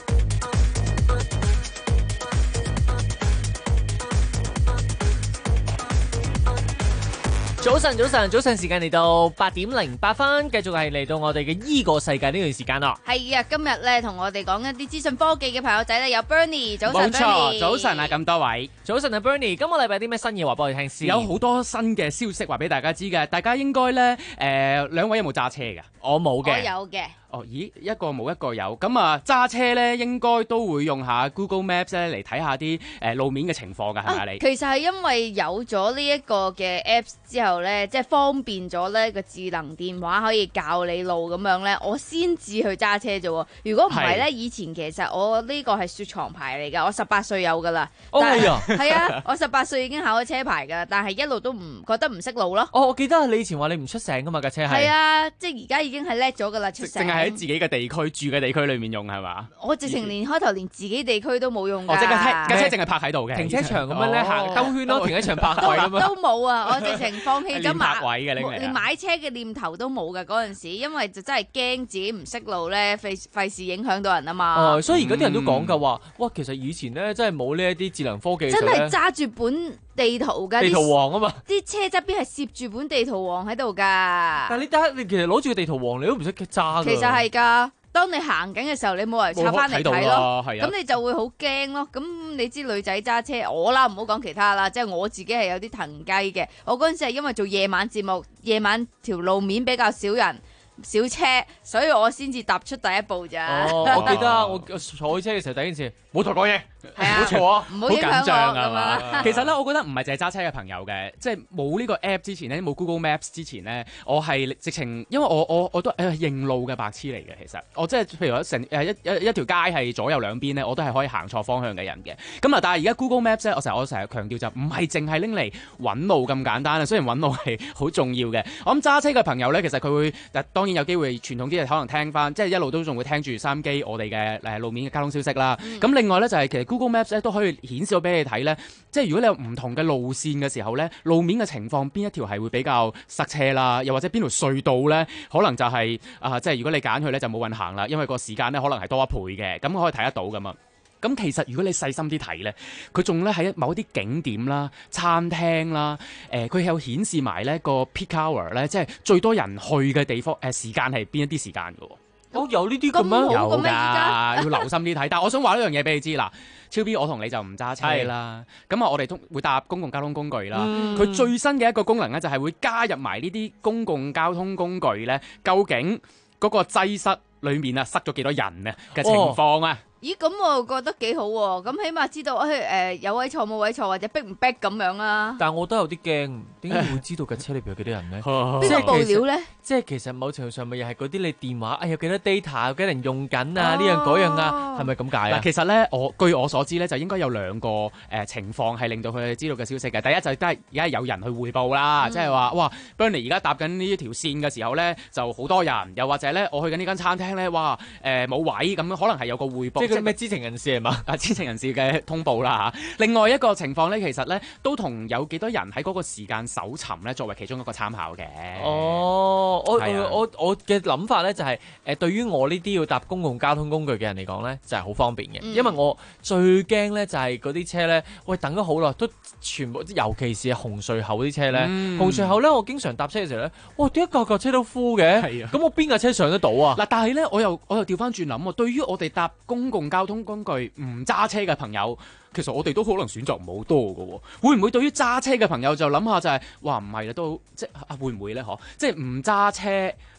早晨，早晨，早晨，時間嚟到八點零八分，繼續係嚟到我哋嘅依個世界呢段時間咯。 係啊，今日咧同我哋講一啲資訊科技嘅朋友仔咧，有 Bernie， 早晨 Bernie。 冇錯，早晨啊，咁多位， 早晨啊 Bernie， 今個禮拜有啲咩新嘢話俾我哋聽先？ 有好多新嘅消息話俾大家知嘅，大家應該咧誒兩位有冇揸車㗎？ 我冇嘅。 我有嘅。 哦，咦，一個冇一個有，咁啊揸車咧應該都會用下 Google Maps 咧嚟睇下啲誒路面嘅情況㗎，係咪啊你？ 其實係因為有咗呢一個嘅 Apps 之後咧，即係方便咗咧個智能電話可以教你路咁樣咧，我先至去揸車啫喎。如果唔係咧，以前其實我呢個係雪藏牌嚟㗎，我十八歲有㗎啦。 哦係啊， 係啊，我十八歲已經考咗車牌㗎，但係一路都唔覺得唔識路咯。 哦，我記得你以前話你唔出城㗎嘛架車係。 係啊，即係而家已經係叻咗㗎啦，出城。 喺自己嘅地區住嘅地區裏面用係嘛？ 我直情連開頭連自己地區都冇用㗎。 哦，即係架車淨係泊喺度嘅， 停車場咁樣咧行兜圈咯，停喺場泊位咁樣。 都冇啊！我直情放棄咗買位嘅， 連買車嘅念頭都冇㗎嗰陣時，因為就真係驚自己唔識路咧，費費事影響到人啊嘛。 哦，所以而家啲人都講㗎話，哇，其實以前咧真係冇呢一啲智能科技。 真係揸住本地圖㗎， 地圖王啊嘛！ 啲車側邊係攝住本地圖王喺度㗎。 但係你得你其實攞住個地圖王，你都唔識揸㗎。 其實係㗎。當你行緊嘅時候，你冇人插翻嚟睇咯，咁你就會好驚咯。咁你知女仔揸車，我啦唔好講其他啦，即係我自己係有啲騰雞嘅。我嗰陣時係因為做夜晚節目，夜晚條路面比較少人少車，所以我先至踏出第一步咋。 哦，我記得我坐車嘅時候第一件事，冇同佢講嘢。 係啊， 冇錯啊， 唔好緊張啊嘛。其實咧，我覺得唔係淨係揸車嘅朋友嘅，即係冇呢個 app 之前咧，冇 Google Maps 之前咧，我係直情，因為我我我都誒認路嘅白痴嚟嘅。其實我即係譬如成誒一一一條街係左右兩邊咧，我都係可以行錯方向嘅人嘅。咁啊，但係而家 Google Maps 咧，我成日我成日強調就唔係淨係拎嚟揾路咁簡單啊。雖然揾路係好重要嘅，我諗揸車嘅朋友咧，其實佢會當然有機會傳統啲可能聽翻，即係一路都仲會聽住收音機我哋嘅誒路面嘅交通消息啦。咁、嗯、另外咧就係、是、其實 Google Maps 咧都可以顯示到俾你睇咧，即係如果你有唔同嘅路線嘅時候咧，路面嘅情況邊一條係會比較塞車啦，又或者邊條隧道咧，可能就係、是、啊、呃，即係如果你揀佢咧就冇運行啦，因為個時間咧可能係多一倍嘅，咁可以睇得到噶嘛。咁其實如果你細心啲睇咧，佢仲咧喺某啲景點啦、餐廳啦，誒佢有顯示埋咧個 peak hour 咧，即係最多人去嘅地方誒、呃、時間係邊一啲時間㗎喎。 哦，有呢啲咁樣有㗎，要留心啲睇。但係我想話呢樣嘢俾你知嗱，超 B 我同你就唔揸車啦，咁啊我哋都會搭公共交通工具啦。佢、嗯、最新嘅一個功能咧，就係會加入埋呢啲公共交通工具咧，究竟嗰個擠塞裡面啊塞咗幾多人啊嘅情況啊？哦咦，咁我覺得幾好喎，咁起碼知道誒誒、呃、有位坐冇位坐，或者逼唔逼咁樣啊。 但係我都有啲驚，點解會知道架車裏邊有幾多人咧？ 邊個報料咧？ 即係其實某程度上咪又係嗰啲你電話，哎有幾多 data， 有幾多人用緊啊？呢、哦、樣嗰樣啊，係咪咁解啊？ 嗱，其實咧，我據我所知咧，就應該有兩個誒、呃、情況係令到佢哋知道嘅消息嘅。第一就都係而家有人去匯報啦，即係話哇 Bernie 而家搭緊呢一條線嘅時候咧，就好多人，又或者咧我去緊呢間餐廳咧，哇誒冇、呃、位咁，可能係有個匯報， 即係咩知情人士係嘛？ 啊，知情人士嘅通報啦嚇。另外一個情況咧，其實咧都同有幾多人喺嗰個時間搜尋咧，作為其中一個參考嘅。 哦，我我我嘅諗法咧就係、是、誒、呃，對於我呢啲要搭公共交通工具嘅人嚟講咧，就係、是、好方便嘅、嗯，因為我最驚咧就係嗰啲車咧，喂等咗好耐都全部，尤其是係紅隧口啲車咧、嗯，紅隧口咧我經常搭車嘅時候咧，哇點解架架車都 full 嘅？係啊，咁我邊架車上得到啊？嗱，但係咧我又我又調翻轉諗喎，對於我哋搭公共交通工具唔揸車嘅朋友，其實我哋都可能選擇唔好多㗎喎，會唔會對於揸車嘅朋友就諗下就係、是，哇唔係啦，都即係啊會唔會咧？嗬，即係唔揸車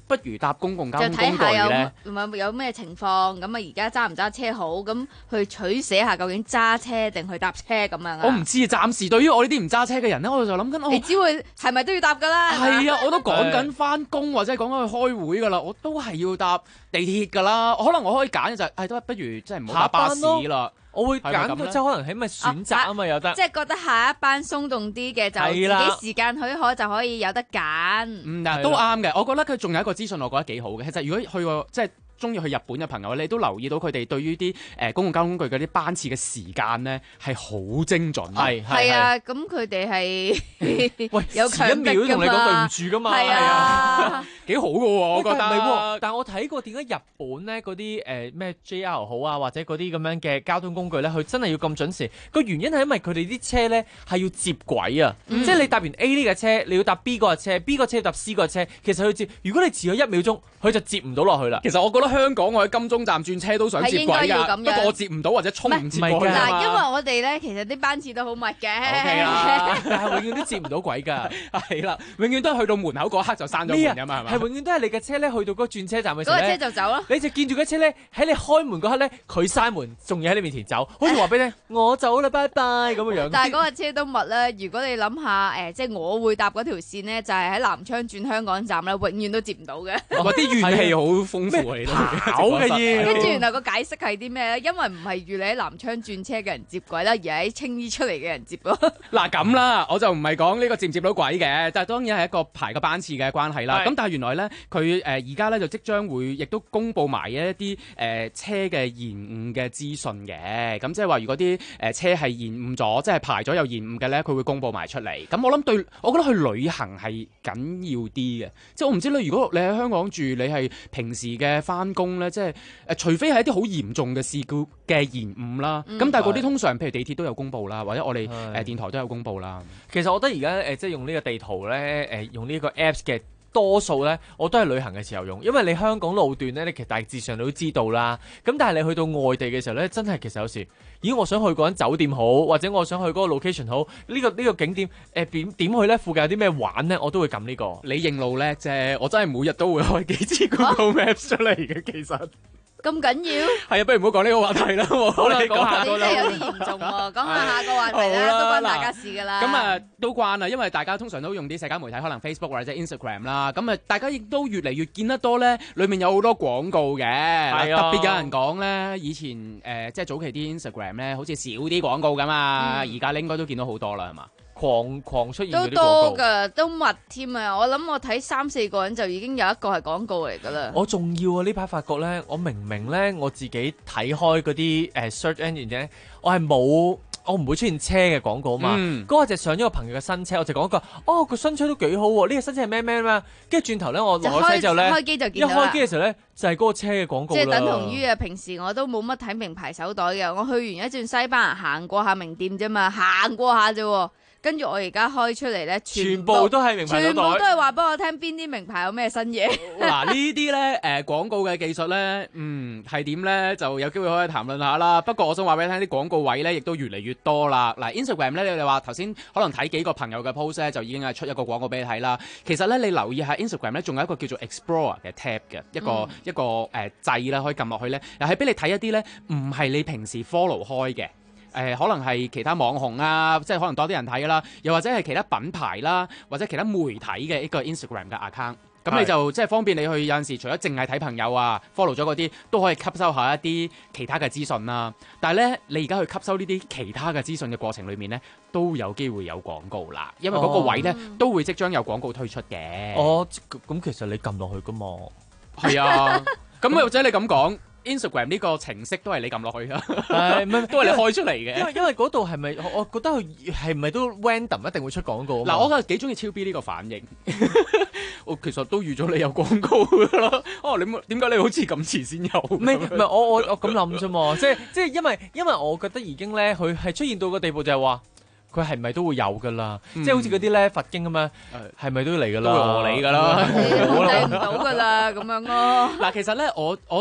不如搭公共交就通工具睇下有咧。 有有咩情況，咁啊而家揸唔揸車好，咁去取捨下究竟揸車定去搭車咁樣啊？ 我唔知啊，暫時對於我呢啲唔揸車嘅人咧，我就諗緊， 你只會係咪都要搭㗎啦？ 係啊，我都講緊翻工或者講緊去開會㗎啦，我都係要搭地鐵㗎啦。可能我可以揀嘅就係、係，都不如即係唔好搭巴士啦。 我會揀係咪咁即係可能起碼選擇啊嘛，有得。 即係覺得下一班鬆動啲嘅，就係啦自己時間許可就可以有得揀。 嗯，嗱都啱嘅。我覺得佢仲有一個資訊，我覺得幾好嘅。其實如果去過即係中意去日本嘅朋友，你都留意到佢哋對於啲誒公共交通工具嗰啲班次嘅時間咧係好精準。 係係啊，咁佢哋係喂有強迫遲一秒同你講對唔住㗎嘛。 係啊， 幾好嘅喎，我覺得。 但係唔係喎，但係我睇過點解日本咧嗰啲誒咩 J R 好啊，或者嗰啲咁樣嘅交通工具咧，佢真係要咁準時。個原因係因為佢哋啲車咧係要接軌啊， 嗯即係你搭完 A 呢架車，你要搭 B 嗰架車，B 個車要搭 C 嗰架車，其實佢接。如果你遲咗一秒鐘，佢就接唔到落去啦。 其實我覺得香港我喺金鐘站轉車都想接軌㗎，不過我接唔到或者衝唔接過去啊嘛。 嗱，因為我哋咧其實啲班次都好密嘅。 O K 啦， 但係永遠都接唔到軌㗎。 係啦，永遠都係去到門口嗰刻就閂咗門㗎嘛，係咪？ 係永遠都係你嘅車咧，去到嗰個轉車站嘅時候嗰個車就走咯。 你就見住嗰車咧喺你開門嗰刻咧，佢閂門，仲要喺你面前走，好似話俾你聽，我走啦，拜拜咁嘅樣。 但係嗰個車都密啦。如果你諗下誒，即係我會搭嗰條線咧，就係喺南昌轉香港站咧，永遠都接唔到嘅。 哇！啲怨氣好豐富嚟咯， 跑嘅嘢。 跟住原來個解釋係啲咩咧？因為唔係預你喺南昌轉車嘅人接軌啦，而係喺青衣出嚟嘅人接咯。 嗱咁啦，我就唔係講呢個接唔接到軌嘅，但係當然係一個排個班次嘅關係啦。咁但係原來咧，佢誒而家咧就即將會亦都公佈埋一啲誒、呃、車嘅延誤嘅資訊嘅。咁即係話，如果啲誒車係延誤咗，即係排咗有延誤嘅咧，佢會公佈埋出嚟。咁我諗對，我覺得去旅行係緊要啲嘅。即係我唔知咧，如果你喺香港住，你係平時嘅翻工咧，即係誒、呃，除非係一啲好嚴重嘅事故嘅延誤啦。咁、嗯、但係嗰啲通常譬如地鐵都有公佈啦，或者我哋誒、呃、電台都有公佈啦。 其實我覺得而家誒即係用呢個地圖咧，誒、呃、用呢個 Apps 嘅。多數咧，我都係旅行嘅時候用，因為你香港路段咧，你其實大致上你都知道啦。咁但係你去到外地嘅時候咧，真係其實有時，咦，我想去嗰間酒店好，或者我想去嗰個 location 好，呢、呢個呢、呢個景點誒點點去咧？附近有啲咩玩咧？我都會撳呢、呢個。 你認路叻啫，我真係每日都會開幾次 Google Maps 出嚟嘅，其實。 咁緊要？ 係啊，不如唔好講呢個話題啦。 好啦，講下個啦。你真係有啲嚴重喎，講下下個話題啦，都關大家事㗎啦。 咁啊，都關啊，因為大家通常都用啲社交媒體，可能 Facebook 或者 Instagram 啦。咁啊，大家亦都越嚟越見得多咧，裡面有好多廣告嘅。係啊。特別有人講咧，以前誒、呃、即係早期啲 Instagram 咧，好似少啲廣告㗎嘛。而家、嗯、你應該都見到好多啦，係嘛？ 狂狂出現都多㗎，都密添啊！我諗我睇三四個人就已經有一個係廣告嚟㗎啦。 我仲要啊！呢排發覺咧，我明明咧我自己睇開嗰啲誒 search engine 咧，我係冇，我唔會出現車嘅廣告嘛。嗰個、嗯、就上咗個朋友嘅新車，我就講一句，哦，個新車都幾好喎！呢、呢個新車係咩咩咩？跟住轉頭咧，我落咗車之後咧， 開機就見到一開機嘅時候咧，就係、是、嗰個車嘅廣告啦。 即係等同於啊，平時我都冇乜睇名牌手袋嘅，我去完一轉西班牙行過下名店啫嘛，行過下啫。跟住我而家開出嚟咧， 全部都係名牌手袋， 全部都係話俾我聽邊啲名牌有咩新嘢。 嗱呢啲咧誒廣告嘅技術咧，嗯係點咧就有機會可以談論下啦。不過我想話俾你聽，啲廣告位咧亦都越嚟越多啦。嗱 Instagram 咧，你哋話頭先可能睇幾個朋友嘅 post 咧，就已經係出一個廣告俾你睇啦。其實咧，你留意下 Instagram 咧，仲有一個叫做 Explorer 嘅 tab 嘅一個、嗯、一個誒掣啦，可以撳落去咧，又係俾你睇一啲咧唔係你平時 follow 開嘅。誒、呃、可能係其他網紅啊，即係可能多啲人睇啦，又或者係其他品牌啦，或者其他媒體嘅一個 Instagram 嘅 account，咁你就即係方便你去有陣時，除咗淨係睇朋友啊 follow 咗嗰啲，都可以吸收一下一啲其他嘅資訊啦。但係咧，你而家去吸收呢啲其他嘅資訊嘅過程裏面咧，都有機會有廣告啦，因為嗰個位咧、哦、都會即將有廣告推出嘅。 哦，咁其實你撳落去噶嘛？ 係啊，咁或者你咁講。Instagram 呢個程式都係你撳落去㗎， 係咪都係你開出嚟嘅？ 因為因為嗰度係咪我覺得佢係咪都 random 一定會出廣告？ 嗱，我覺得幾中意超 B 呢個反應。我其實都預咗你有廣告㗎啦。哦，你點解你好似咁遲先有？ 唔係唔係，我我我咁諗啫嘛。即係即係因為因為我覺得已經咧，佢係出現到個地步就係話。佢係咪都會有㗎啦？嗯、即係好似嗰啲咧佛經咁樣，係咪、嗯、都嚟㗎啦？ 都會餓你㗎啦， 控制唔到㗎啦，咁樣咯。 嗱，其實咧，我我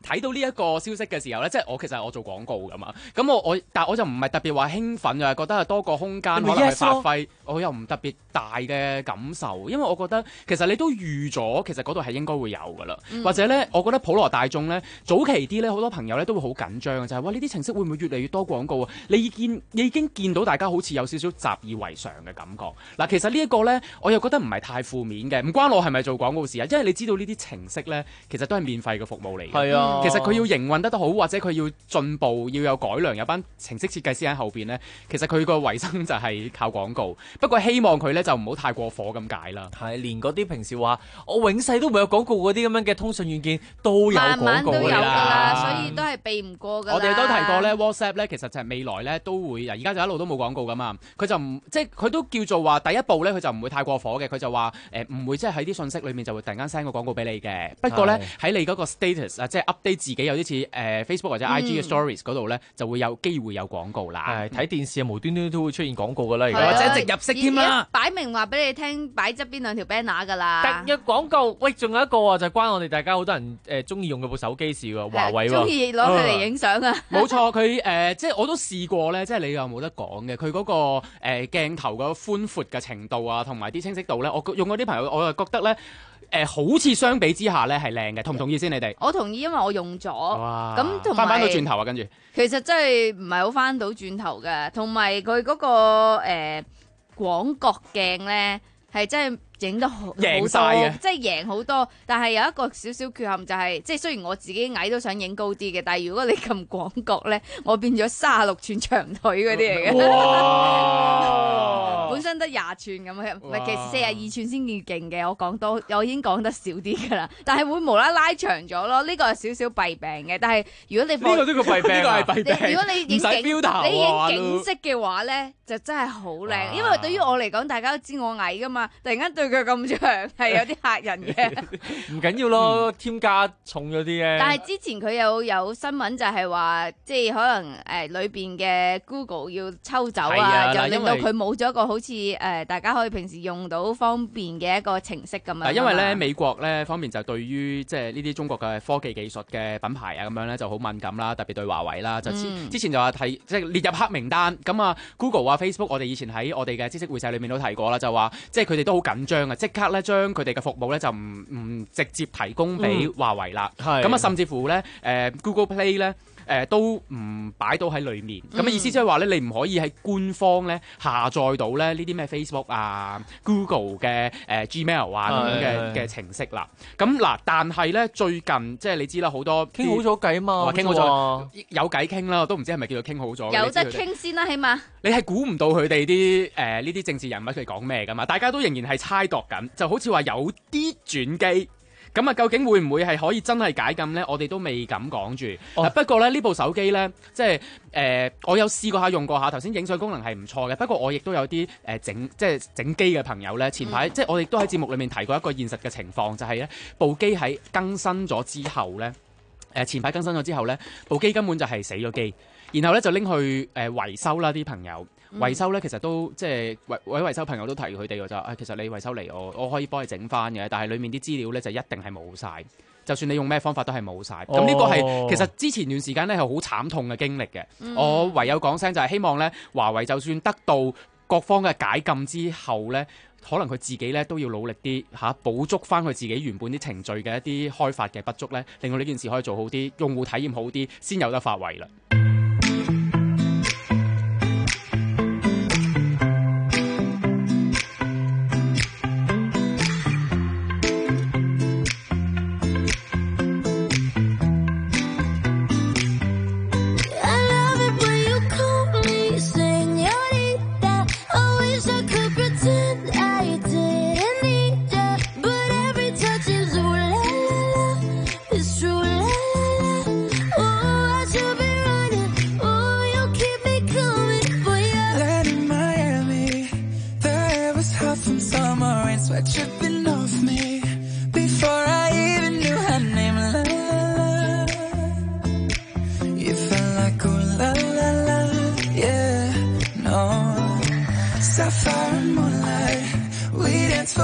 睇到呢一個消息嘅時候咧，即係我其實我做廣告噶嘛，咁我我但係我就唔係特別話興奮啊，覺得係多個空間可能係發揮，我又唔特別大嘅感受，因為我覺得其實你都預咗，其實嗰度係應該會有噶啦，嗯、或者咧，我覺得普羅大眾咧早期啲咧，好多朋友咧都會好緊張嘅，就係哇呢啲程式會唔會越嚟越多廣告啊？你已見你已經見到大家好似有少少習以為常嘅感覺。嗱，其實呢一個咧，我又覺得唔係太負面嘅，唔關我係咪做廣告事啊，因為你知道呢啲程式咧，其實都係免費嘅服務嚟嘅。係啊，其實佢要營運得得好，或者佢要進步，要有改良，有班程式設計師喺後邊咧，其實佢個維生就係靠廣告。不過希望佢咧就唔好太過火咁解啦。 係，連嗰啲平時話我永世都唔會有廣告嗰啲咁樣嘅通訊軟件都有廣告㗎啦。慢慢都有㗎啦， 所以都係避唔過㗎啦。 我哋都提過咧 ，WhatsApp 咧其實就係未來咧都會，而家就一路都冇廣告㗎嘛。佢就唔即係佢都叫做話第一步咧，佢就唔會太過火嘅。佢就話誒唔會即係喺啲信息裏面就會突然間 send 個廣告俾你嘅。不過咧喺你嗰個 status 啊，即係 update 自己有啲似誒 Facebook 或者 I G 嘅 stories 嗰度咧，就會有機會有廣告啦。 係睇電視啊，無端端都會出現廣告㗎啦，而家或者直入式添啦。 擺明話俾你聽，擺側邊兩條 banner 㗎啦。 特約廣告，喂，仲有一個啊，就係關我哋大家好多人誒中意用嘅部手機事喎，華為喎。 中意攞佢嚟影相啊！ 冇錯，佢誒、呃、即係我都試過咧，即係你又冇得講嘅。佢嗰、那個誒、呃、鏡頭個寬闊嘅程度啊，同埋啲清晰度咧，我用嗰啲朋友，我又覺得咧誒、呃、好似相比之下咧係靚嘅，同唔同意先？你哋？ 我同意，因為我用咗。 哇！ 咁同埋翻返到轉頭啊，跟住。 其實真係唔係好翻到轉頭嘅，同埋佢嗰個誒廣角鏡咧係真係。影得好贏晒嘅，即係贏好多。但係有一個少少缺陷就係、是，即係雖然我自己矮都想影高啲嘅，但係如果你撳廣角咧，我變咗三十六寸長腿嗰啲嚟嘅。哇！本身得廿寸咁樣，唔係其實四十二寸先至勁嘅。我講多，我已經講得少啲㗎啦。但係會無啦啦拉長咗咯，呢、這個係少少弊病嘅。但係如果你呢個都叫弊病，呢個係弊病。 如果你影景，你影景色嘅話咧，就真係好靚。因為對於我嚟講，大家都知我矮㗎嘛，突然間對腳咁長係有啲嚇人嘅， 唔緊要咯，添加重咗啲嘅。 但係之前佢有有新聞就係話，即係可能誒裏邊嘅 Google 要抽走啊，就令到佢冇咗一個好似誒大家可以平時用到方便嘅一個程式咁樣。 因為咧美國咧方面就對於即係呢啲中國嘅科技技術嘅品牌啊咁樣咧就好敏感啦，特別對華為啦，就之、嗯、之前就話提即係列入黑名單。咁啊 Google 啊 Facebook， 我哋以前喺我哋嘅知識會社裏面都提過啦，就話即係佢哋都好緊張啊，即刻咧將佢哋嘅服務咧就唔唔直接提供俾華為啦。咁啊、嗯，甚至乎咧誒、呃、Google Play 咧。誒、呃、都唔擺到喺裏面，咁嘅、嗯、意思即係話咧，你唔可以喺官方咧下載到咧呢啲咩 Facebook 啊、Google 嘅誒、呃、Gmail 啊咁樣嘅嘅程式啦。咁嗱，但係咧最近即係你知啦，好多傾好咗偈啊嘛， 傾好咗有偈傾啦，我都唔知係咪叫做傾好咗。 有得傾先啦，起碼你係估唔到佢哋啲誒呢啲政治人物佢講咩噶嘛？大家都仍然係猜度緊，就好似話有啲轉機。咁啊，究竟會唔會係可以真係解禁呢？我哋都未敢講住。哦、不過咧，呢部手機呢，即係誒、呃，我有試過下用過下。頭先影相功能係唔錯嘅。不過我亦都有啲誒、呃、整即係整機嘅朋友呢。前排、嗯、即係我亦都喺節目裏面提過一個現實嘅情況，就係、是、呢部機喺更新咗之後呢，誒、呃、前排更新咗之後呢，部機根本就係死咗機。然後咧就拎去誒、呃、維修啦，啲朋友維修咧其實都即係維位維修朋友都提佢哋嘅就誒，其實你維修嚟我我可以幫你整翻嘅，但係裡面啲資料咧就一定係冇晒，就算你用咩方法都係冇晒。咁呢、哦、個係其實之前段時間咧係好慘痛嘅經歷嘅。嗯、我唯有講聲就係希望咧華為就算得到各方嘅解禁之後咧，可能佢自己咧都要努力啲嚇，補足翻佢自己原本啲程序嘅一啲開發嘅不足咧，令到呢件事可以做好啲，用戶體驗好啲，先有得發圍啦。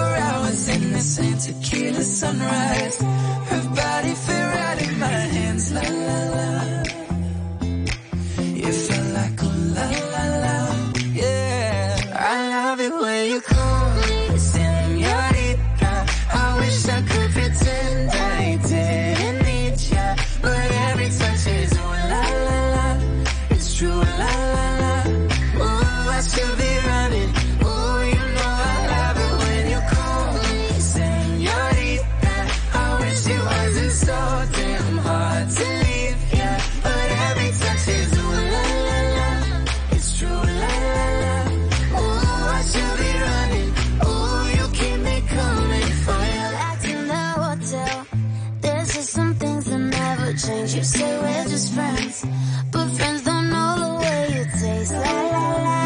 Tequila sunrise, her body fit right in my hands. change. You say we're just friends, but friends don't know the way you taste. La la la.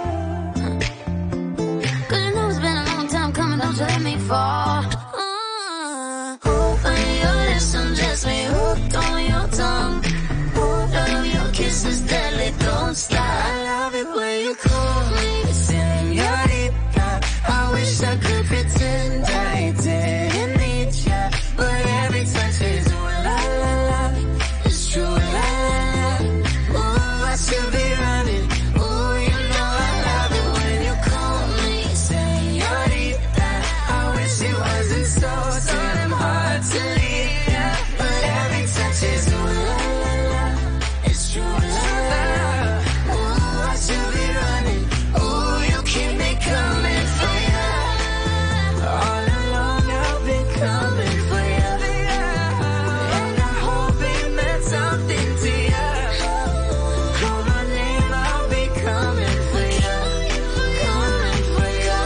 Cause you know it's been a long time coming, don't you let me fall. Uh, when your lips undress me, hooked on your tongue. Love your kisses deadly, don't stop. I love it when you call me señorita. I wish I could pretend I didn't need ya, but every touch is ooh la la la. It's true la la la. Ooh, I should be running. Ooh, you know I love it when you call me señorita. I wish it wasn't so so damn hard to leave ya, but every touch is ooh la la la. It's true la la la. Ooh, I should be running. Ooh, you keep me coming for ya. All along I've been coming for ya, and I hope it meant something to ya. Call my name, I'll be coming for ya, coming for ya.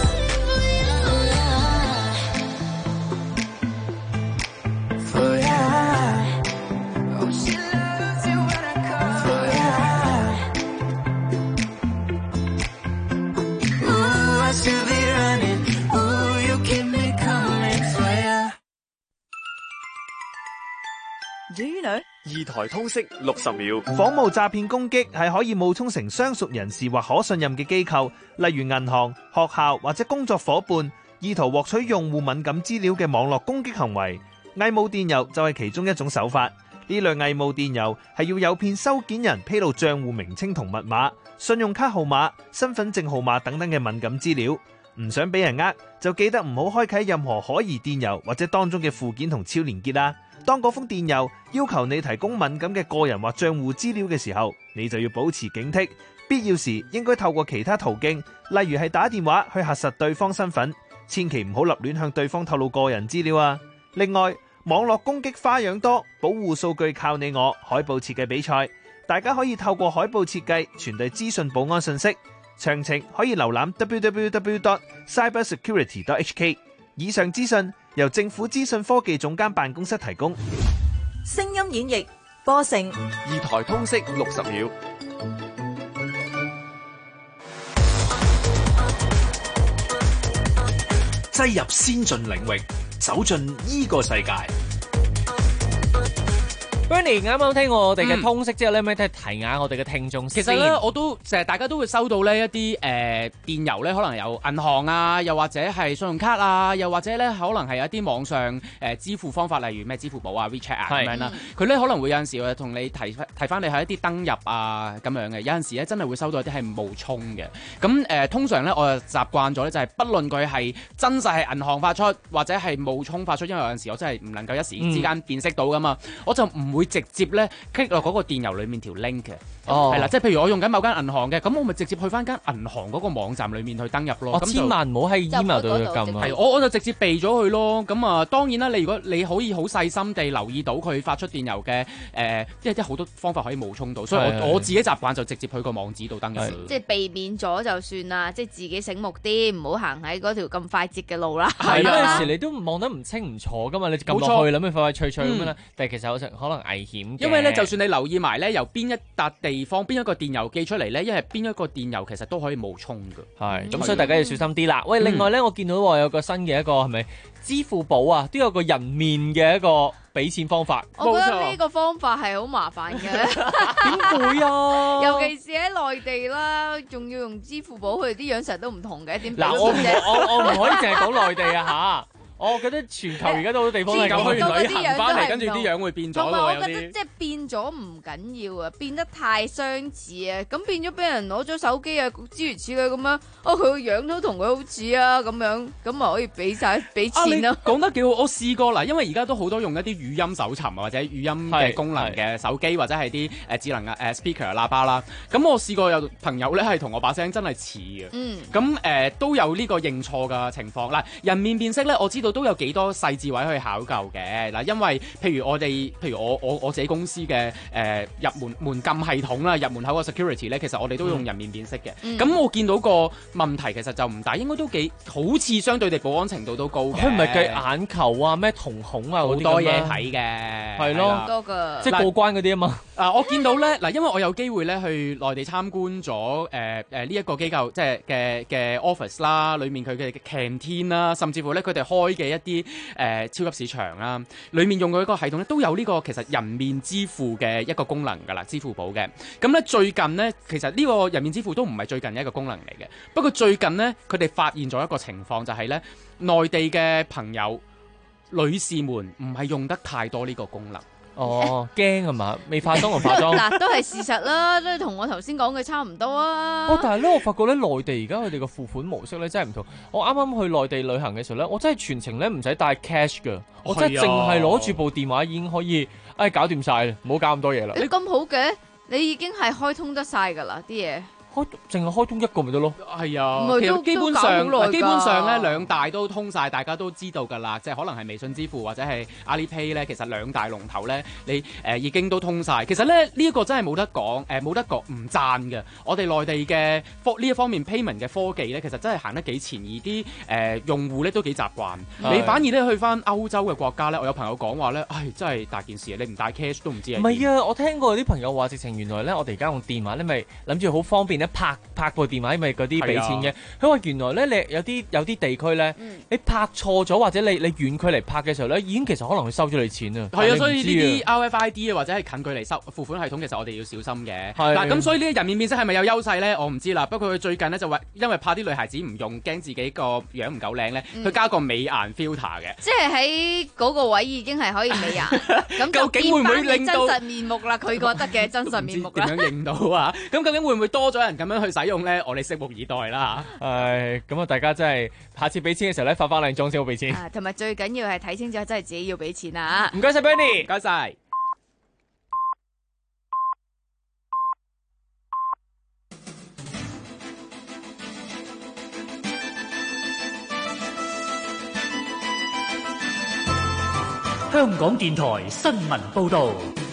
For ya. Oh, she loves it when I call for ya. Ooh, I should be running. Ooh, you keep me coming for ya. Do you know？ 二台通識六十秒， 仿冒詐騙攻擊係可以冒充成相熟人士或可信任嘅機構，例如銀行、學校或者工作伙伴，意圖獲取用戶敏感資料嘅網絡攻擊行為。偽冒電郵就係其中一種手法。呢類偽冒電郵係要誘騙收件人披露帳戶名稱同密碼、信用卡號碼、身份證號碼等等嘅敏感資料。唔想俾人呃，就記得唔好開啟任何可疑電郵或者當中嘅附件同超連結啦。當嗰封電郵要求你提供敏感嘅個人或帳戶資料嘅時候，你就要保持警惕，必要時應該透過其他途徑，例如係打電話去核實對方身份，千祈唔好立亂向對方透露個人資料啊。另外，網絡攻擊花樣多，保護數據靠你我。海報設計比賽，大家可以透過海報設計傳遞資訊保安信息。詳情可以瀏覽 double-u double-u double-u dot cyber security dot h k。 以上資訊由政府資訊科技總監辦公室提供。 聲音演繹播成二台通識六十秒， 擠入先進領域，走進呢個世界。 Bernie 啱啱聽我哋嘅通識之後咧，咪、嗯、提下我哋嘅聽眾先。 其實咧，我都成日大家都會收到呢一啲誒、呃、電郵咧，可能有銀行啊，又或者係信用卡啊，又或者咧可能係有一啲網上誒、呃、支付方法，例如咩支付寶啊、WeChat 啊咁樣啦。佢咧可能會有陣時會同你提提翻你係一啲登入啊咁樣嘅。有陣時咧真係會收到一啲係冒充嘅。咁誒、呃、通常咧我就習慣咗咧，就係不論佢係真實係銀行發出或者係冒充發出，因為有陣時我真係唔能夠一時之間辨識到噶嘛，嗯、我就唔會直接咧 click 落嗰個電郵裡面條 link 嘅，係啦、哦，即係譬如我用緊某間銀行嘅，咁我咪直接去翻間銀行嗰個網站裡面去登入咯。 咁、哦、千萬唔好喺 email 度撳啊！ 係，我我就直接避咗佢咯。咁啊，當然啦，你如果你可以好細心地留意到佢發出電郵嘅誒，即係即係好多方法可以冒充到，所以我我自己習慣就直接去個網址度登入。 即係避免咗就算啦，即係自己醒目啲，唔好行喺嗰條咁快捷嘅路啦。 係啊，有時你都望得唔清唔楚噶嘛，你撳落去諗住快快脆脆咁樣啦，但係其實有時可能危險。 因為咧，就算你留意埋咧，由邊一笪地方、邊一個電郵寄出嚟咧，因為邊一個電郵其實都可以冒充㗎。 係，咁所以大家要小心啲啦。喂，另外咧，我見到有個新嘅一個係咪支付寶啊，都有個人面嘅一個俾錢方法。 我覺得呢個方法係好麻煩嘅。 點會啊？ 尤其是喺內地啦，仲要用支付寶，佢哋啲樣成日都唔同嘅，點俾錢啫？ 嗱，我我我唔可以淨係講內地啊嚇。我覺得全球而家都好多地方係咁，去旅行翻嚟，跟住啲樣會變咗喎。 我覺得即係變咗唔緊要啊，變得太相似啊，咁變咗俾人攞咗手機啊，諸如此類咁樣。哦，佢個樣都同佢好似啊，咁樣咁咪可以俾曬俾錢咯。 講得幾好，我試過啦，因為而家都好多用一啲語音搜尋啊，或者語音嘅功能嘅手機，或者係啲誒智能嘅誒 speaker 喇叭啦。咁我試過有朋友咧係同我把聲真係似嘅。嗯。咁誒都有呢個認錯嘅情況。嗱，人面辨識咧，我知道都有幾多細節位去考究嘅嗱，因為譬如我哋，譬如我我我自己公司嘅誒、呃、入門門禁系統啦，入門口個 security 咧，其實我哋都用人面辨識嘅。咁、嗯、我見到個問題其實就唔大，應該都幾好似相對地保安程度都高嘅。 佢唔係計眼球啊、咩瞳孔啊好多嘢睇嘅， 係咯， 好多㗎， 即係過關嗰啲啊嘛。 啊，我見到咧嗱，因為我有機會咧去內地參觀咗誒誒呢一個機構即係嘅嘅 office 啦，裡面佢嘅 canteen 啦，甚至乎咧佢哋開嘅一啲誒、呃、超級市場啦，裡面用嘅一個系統咧都有呢個其實人面支付嘅一個功能㗎啦，支付寶嘅。咁咧最近咧，其實呢個人面支付都唔係最近一個功能嚟嘅，不過最近咧佢哋發現咗一個情況，就係咧內地嘅朋友女士們唔係用得太多呢個功能。 哦，驚係嘛？未化妝就化妝。 嗱，都係事實啦，都同我頭先講嘅差唔多啊。 哦，但係咧，我發覺咧，內地而家佢哋嘅付款模式咧真係唔同。我啱啱去內地旅行嘅時候咧，我真係全程咧唔使帶 cash 㗎，我真係淨係攞住部電話已經可以，哎，搞掂晒啦，唔好搞咁多嘢啦。 你咁好嘅，你已經係開通得晒㗎啦啲嘢。 開淨係開通一個咪得咯， 係啊，其實基本上基本上咧兩大都通晒，大家都知道㗎啦，即係可能係微信支付或者係 Alipay 咧，其實兩大龍頭咧，你誒、呃、已經都通晒。其實咧呢一、這個真係冇得講，誒冇得講唔讚嘅。我哋內地嘅科呢一方面 payment 嘅科技咧，其實真係行得幾前，而啲誒、呃、用戶咧都幾習慣。你反而咧去翻歐洲嘅國家咧，我有朋友講話咧，唉真係大件事，你唔帶 cash 都唔知係。 唔係啊，我聽過有啲朋友話，直情原來咧我哋而家用電話咧，咪諗住好方便。拍拍部電話，因為嗰啲俾錢嘅。佢話、啊、原來咧，你有啲有啲地區咧，嗯、你拍錯咗或者你你遠距離拍嘅時候咧，已經其實可能會收咗你錢啊。 係啊，所以呢啲 R F I D 啊或者係近距離收付款系統，其實我哋要小心嘅。嗱咁，所以呢啲人面辨識係咪有優勢咧？我唔知啦。不過佢最近咧就話，因為怕啲女孩子唔用，驚自己個樣唔夠靚咧，佢、嗯、加個美顏 filter 嘅。 即係喺嗰個位已經係可以美顏，咁究竟會唔會令到真實面目啦？佢覺得嘅真實面目啦。 點樣認到啊？咁究竟會唔會多咗人咁樣去使用咧？我哋拭目以待啦嚇。 誒，咁啊，大家真係下次俾錢嘅時候咧，化翻靚妝先好俾錢。 同埋、啊、最緊要係睇清楚，真係自己要俾錢啊！ 唔該晒 Benny， 唔該晒。 香港電台新聞報導。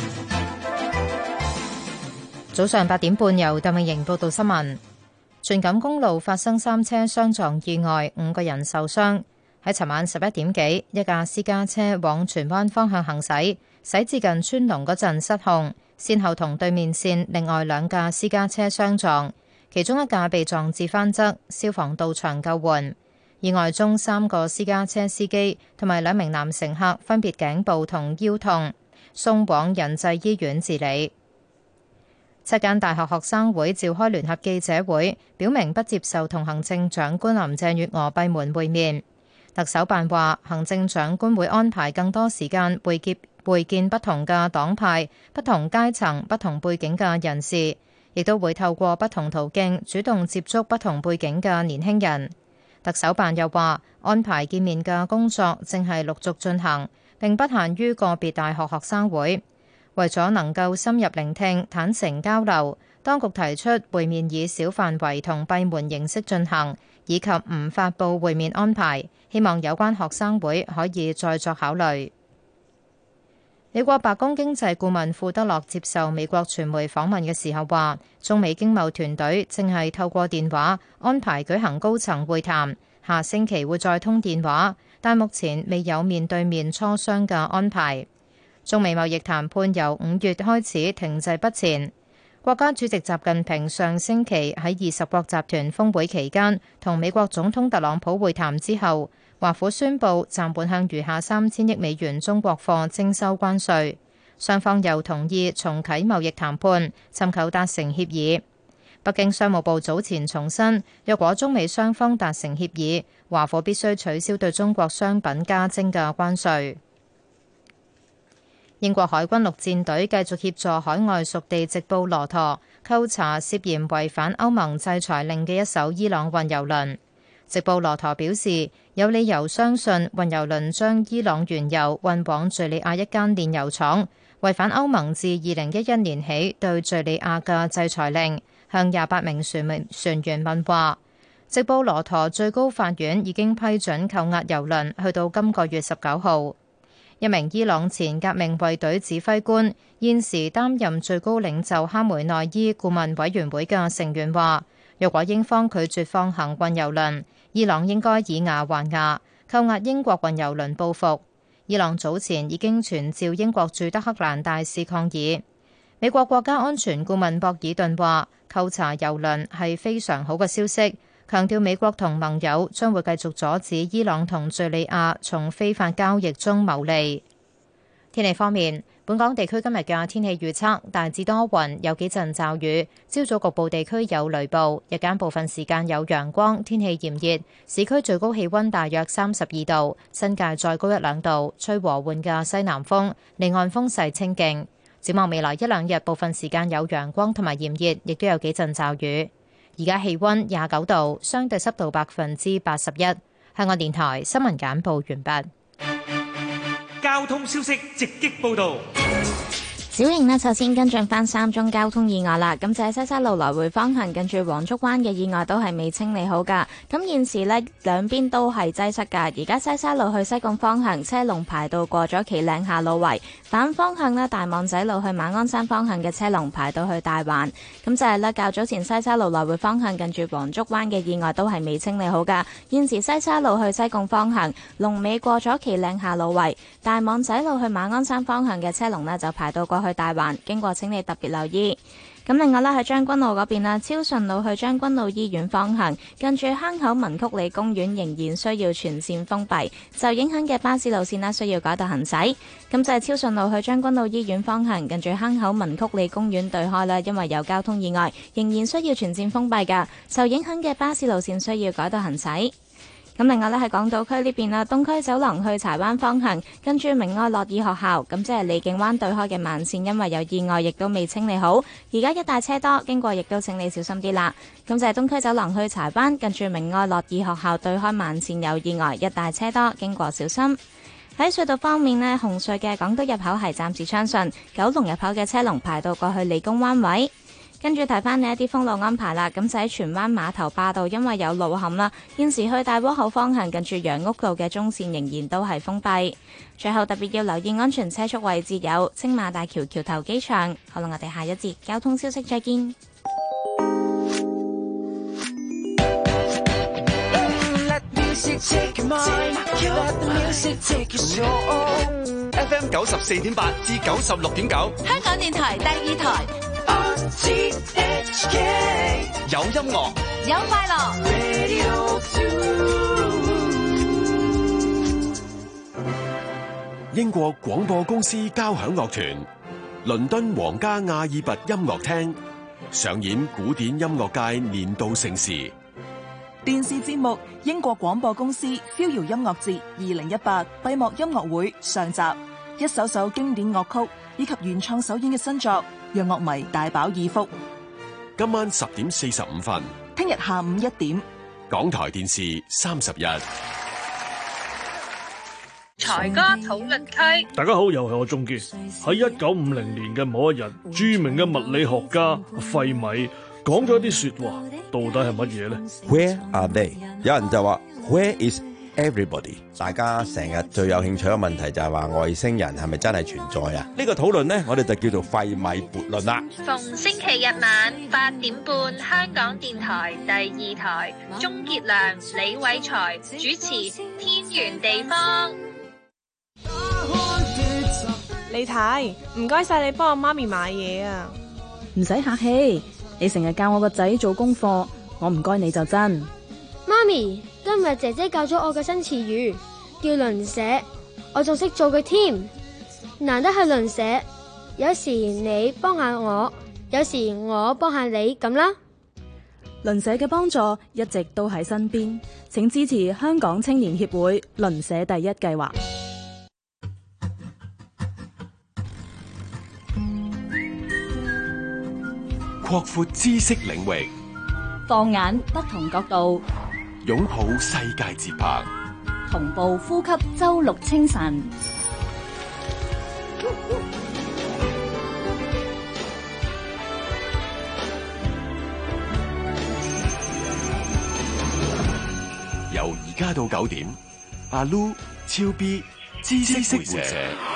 早上八點半，由鄧永瑩報道新聞。荃錦公路發生三車相撞意外，五個人受傷。喺尋晚十一點幾，一架私家車往荃灣方向行駛，駛至近川龍嗰陣失控，先後同對面線另外兩架私家車相撞，其中一架被撞至翻側，消防到場救援。意外中，三個私家車司機同埋兩名男乘客分別頸部同腰痛，送往仁濟醫院治理。七間大學學生會召開聯合記者會，表明不接受同行政長官林鄭月娥閉門會面。特首辦話，行政長官會安排更多時間會見會見不同嘅黨派、不同階層、不同背景嘅人士，亦都會透過不同途徑主動接觸不同背景嘅年輕人。特首辦又話，安排見面嘅工作正係陸續進行，並不限於個別大學學生會。為咗能夠深入聆聽、坦誠交流，當局提出會面以小範圍同閉門形式進行，以及唔發佈會面安排，希望有關學生會可以再作考慮。美國白宮經濟顧問庫德洛接受美國傳媒訪問嘅時候話，中美經貿團隊正係透過電話安排舉行高層會談，下星期會再通電話，但目前未有面對面磋商嘅安排。中美貿易談判由五月開始停滯不前。國家主席習近平上星期喺二十國集團峰會期間同美國總統特朗普會談之後，華府宣布暫緩向餘下三千億美元中國貨徵收關稅。雙方又同意重啟貿易談判，尋求達成協議。北京商務部早前重申，若果中美雙方達成協議，華府必須取消對中國商品加徵嘅關稅。英國海軍陸戰隊繼續協助海外屬地直布羅陀扣查涉嫌違反歐盟制裁令嘅一艘伊朗運油輪。直布羅陀表示有理由相信運油輪將伊朗原油運往敘利亞一間煉油廠，違反歐盟自二零一一年起對敘利亞嘅制裁令，向廿八名船船員問話。 直布羅陀最高法院已經批准扣押郵輪去到今個月十九號。一名伊朗前革命衛隊指揮官，現時擔任最高領袖哈梅內伊顧問委員會嘅成員話，若果英方拒絕放行運油輪，伊朗應該以牙還牙，扣押英國運油輪報復。伊朗早前已經傳召英國駐德黑蘭大使抗議。美國國家安全顧問博爾頓話，扣查油輪係非常好嘅消息，強調美國同盟友將會繼續阻止伊朗同敘利亞從非法交易中牟利。天氣方面，本港地區今日嘅天氣預測大致多雲，有幾陣驟雨，朝早局部地區有雷暴，日間部分時間有陽光，天氣炎熱，市區最高氣溫大約三十二度，新界再高一兩度，吹和緩嘅西南風，離岸風勢清勁。展望未來一兩日，部分時間有陽光同埋炎熱，亦都有幾陣驟雨。而家氣溫廿九度，相對濕度百分之八十一。香港電台新聞簡報完畢。 交通消息直擊報道。 小瑩呢，首先跟進翻三宗交通意外啦。咁就喺西沙路來回方向，近住黃竹灣嘅意外都係未清理好噶。咁現時呢，兩邊都係擠塞噶。而家西沙路去西貢方向，車龍排到過咗旗嶺下路圍；反方向呢，大網仔路去馬鞍山方向嘅車龍排到去大環。咁就係呢，較早前西沙路來回方向，近住黃竹灣嘅意外都係未清理好噶。現時西沙路去西貢方向，龍尾過咗旗嶺下路圍；大網仔路去馬鞍山方向嘅車龍呢，就排到過去大環，經過請你特別留意。咁另外咧，喺將軍澳嗰邊啦，超順路去將軍澳醫院方向，近住坑口文曲里公園仍然需要全線封閉，受影響嘅巴士路線啦需要改道行駛。咁就係超順路去將軍澳醫院方向，近住坑口文曲里公園對開啦，因為有交通意外，仍然需要全線封閉噶，受影響嘅巴士路線需要改道行駛。咁另外咧，喺港島區呢邊啦，東區走廊去柴灣方向，跟住明愛樂義學校，咁即係利景灣對開嘅慢線，因為有意外，亦都未清理好，而家一大車多，經過亦都請你小心啲啦。咁就係東區走廊去柴灣，跟住明愛樂義學校對開慢線有意外，一大車多，經過小心。喺隧道方面呢，紅隧嘅港島入口係暫時暢順，九龍入口嘅車龍排到過去理工灣位。跟住提翻你一啲封路安排啦，咁就喺荃灣碼頭壩道，因為有路陷啦，現時去大窩口方向近住楊屋道嘅中線仍然都係封閉。最後特別要留意安全車速位置有青馬大橋橋頭機場。好啦，我哋下一節交通消息再見。 F M 九十四點八至九十六點九， 香港電台第二台。 有音樂， 有快樂。 英國廣播公司交響樂團，倫敦皇家亞爾拔音樂廳上演古典音樂界年度盛事。 電視節目《英國廣播公司 Feel 音樂節二零一八閉幕音樂會》上集，一首首經典樂曲以及原創首演嘅新作，讓樂迷大飽耳福。 今晚十點四十五分， 聽日下午一點， 港台電視三十日。 財哥討論區， 大家好，又係我鍾傑。喺一九五零年嘅某一日，著名嘅物理學家費米講咗一啲說話，到底係乜嘢呢？ Where are they？ 有人就話 Where is everybody？ 大家成日最有興趣嘅問題就係話外星人係咪真係存在啊？呢個討論呢，我哋就叫做費米悖論啦。 逢星期日晚八點半，香港電台第二台，鍾傑良、李偉才主持《天圓地方》。 李太，唔該晒你幫我媽咪買嘢啊！ 唔使客氣，你成日教我個仔做功課，我唔該你就真。 媽咪，今日姐姐教咗我嘅新詞語，叫鄰舍，我仲識做佢添。難得係鄰舍，有時你幫下我，有時我幫下你咁啦。 鄰舍嘅幫助一直都喺身邊，請支持香港青年協會鄰舍第一計劃。 擴闊知識領域， 放眼不同角度， 擁抱世界節拍， 同步呼吸周六清晨。 家到九點，阿 Lu、超 B、知識會社。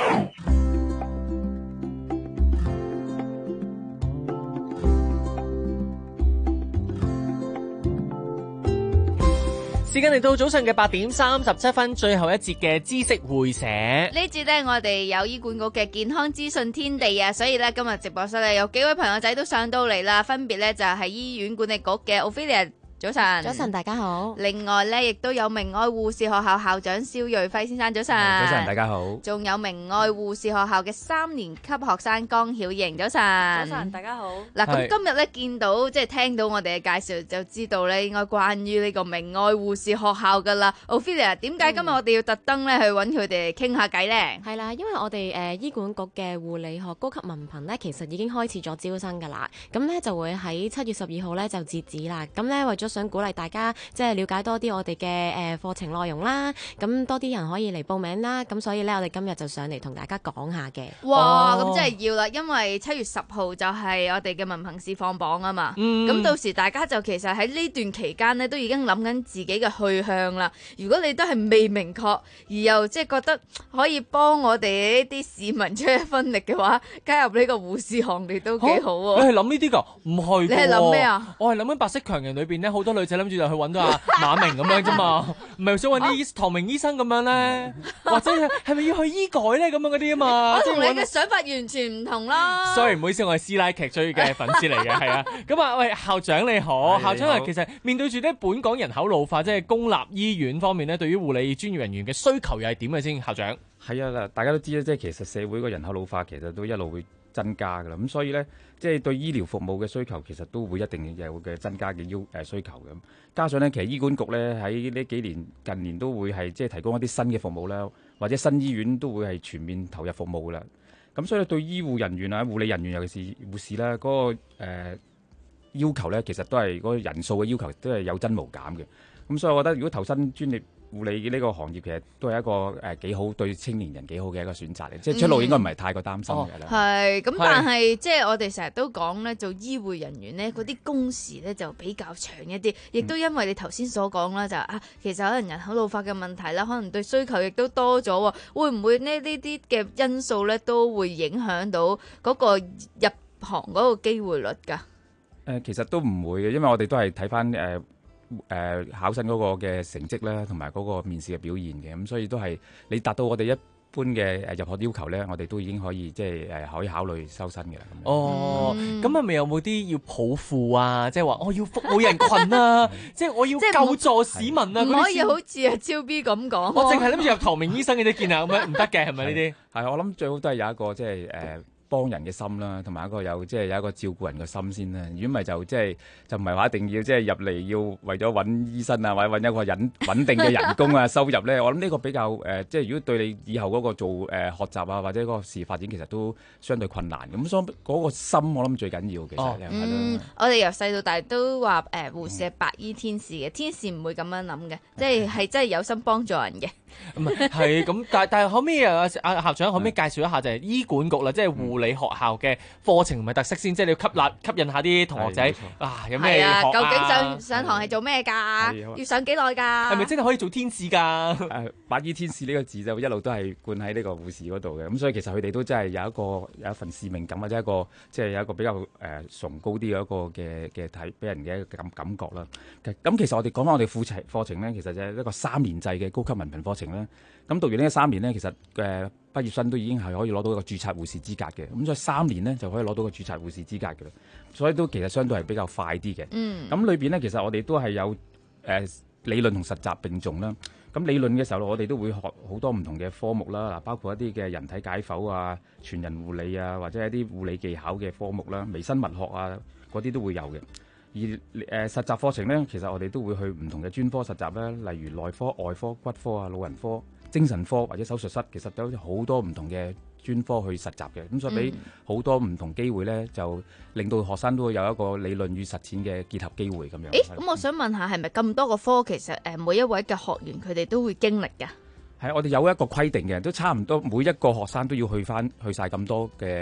時間嚟到早上嘅八點三十七分，最後一節嘅知識會社。 呢節呢，我哋有醫管局嘅健康資訊天地啊，所以呢，今日直播室呢，有幾位朋友仔都上到嚟啦，分別呢，就係醫院管理局嘅 Ophelia。早晨， 早晨，大家好。 另外咧，亦都有明愛護士學校校長蕭瑞輝先生，早晨。 早晨，大家好。 仲有明愛護士學校嘅三年級學生江曉瑩，早晨。 早晨，大家好。 嗱，咁今日咧見到即係聽到我哋嘅介紹，就知道咧應該關於呢個明愛護士學校噶啦。Ophelia，點解今日我哋要特登咧去揾佢哋傾下偈咧？ 係啦，因為我哋誒、呃、醫管局嘅護理學高級文憑咧，其實已經開始咗招生噶啦。咁咧就會喺七月十二號咧就截止啦。咁咧為咗想鼓勵大家即係了解多啲我哋嘅誒課程內容啦，咁多啲人可以嚟報名啦，咁所以咧我哋今日就上嚟同大家講下嘅。 哇，咁真係要啦，因為七月十號就係我哋嘅文憑試放榜啊嘛，咁、嗯、到時大家就其實喺呢段期間咧都已經諗緊自己嘅去向啦。如果你都係未明確，而又即係覺得可以幫我哋呢啲市民出一分力嘅話，加入呢個護士行列都幾好喎、啊。 你係諗呢啲㗎？唔係。 你係諗咩啊？ 我係諗緊白色強人裏邊咧，好多女仔諗住就去揾到阿馬明咁樣啫嘛，唔係想揾啲唐明醫生咁樣咧，或者係咪要去醫改咧咁樣嗰啲啊嘛？ 我同你嘅想法完全唔同啦。 Sorry，唔好意思，我係師奶劇追嘅粉絲嚟嘅，係啊。咁啊，喂，校長你好，校長啊，其實面對住咧本港人口老化，即係公立醫院方面咧，對於護理專業人員嘅需求又係點嘅先？校長係啊，嗱，大家都知咧，即係其實社會個人口老化其實都一路會增加㗎啦，咁所以咧，即係對醫療服務嘅需求其實都會一定有嘅增加嘅要誒需求嘅。加上咧，其實醫管局咧喺呢幾年近年都會係即係提供一啲新嘅服務啦，或者新醫院都會係全面投入服務啦。咁所以對醫護人員啊、護理人員尤其是護士啦，嗰、嗰個、呃、要求咧，其實都係嗰個人數嘅要求都係有增無減嘅。咁所以我覺得如果投身專業護理呢個行業其實都係一個誒幾好對青年人幾好嘅一個選擇嚟，即係出路應該唔係太過擔心嘅啦。 係咁，但係即係我哋成日都講咧，做醫護人員咧嗰啲工時咧就比較長一啲，亦都因為你頭先所講啦，就啊其實可能人口老化嘅問題啦，可能對需求亦都多咗喎，會唔會呢呢啲嘅因素咧都會影響到嗰個入行嗰個機會率㗎？ 誒，其實都唔會嘅，因為我哋都係睇翻誒。誒、呃、考生嗰個嘅成績啦，同埋嗰個面試嘅表現嘅，咁所以都係你達到我哋一般嘅誒入學要求咧，我哋都已經可以即係誒可以考慮收生嘅啦。 哦，咁係咪有冇啲要抱負啊？即係話我要服務人群啊，即係我要救助市民啊， 唔可以好似阿超 B 咁講。 我淨係諗住入唐明醫生嘅啫，見下咁樣唔得嘅，係咪呢啲？ 係我諗最好都係有一個即係誒。呃幫人嘅心啦，同埋一個有即係有一個照顧人嘅心先啦。如果唔係就即係就唔係話一定要即係入嚟要為咗揾醫生啊，或者揾一個穩穩定嘅人工啊收入咧。我諗呢個比較誒、呃，即係如果對你以後嗰個做誒、呃、學習啊，或者嗰個事業發展其實都相對困難。咁所以嗰個心我諗最緊要其實係咯。 嗯，我哋由細到大都話誒、呃、護士係白衣天使嘅，天使唔會咁樣諗嘅，即係係真係有心幫助人嘅。 唔係係咁，但但係可唔可以啊？阿校長可唔可以介紹一下就係醫管局啦，即係護理學校嘅課程同埋特色先，即係你要吸納吸引下啲同學仔啊，有咩學啊？ 究竟上上堂係做咩㗎？要上幾耐㗎？ 係咪真係可以做天使㗎？ 誒，白衣天使呢個字就一路都係灌喺呢個護士嗰度嘅，咁所以其實佢哋都真係有一個有一份使命感，或者一個即係有一個比較誒、呃、崇高啲嘅一個嘅嘅睇俾人嘅一個感感覺啦。咁其實我哋講翻我哋課程課程咧，其實就係一個三年制嘅高級文憑課程啦。咁讀完呢三年呢，其實誒、呃、畢業生都已經係可以攞到一個註冊護士資格嘅。咁所以三年呢，就可以攞到個註冊護士資格嘅啦。所以都其實相對係比較快啲嘅。嗯。咁裏邊呢，其實我哋都係有誒、呃、理論同實習並重啦。咁理論嘅時候，我哋都會學好多唔同嘅科目啦。嗱，包括一啲嘅人體解剖啊、全人護理啊，或者一啲護理技巧嘅科目啦、微生物學啊嗰啲都會有嘅。而誒、呃、實習課程呢，其實我哋都會去唔同嘅專科實習啦，例如內科、外科、骨科啊、老人科、精神科或者手術室，其實都有好多唔同嘅專科去實習嘅，咁所以俾好多唔同機會咧，就令到學生都會有一個理論與實踐嘅結合機會咁樣。 誒，咁我想問下，係咪咁多個科，其實誒每一位嘅學員佢哋都會經歷㗎？ 係，我哋有一個規定嘅，都差唔多每一個學生都要去翻去晒咁多嘅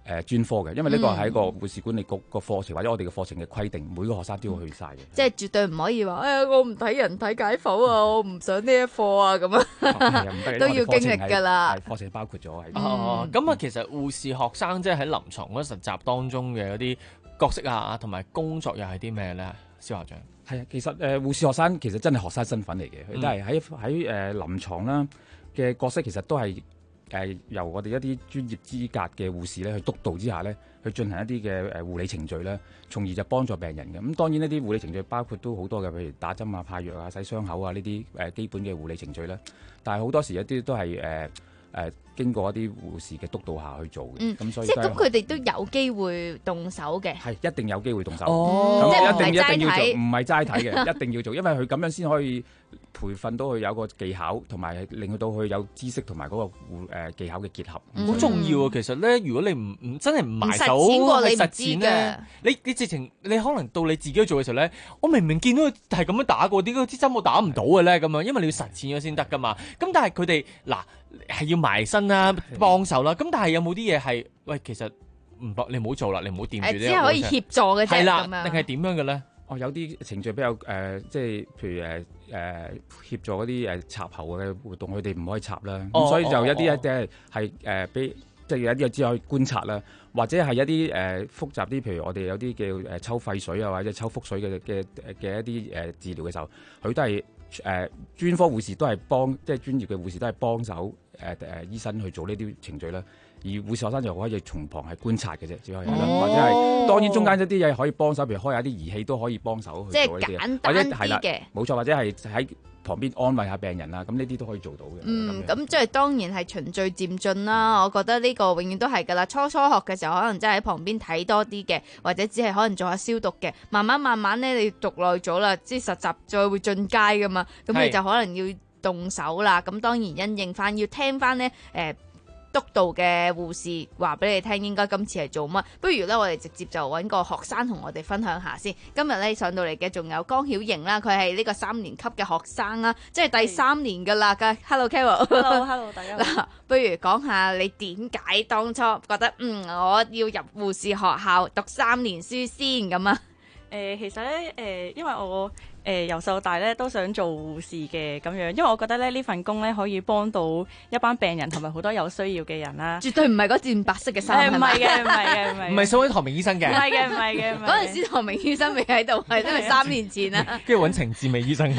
誒專科嘅，因為呢個係一個護士管理局個課程或者我哋嘅課程嘅規定，每個學生都要去晒嘅。 即係絕對唔可以話，誒、哎、我唔睇人體解剖啊，我唔上呢一課啊咁啊，都要經歷㗎啦。 課程包括咗係。 哦，咁啊，其實護士學生即係喺臨床嗰實習當中嘅嗰啲角色啊，同埋工作又係啲咩咧？蕭校長。 係啊，其實誒、呃、護士學生其實真係學生身份嚟嘅，佢、嗯、都係喺喺誒臨床啦嘅角色，其實都係誒、呃、由我哋一啲專業資格嘅護士咧去督導之下咧，去進行一啲嘅誒護理程序咧，從而就幫助病人嘅。咁當然呢啲護理程序包括都好多嘅，譬如打針啊、派藥啊、洗傷口啊呢啲誒基本嘅護理程序啦。但係好多時一啲都係誒。呃誒、呃、經過一啲護士嘅督導下去做嘅，咁、嗯、所以即係咁佢哋都有機會動手嘅， 係一定有機會動手， 哦， 咁一定即係一定要做，唔係齋睇嘅，一定要做，因為佢咁樣先可以培訓到佢有個技巧，同埋令佢到佢有知識同埋嗰個護誒技巧嘅結合，好、 嗯、重要啊！其實咧，如果你唔唔真係唔埋手去實踐咧，你你直情你可能到你自己做嘅時候咧，我明明見到佢係咁樣打過，點解支針我打唔到嘅咧？咁樣，因為你要實踐咗先得噶嘛。咁但係佢哋嗱係要埋身啦、幫手啦。咁但係有冇啲嘢係喂，其實唔搏，你唔好做啦，你唔好掂住呢。 只係可以協助嘅啫， 係啦，定係點樣嘅咧？ 哦，有啲程序比較誒、呃，即係譬如誒誒、呃、協助嗰啲誒插喉嘅活動，佢哋唔可以插啦。咁、哦、所以就一啲一啲係誒俾，即係有一啲只可以觀察啦，或者係一啲誒、呃、複雜啲，譬如我哋有啲叫誒抽肺水啊，或者抽腹水嘅嘅嘅一啲誒、呃、治療嘅時候，佢都係誒、呃、專科護士都係幫，即係專業嘅護士都係幫手誒誒醫生去做呢啲程序啦。而護士學生就可以從旁係觀察嘅啫，只可以、哦、或者係當然中間一啲嘢可以幫手，譬如開下啲儀器都可以幫手去做呢啲， 即係簡單啲嘅， 冇錯，或者係喺旁邊安慰下病人啊，咁呢啲都可以做到嘅。 嗯，咁即係當然係循序漸進啦。我覺得呢個永遠都係㗎啦。初初學嘅時候，可能真係喺旁邊睇多啲嘅，或者只係可能做下消毒嘅。慢慢慢慢咧，你讀耐咗啦，即係實習再會進階㗎嘛。咁你就可能要動手啦。咁當然因應翻，要聽翻呢。誒、呃。督導嘅護士話俾你聽，應該今次係做乜？不如咧，我哋直接就揾個學生同我哋分享下先。今日咧上到嚟嘅仲有江曉瑩啦，佢係呢個三年級嘅學生啦，即係第三年噶啦。嘅 Hello Carol，Hello Hello 大家。 嗱，不如講下你點解當初覺得嗯我要入護士學校讀三年書先咁啊？ 誒、呃，其實咧誒、呃，因為我。誒由細到大咧都想做護士嘅咁樣，因為我覺得咧呢份工咧可以幫到一班病人同埋好多有需要嘅人啦。 絕對唔係嗰件白色嘅衫， 唔係嘅，唔係嘅，唔係。 唔係送俾唐明醫生嘅。 唔係嘅，唔係嘅。 嗰陣時唐明醫生未喺度，係因為三年前啦。 跟住揾程志美醫生。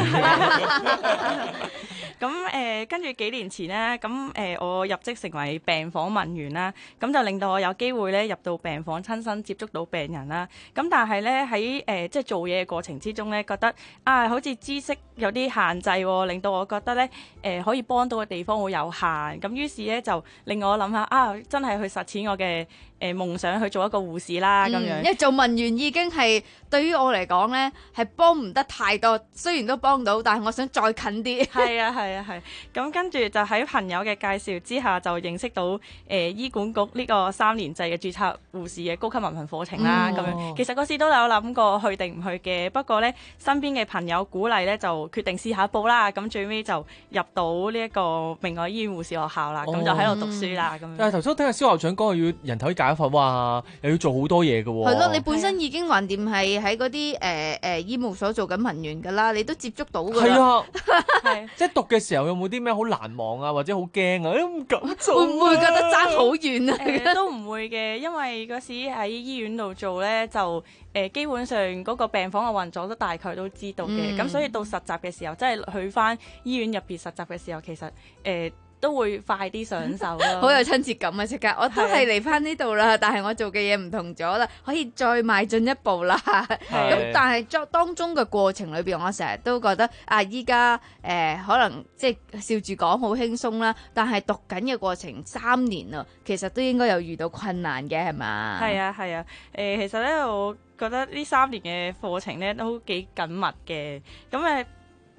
咁誒，跟住幾年前咧，咁誒、呃、我入職成為病房文員啦，咁就令到我有機會咧入到病房親身接觸到病人啦。咁但係咧喺誒即係做嘢嘅過程之中咧，覺得啊好似知識有啲限制喎，令到我覺得咧誒、呃、可以幫到嘅地方好有限。咁於是咧就令我諗下啊，真係去實踐我嘅誒夢想去做一個護士啦咁、嗯、樣。因為做文員已經係對於我嚟講咧係幫唔得太多，雖然都幫到，但係我想再近啲。係啊係。係啊係，咁跟住就喺朋友嘅介紹之下，就認識到誒、呃、醫管局呢個三年制嘅註冊護士嘅高級文憑課程啦。咁、嗯、樣其實嗰時都有諗過去定唔去嘅，不過咧身邊嘅朋友鼓勵咧，就決定試下報啦。咁最尾就入到呢一個明愛醫院護士學校啦，咁、哦、就喺度讀書啦。咁、嗯、 但係頭先聽阿蕭校長講要人體解剖，哇，又要做好多嘢嘅喎。 係咯，你本身已經橫掂係喺嗰啲誒誒醫務所做緊文員㗎啦，你都接觸到㗎。係啊， 係即係讀嘅時候有冇啲咩好難忘啊，或者好驚啊？都唔敢做、啊， 會唔會覺得爭好遠啊？ 呃、都唔會嘅，因為嗰時喺醫院度做咧，就誒、呃、基本上嗰個病房嘅運作都大概都知道嘅。咁、嗯、所以到實習嘅時候，即係去返醫院入邊實習嘅時候，其實誒。呃都會快啲上手咯，好有親切感啊！即刻，我都係嚟翻呢度啦，但係我做嘅嘢唔同咗啦，可以再邁進一步啦。咁但係當當中嘅過程裏邊，我成日都覺得啊，依家誒可能即係笑住講好輕鬆啦，但係讀緊嘅過程三年啊，其實都應該有遇到困難嘅係嘛？係啊係啊，誒、呃、其實咧，我覺得呢三年嘅課程咧都幾緊密嘅，咁誒。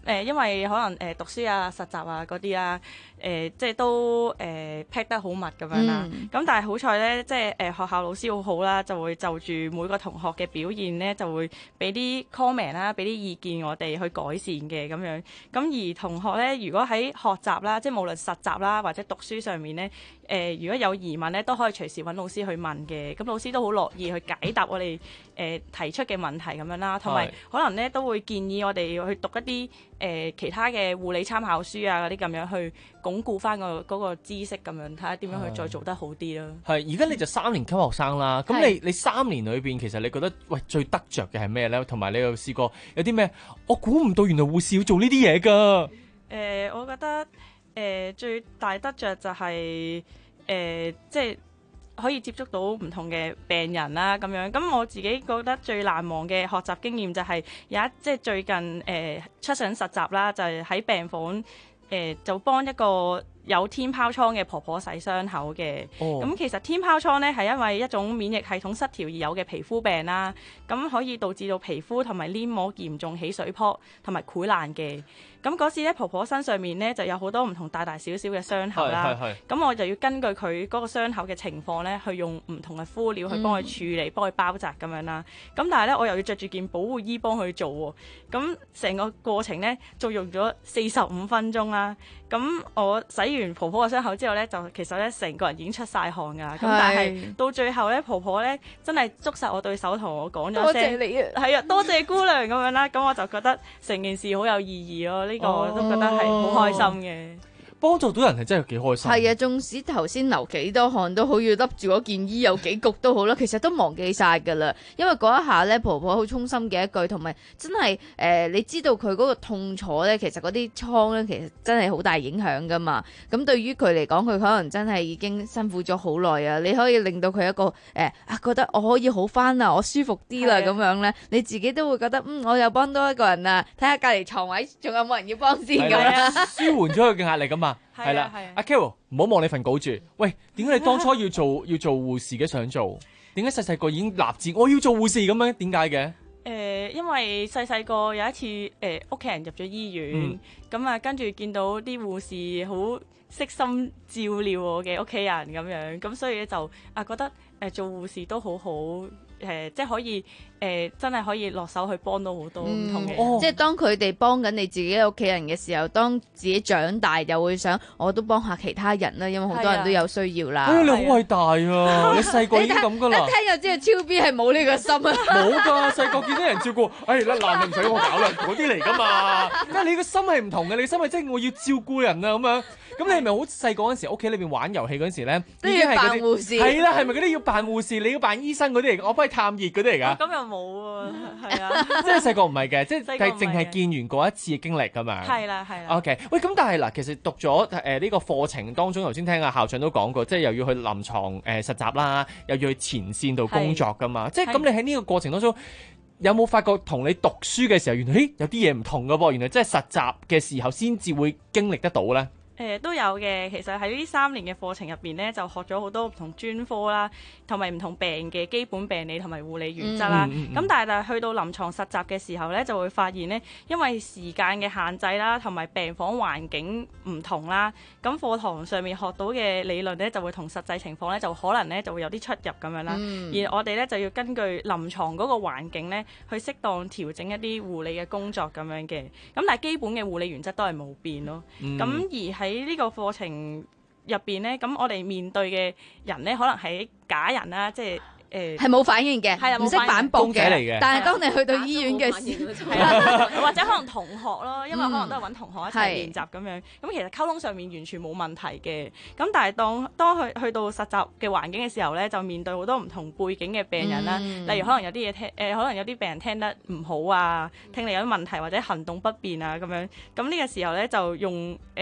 誒，因為可能誒讀書啊、實習啊嗰啲啊，誒即係都誒 pack 得好密咁樣啦。咁、嗯、但係好彩咧，即係誒學校老師好好啦，就會就住每個同學嘅表現咧，就會俾啲 comment 啦，俾啲意見我哋去改善嘅咁樣。咁而同學咧，如果喺學習啦，即係無論實習啦或者讀書上面咧，誒、呃、如果有疑問咧，都可以隨時揾老師去問嘅。咁老師都好樂意去解答我哋誒、呃、提出嘅問題咁樣啦，同埋可能咧都會建議我哋去讀一啲誒、呃、其他嘅護理參考書啊嗰啲咁樣去鞏固翻個嗰個知識咁樣，睇下點樣去再做得好啲咯。 係，而家你就三年級學生啦，咁你你三年裏邊其實你覺得喂最得着嘅係咩咧？同埋你有試過有啲咩？我估唔到原來護士要做呢啲嘢㗎。 誒、呃，我覺得誒、呃、最大得着就係、是、誒、呃、即係可以接觸到唔同嘅病人啦咁樣。咁我自己覺得最難忘嘅學習經驗就係有一即係最近誒、呃、出省實習啦，就係、是、喺病房誒、呃、就幫一個有天疱瘡嘅婆婆洗傷口嘅。咁、oh. 其實天疱瘡咧係因為一種免疫系統失調而有嘅皮膚病啦，咁可以導致到皮膚同埋黏膜嚴重起水泡同埋潰爛嘅。咁嗰時咧，婆婆身上面咧就有好多唔同大大小小嘅傷口啦。咁我就要根據佢嗰個傷口嘅情況咧，去用唔同嘅敷料去幫佢處理，幫、嗯、佢包紮咁樣啦。咁但係咧，我又要着住件保護衣幫佢做喎。咁成個過程咧，就用咗四十五分鐘啦。咁我洗完婆婆嘅傷口之後咧，就其實咧成個人已經出晒汗㗎。咁但係到最後咧，婆婆咧真係捉實我對手同我講咗聲，多謝你啊，係啊，多謝姑娘咁樣啦。咁我就覺得成件事好有意義咯。呢、呢個我都覺得係好開心嘅。 幫助到人係真係幾開心。 係啊，縱使頭先流幾多汗都好，要笠住嗰件衣有幾焗都好啦，其實都忘記晒㗎啦。因為嗰一下咧，婆婆好衷心嘅一句，同埋真係誒、呃，你知道佢嗰個痛楚咧，其實嗰啲瘡咧，其實真係好大影響㗎嘛。咁對於佢嚟講，佢可能真係已經辛苦咗好耐啊。你可以令到佢一個誒啊、呃，覺得我可以好返啦，我舒服啲啦咁樣咧，你自己都會覺得嗯，我又幫多一個人啊，睇下隔離床位仲有冇人要幫先咁樣， 舒緩咗佢嘅壓力㗎嘛。係啦，阿 Carol 唔好望你份稿住。喂，點解你當初要做要做護士嘅？想做？點解細細個已經立志我要做護士咁樣？點解嘅？誒、 呃，因為細細個有一次誒，屋企人入咗醫院，咁、嗯、啊，跟住見到啲護士好悉心照料我嘅屋企人咁樣，咁所以就啊覺得誒、呃、做護士都好好。誒、呃，即係可以誒、呃，真係可以落手去幫到好多唔同嘅、嗯哦。即係當佢哋幫緊你自己嘅屋企人嘅時候，當自己長大又會想，我都幫下其他人啦，因為好多人都有需要啦。 哎、你好偉大啊！你細個已經咁噶啦。 一聽就知道超 B 係冇呢個心啊。冇噶，細個見到人照顧，哎，嗱，難唔使我搞啦，嗰啲嚟噶嘛。但係你個心係唔同嘅，你個心係即係我要照顧人啊咁樣。咁你係咪好細個嗰陣時，屋企裏邊玩遊戲嗰陣時咧， 都要扮護士？ 係啦，係咪嗰啲要扮護士？你要扮醫生嗰啲嚟？我幫你探熱嗰啲嚟㗎？ 咁又冇啊，係啊， 即係細個唔係嘅，即係淨係見完嗰一次嘅經歷咁樣。 係啦，係啦。 OK，喂，咁但係嗱，其實讀咗誒呢個課程當中，頭先聽阿校長都講過，即係又要去臨床誒、呃、實習啦，又要去前線度工作㗎嘛。即係咁，你喺呢個過程當中，有冇發覺同你讀書嘅時候，原來誒有啲嘢唔同㗎噃？原來即係實習嘅時候先至會經歷得到咧。 誒、呃、都有嘅，其實喺呢三年嘅課程入邊咧，就學咗好多唔同專科啦，同埋唔同病嘅基本病理同埋護理原則啦。咁、嗯嗯嗯、但係但係去到臨床實習嘅時候咧，就會發現咧，因為時間嘅限制啦，同埋病房環境唔同啦，咁課堂上面學到嘅理論咧，就會同實際情況咧，就可能咧就會有啲出入咁樣啦。嗯、而我哋咧就要根據臨床嗰個環境咧，去適當調整一啲護理嘅工作咁樣嘅。咁但係基本嘅護理原則都係冇變咯。咁、嗯、而喺喺呢個課程入邊咧，咁我哋面對嘅人咧，可能係假人啦，即係誒係冇反應嘅，係唔識反駁嘅。但係當你去到醫院嘅時候， 係啦，或者可能同學咯，因為可能都係揾同學一齊練習咁樣。咁其實溝通上面完全冇問題嘅。咁但係當當去去到實習嘅環境嘅時候咧，就面對好多唔同背景嘅病人啦、嗯。例如可能有啲嘢聽誒、呃，可能有啲病人聽得唔好啊，聽力有啲問題或者行動不便啊咁樣。咁呢個時候咧就用誒。呃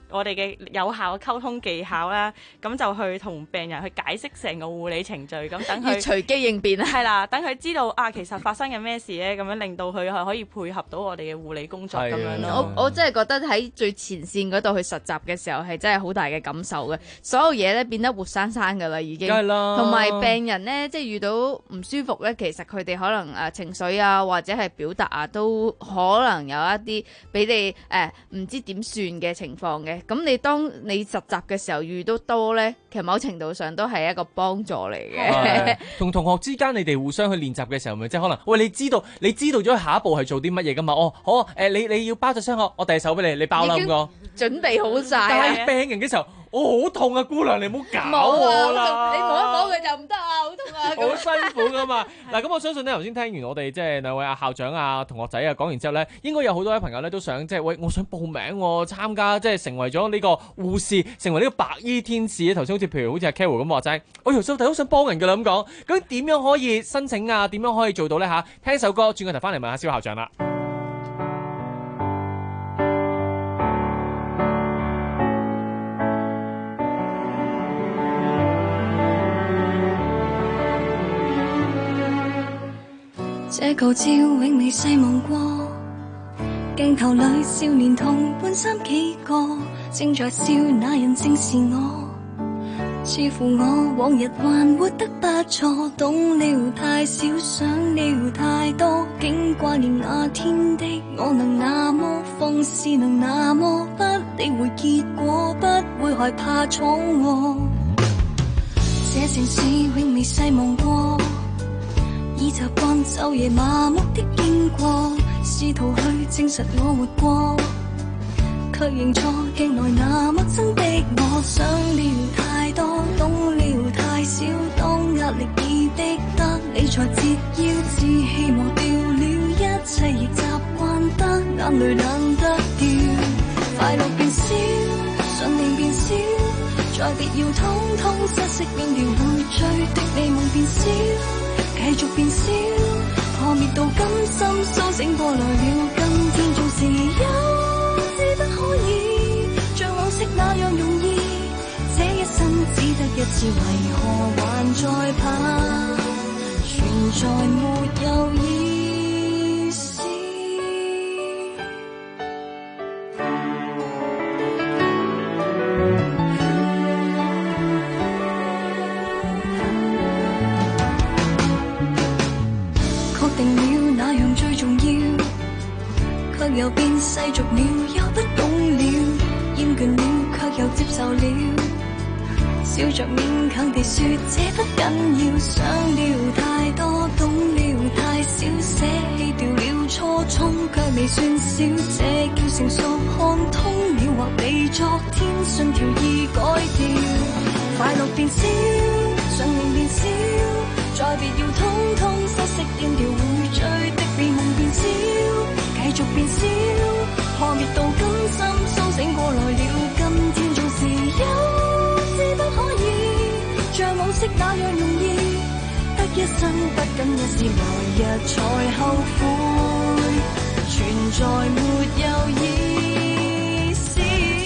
我哋嘅有效嘅溝通技巧啦，咁就去同病人去解釋成個護理程序，咁等佢隨機應變啊。 係啦，等佢知道啊，其實發生緊咩事咧，咁樣令到佢係可以配合到我哋嘅護理工作咁樣咯。 我我真係覺得喺最前線嗰度去實習嘅時候係真係好大嘅感受嘅，所有嘢咧變得活生生㗎啦已經。 梗係啦。 同埋病人咧，即係遇到唔舒服咧，其實佢哋可能誒情緒啊，或者係表達啊，都可能有一啲俾你誒唔知點算嘅情況嘅。咁你當你實習嘅時候遇到多咧，其實某程度上都係一個幫助嚟嘅。 同同學之間，你哋互相去練習嘅時候，咪即係可能，喂，你知道你知道咗下一步係做啲乜嘢噶嘛？哦，好，誒、呃，你你要包隻傷口，我遞手俾你，你包啦咁個。 準備好晒。 但係病人嘅時候，我好痛啊，姑娘，你唔好搞我啦。 你摸一摸佢就唔得啊，好痛啊。 好辛苦噶嘛。嗱，咁我相信咧，頭先聽完我哋即係兩位阿校長啊、同學仔啊講完之後咧，應該有好多位朋友咧都想即係喂，我想報名喎、啊，參加即係成為咗呢個護士，成為呢個白衣天使。頭先好似譬如好似阿 Carol 咁話齋，我由細到大都想幫人㗎啦咁講。咁點樣可以申請啊？點樣可以做到咧嚇？聽首歌，轉個頭翻嚟問下蕭校長啦。 這個照永未細望過，鏡頭裏少年同伴三幾個，正在笑那人正是我，似乎我往日還活得不錯，懂了太少，想了太多，竟掛念那天的我能那麼放肆，能那麼不理會結果，不會害怕闖禍，這城市永未細望過，已習慣晝夜麻木的經過，試圖去證實我活過，卻認錯鏡內那陌生的我，想了太多，懂了太少，當壓力已逼得你才折腰，志氣磨掉了一切，亦習慣得眼淚懶得掉，快樂變少，信念變少，再別要通通失色變掉，會追的美夢變少，繼續變小，破滅到今生甦醒過來了，今天縱是有知不可以像往昔那樣容易，這一生只得一次，為何還在怕存在沒有意思。又變世俗了，又不懂了，厭倦了，卻又接受了，笑着勉強地說這不緊要，想了太多，懂了太少，捨棄掉了初衷，卻未算少，這叫成熟看通了，或被昨天信條已改掉，快樂變少，信念變少，再別要通通失色變調，會追的美夢變少，繼續變少，破滅到今生甦醒過來了，今天縱是有知不可以像往昔那樣容易，得一生不僅一次，來日才後悔，存在沒有意思。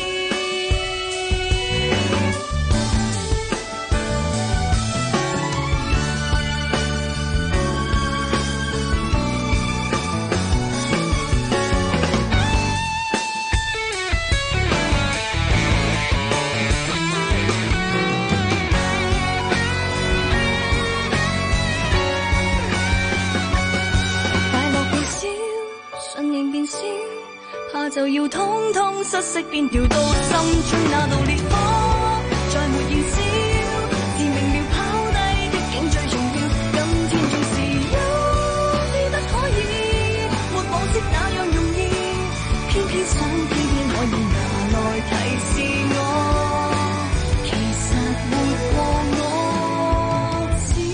就要通通失色變調到心中那道烈火，再沒燃燒，自明了拋低的景最重要，今天縱是有知不可以沒往昔那樣容易，偏偏想偏偏可以拿來提示我，其實活過我知。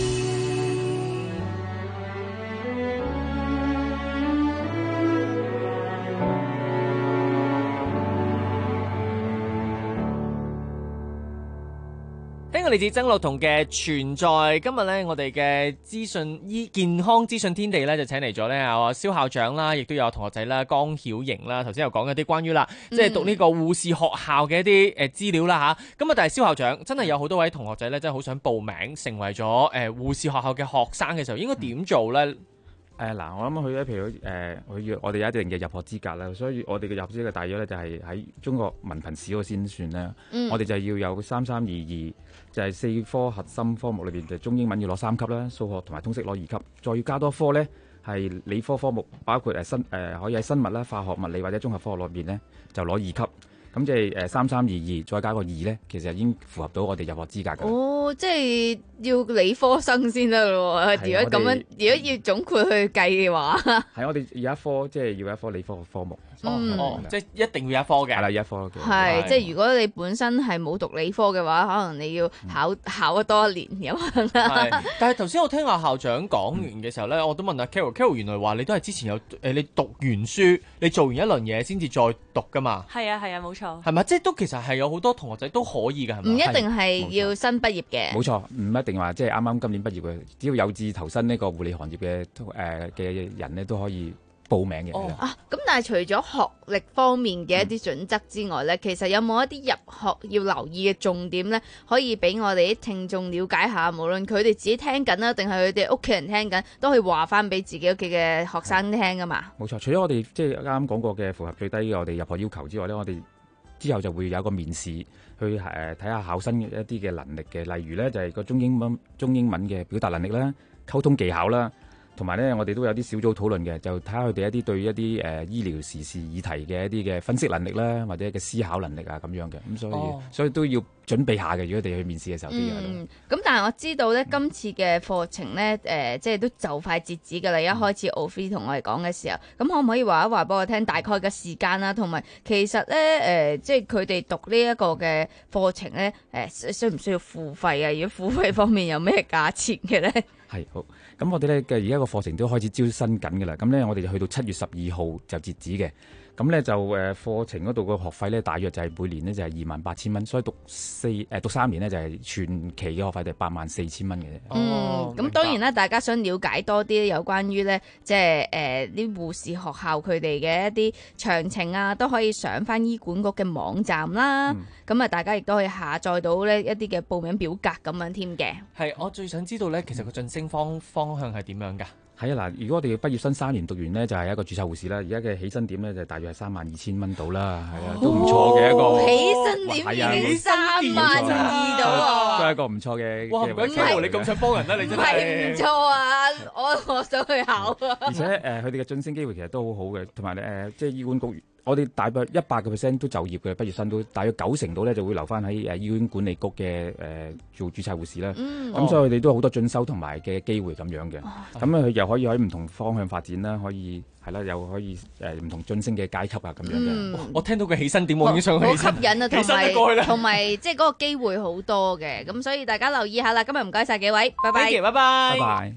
係嚟自曾樂彤嘅存在。今日咧，我哋嘅資訊醫健康資訊天地咧，就請嚟咗咧啊蕭校長啦，亦都有同學仔啦，江曉瑩啦，頭先又講一啲關於啦，即係讀呢個護士學校嘅一啲誒資料啦吓。咁啊，但係蕭校長真係有好多位同學仔咧，真係好想報名成為咗誒護士學校嘅學生嘅時候，應該點做咧？ 誒嗱、呃，我諗佢咧，譬如誒，佢、呃、要我哋有一定嘅入學資格啦，所以我哋嘅入學資格大約咧就係喺中國文憑試嗰個先算啦。 嗯、 我哋就要有三三二二，就係四科核心科目裏邊，就中英文要攞三級啦，數學同埋通識攞二級，再要加多科咧係理科科目，包括誒生誒可以喺生物啦、化學、物理或者綜合科學裏邊咧就攞二級。咁即係誒三三二二再加個二咧，其實已經符合到我哋入學資格㗎。 哦，即係要理科生先得咯喎！如果咁樣，如果要總括去計嘅話， 係我哋有一科，即係要一科理科嘅科目。 嗯， 哦，即係一定要一科嘅。 係啦，一科嘅。 係，即係如果你本身係冇讀理科嘅話，可能你要考考多一年咁樣啦。 但係頭先我聽阿校長講完嘅時候咧，我都問阿 Carol，Carol 原來話你都係之前有誒，你讀完書，你做完一輪嘢先至再讀㗎嘛？ 係啊係啊，冇錯。 係咪？即係都其實係有好多同學仔都可以㗎，係咪？ 唔一定係要新畢業嘅。 冇錯，唔一定話即係啱啱今年畢業嘅，只要有志投身呢個護理行業嘅誒嘅人咧，都可以報名嘅。 哦啊，咁但係除咗學歷方面嘅一啲準則之外咧，嗯、其實有冇一啲入學要留意嘅重點咧，可以俾我哋啲聽眾了解下？無論佢哋自己聽緊啦，定係佢哋屋企人聽緊，都可以話翻俾自己屋企嘅學生聽噶嘛。 冇錯，除咗我哋即係啱啱講過嘅符合最低嘅我哋入學要求之外咧，我哋之後就會有一個面試，去誒睇下考生一啲嘅能力嘅，例如咧就係個中英文中英文嘅表達能力啦、溝通技巧啦。同埋咧，我哋都有啲小組討論嘅，就睇下佢哋一啲對一啲誒、呃、醫療時事議題嘅一啲嘅分析能力啦，或者嘅思考能力啊咁樣嘅，咁所以、哦、所以都要準備下嘅。如果佢哋去面試嘅時候，啲嘢嗯，咁但係我知道咧，今次嘅課程咧，誒、呃，即係都就快截止㗎啦。一開始 Ophie 同我哋講嘅時候，咁可唔可以話一話俾我聽大概嘅時間啦？同埋其實咧，誒、呃，即係佢哋讀呢一個嘅課程咧，誒、呃，需唔需要付費啊？如果付費方面有咩價錢嘅咧？ 係好，咁我哋咧嘅而家個課程都開始招生緊嘅啦，咁咧我哋就去到七月十二號就截止嘅，咁咧就誒課程嗰度個學費咧大約就係每年咧就係二萬八千蚊，所以讀四誒、呃、讀三年咧就係全期嘅學費就係八萬四千蚊嘅啫。 嗯，咁當然啦，大家想了解多啲有關於咧即係誒啲護士學校佢哋嘅一啲詳情啊，都可以上翻醫管局嘅網站啦。咁啊、嗯，大家亦都可以下載到呢一啲嘅報名表格咁樣添嘅。 係，我最想知道咧，其實個晉升方方向係點樣㗎？ 係啊，嗱，如果我哋畢業生三年讀完呢，就係、是、一個註冊護士啦。而家嘅起薪點咧就大約係三萬二千蚊到啦，係啊，都唔錯嘅一個。 哦、起薪點已經三萬二到啊， 都係一個唔錯嘅。 哇，唔該 Carol，你咁想幫人啦，你真係。 係唔錯啊，我我想去考啊。 而且誒，佢哋嘅晉升機會其實都好好嘅，同埋咧誒，即係醫管局。我哋大約一百個 percent 都就業嘅畢業生都大約九成度咧就會留翻喺誒醫院管理局嘅誒、呃、做註冊護士啦。咁、嗯嗯、所以佢哋都好多進修同埋嘅機會咁樣嘅。咁啊佢又可以喺唔同方向發展啦，可以係啦，又可以誒唔、呃、同晉升嘅階級啊咁樣嘅、 嗯。我聽到嘅起薪點我已經想去好吸引啊，同埋同埋即係嗰個機會好多嘅。咁所以大家留意下啦。今日唔該晒幾位，拜拜， 拜拜， 拜拜。